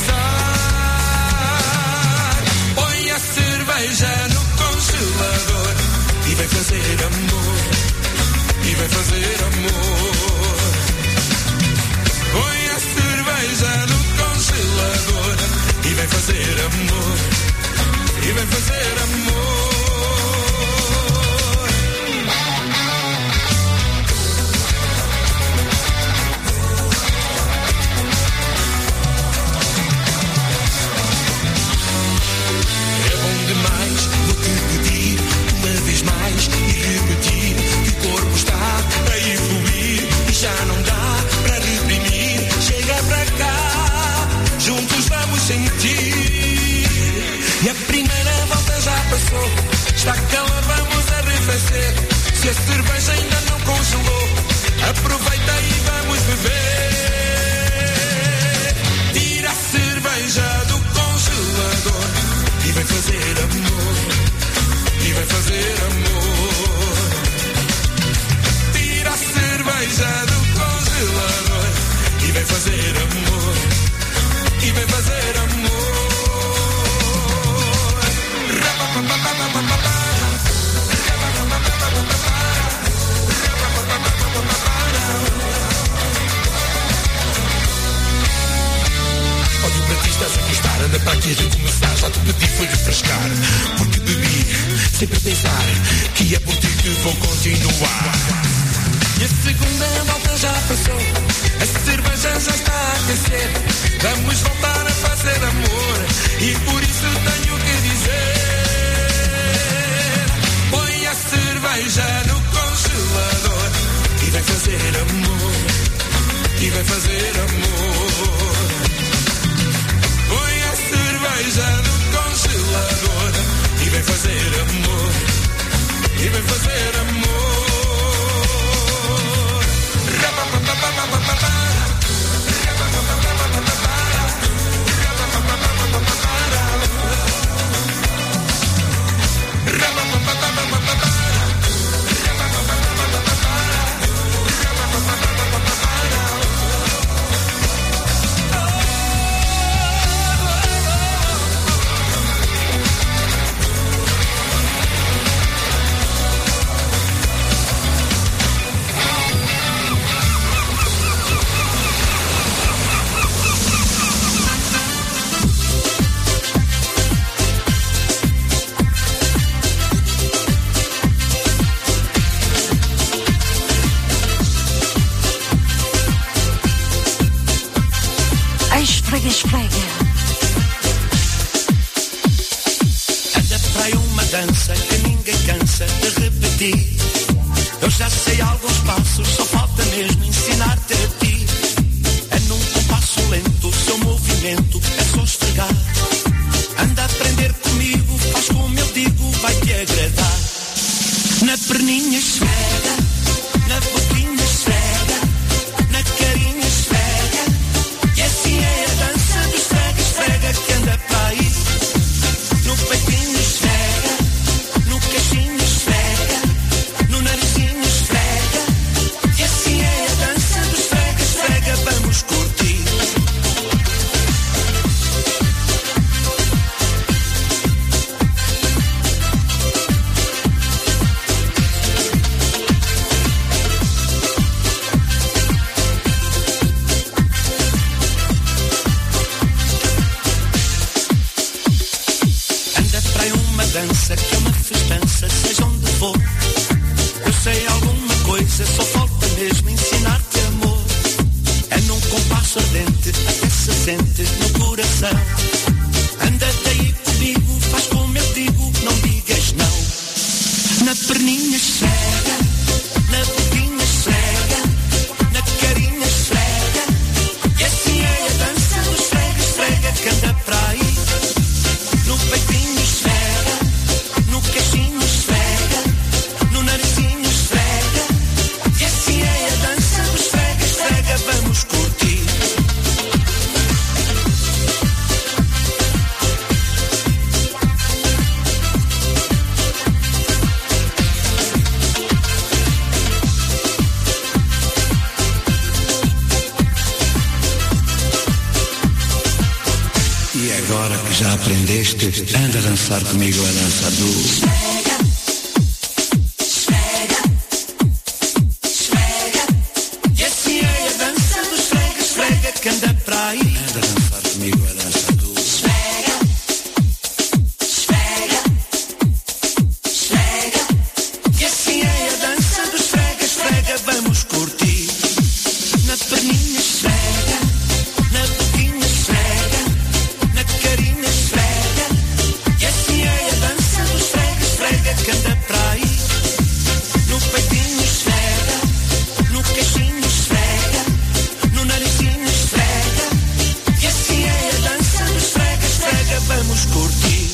começar. Põe a cerveja no congelador e vem fazer amor, e vem fazer amor. Põe a cerveja no congelador e vem fazer amor, e vem fazer amor. É bom demais, vou-te pedir uma vez mais e repetir que o corpo está a evoluir e já não dá para reprimir. Chega para cá, juntos vamos sentir. E a primeira volta já passou, está calor, vamos arrefecer. Se a cerveja ainda não congelou, aproveita e vamos beber. Tira a cerveja do congelador e vem fazer amor, e vem fazer amor. Tira a cerveja do congelador e vem fazer amor, e vem fazer amor. Olha para ti, estás a gostar, anda para aqui a recomeçar, já te pedi foi refrescar, porque bebi, sempre a pensar, que é por ti que vou continuar. E a segunda volta já passou, a cerveja já está a aquecer, vamos voltar a fazer amor, e por isso tenho que dizer, põe a cerveja no congelador, e vem fazer amor, e vem fazer amor. Põe a cerveja no congelador, e vem fazer amor, e vem fazer amor. Esfrega, esfrega. Anda para aí uma dança que ninguém cansa de repetir. Eu já sei alguns passos, só falta mesmo ensinar-te a ti. É num compasso lento, o seu movimento é só esfregar. Anda a aprender comigo, faz como eu digo, vai te agradar. Na perninha esfrega, na boquinha esfrega, na carinha esfrega. E assim é a dança do esfrega, esfrega que anda para aí. No peitinho esfrega, no queixinho esfrega, no narizinho esfrega. E assim é a ensinar-te amor. É num compasso ardente, até se sente no coração. Anda daí comigo, faz como eu digo, não digas não. Na perninha esfrega, na boquinha esfrega, na carinha esfrega. E assim é a dança do esfrega, esfrega que anda para aí. No peitinho esfrega, no queixinho esfrega, no narizinho esfrega. E assim é a dança do esfrega, esfrega, vamos curtir. E agora que já aprendeste, anda a dançar comigo a dança do... Esfrega, esfrega, esfrega. E assim é a dança do esfrega, esfrega que anda para aí. Anda a dançar comigo a dança do... Esfrega, esfrega, esfrega. E assim é a dança do esfrega, esfrega, vamos curtir. Na perninha esfrega, na boquinha esfrega, na carinha esfrega. E assim é a dança do esfrega, esfrega que anda para aí. No peitinho esfrega, no queixinho esfrega, no narizinho esfrega. E assim é a dança do esfrega, esfrega, vamos curtir.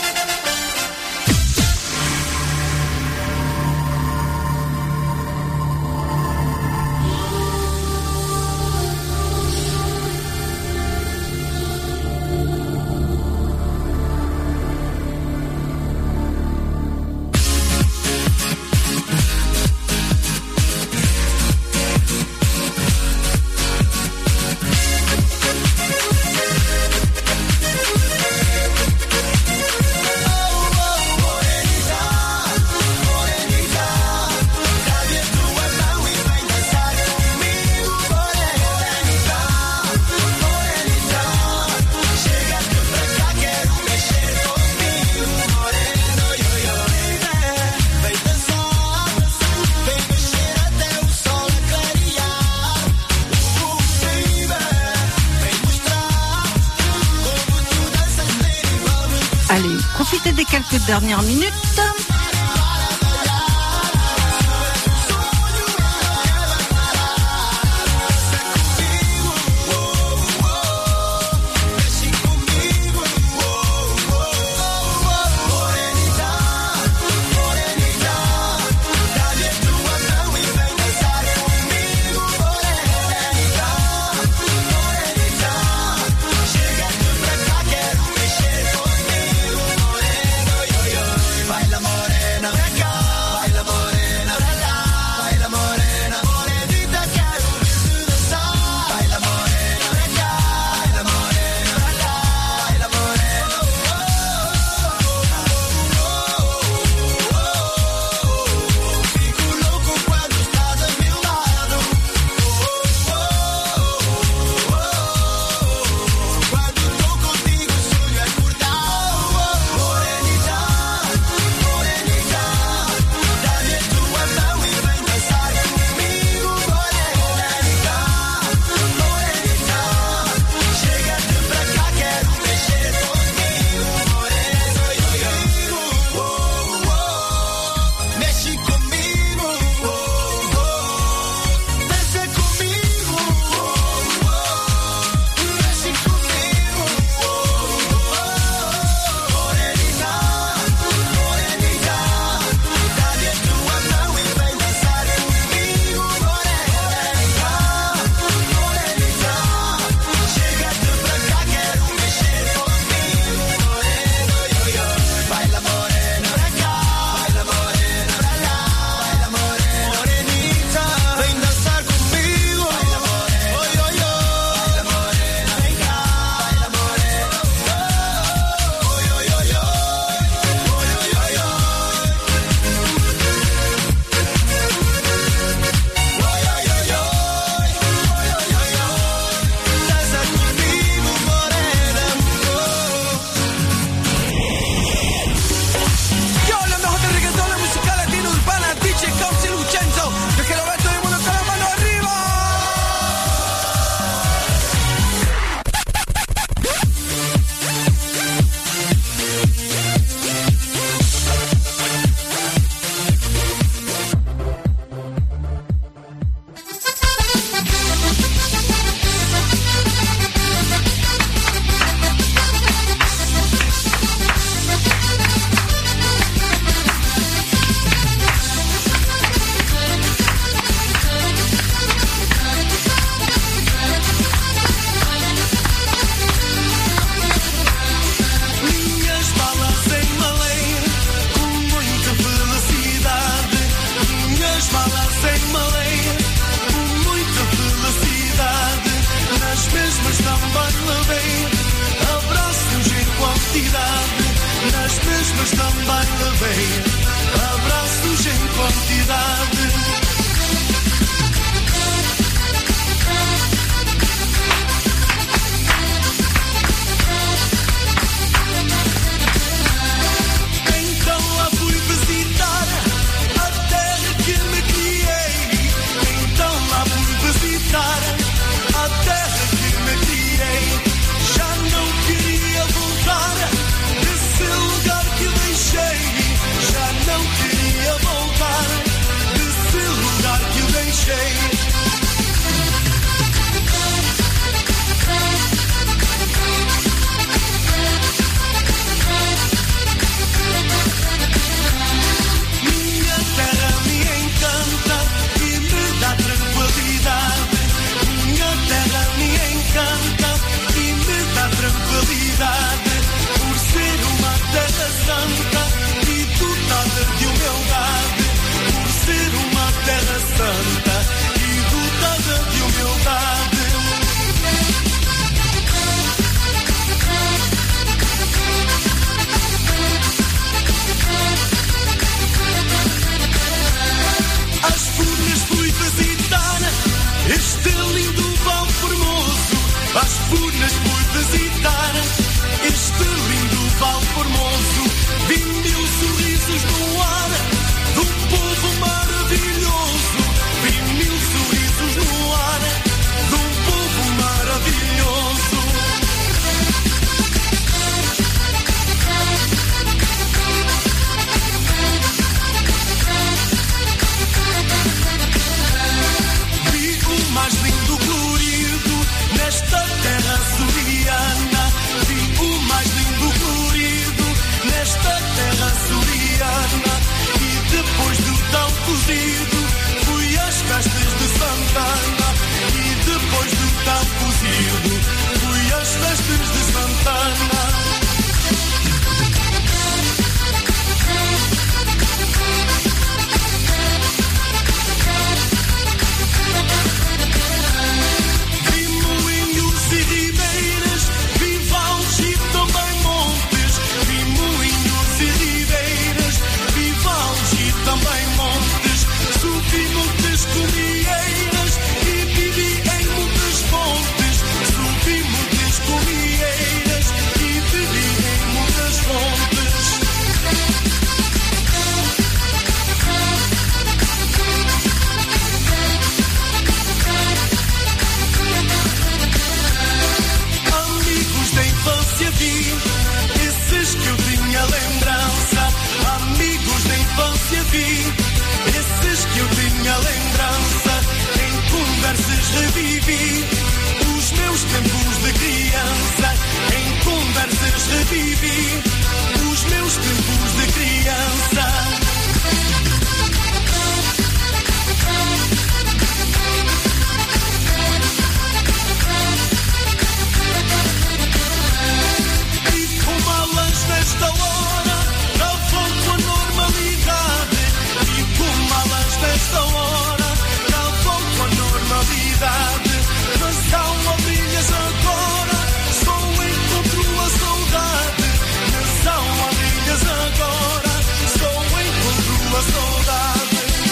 Allez, profitez des quelques dernières minutes. Baila morena. quantidade. Então lá fui visitar a terra que me criei. Então lá fui visitar a terra que me criei. Já não queria voltar desse lugar que deixei. Já não queria voltar desse lugar que eu deixei. Minha terra me encanta e me dá tranquilidade. Minha terra me encanta e me dá tranquilidade. Por ser uma terra santa e dotada de humildade. Por ser uma terra santa e dotada de humildade. As Furnas fui visitar este lindo Val Formoso. As Furnas fui visitar este lindo Val Formoso. Vi mil sorrisos no ar de um povo maravilhoso. Vi mil sorrisos no ar de um povo maravilhoso. Vi o mais lindo colorido nesta terra açoriana. Vi o mais lindo colorido nesta terra açoriana. E depois do tal cozido fui às festas de Santana. E depois do tal cozido fui às festas de Santana. Vi moinhos e ribeiras, vi vales e também montes. Vi moinhos e ribeiras, vi vales e também montes. Subi muitas comieiras e vivi em muitas fontes. Subi muitas comieiras e vivi em muitas fontes. Amigos da infância vi, esses que eu tinha lembrança. Amigos da infância vi, esses que eu tinha lembrança. Em conversas revivi os meus tempos de criança. Em conversas revivi os meus tempos de criança. E com malas nesta hora, já volto à normalidade. E com malas nesta hora, já volto à normalidade. Nas almadrilhas agora, só encontro a saudade. Nas almadrilhas agora, só encontro a saudade.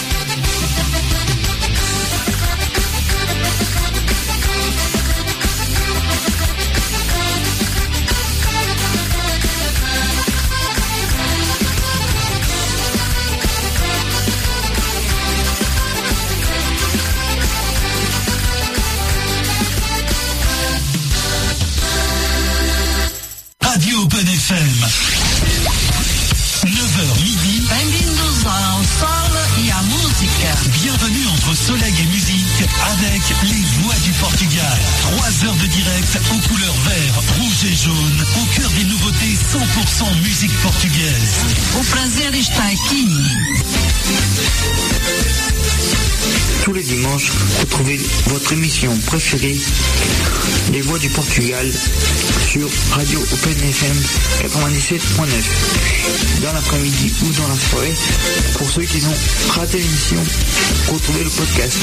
Radio Open F M. neuf heures midi. Bem-vindos ao Sol e à música. Bienvenue entre soleil et musique avec les voix du Portugal. Trois heures de direct aux couleurs vert, rouge et jaune, au cœur des nouveautés cent pour cent musique portugaise. O prazer está aqui. Tous les dimanches, retrouvez votre émission préférée, Les Voix du Portugal, sur Radio Open F M quatre-vingt-dix-sept point neuf. Dans l'après-midi ou dans la soirée, pour ceux qui ont raté l'émission, retrouvez le podcast.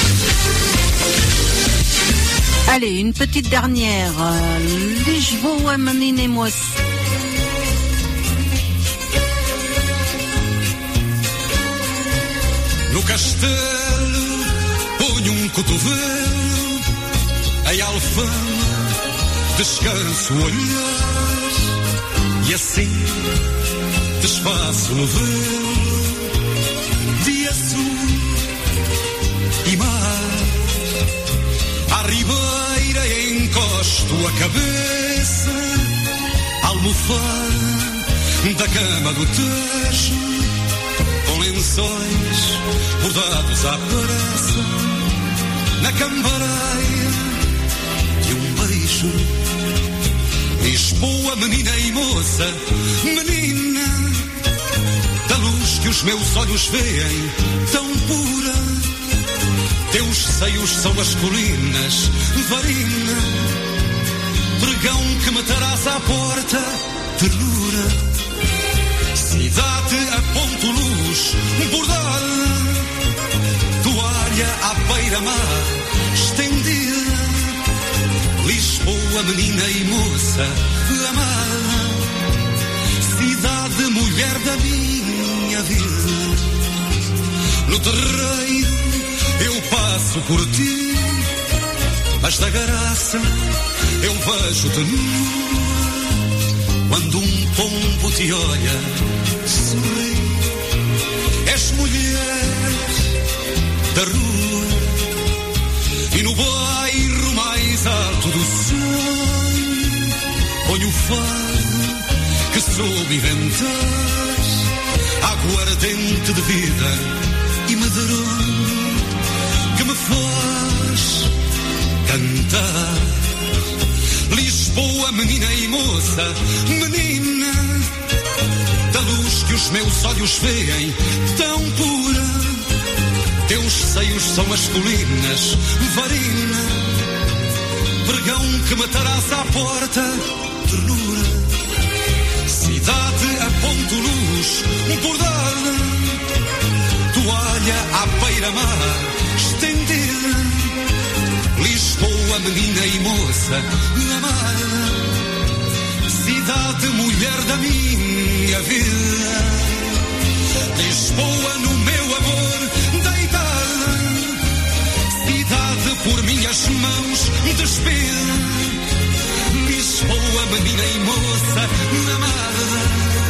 Allez, une petite dernière. Euh, Lisboa, menina e moça. castelo, ponho um cotovelo, em alfama descanso o olhar, e assim desfaço no velo de azul e mar. À ribeira encosto a cabeça, almofada da cama do Tejo, com lençóis bordados à pressa, na cambareia de um beijo. Lisboa, menina e moça, menina, da luz que os meus olhos veem, tão pura. Teus seios são as colinas, varina, pregão que matarás à porta, ternura. Cidade a ponto luz, bordada, toalha à beira-mar, estendida. Lisboa, menina e moça, amada, cidade, mulher da minha vida. No terreiro eu passo por ti, mas da graça eu vejo-te nua. Quando um pombo te olha, sorri, és mulher da rua. E no bairro mais alto do sonho ponho o fado que soube inventar, aguardente de vida e medronho que me faz cantar. Lisboa, menina e moça, menina, da luz que os meus olhos veem, tão pura. Teus seios são as colinas, varina, pregão que matarás à porta, ternura. Cidade a ponto luz, bordada, toalha à beira-mar, estendida. Lisboa, menina e moça, amada, cidade, mulher da minha vida. Lisboa no meu amor deitada, cidade por minhas mãos despida. Lisboa, menina e moça, amada,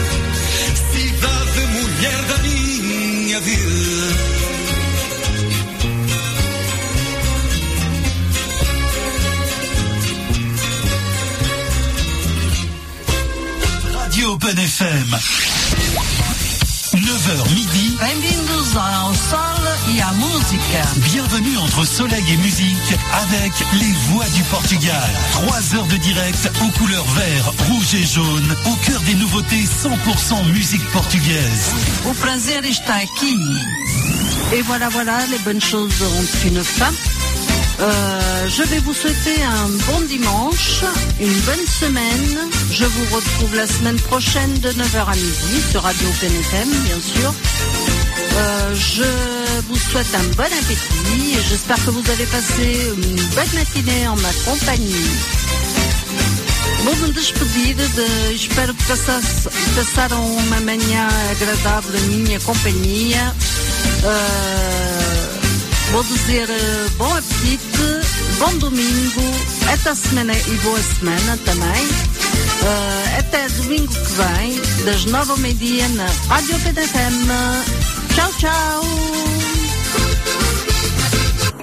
cidade, mulher da minha vida. Open F M. neuf heures midi. Bem-vindos ao Sol e à Música. Bienvenue entre soleil et musique avec les voix du Portugal. Trois heures de direct aux couleurs vert, rouge et jaune, au cœur des nouveautés cent pour cent musique portugaise. O prazer está aqui. Et voilà, voilà, les bonnes choses ont une fin. Euh, je vais vous souhaiter un bon dimanche, une bonne semaine. Je vous retrouve la semaine prochaine de neuf heures à midi sur Radio Open F M, bien sûr. Euh, je vous souhaite un bon appétit et j'espère que vous allez passer une bonne matinée en ma compagnie. Vou me despedir, de, espero que passasse, passaram uma manhã agradável em minha companhia. Uh, vou dizer uh, bom apetite, bom domingo, até a semana e boa semana também. Uh, até domingo que vem, das nove ao meio-dia na Rádio P D F M.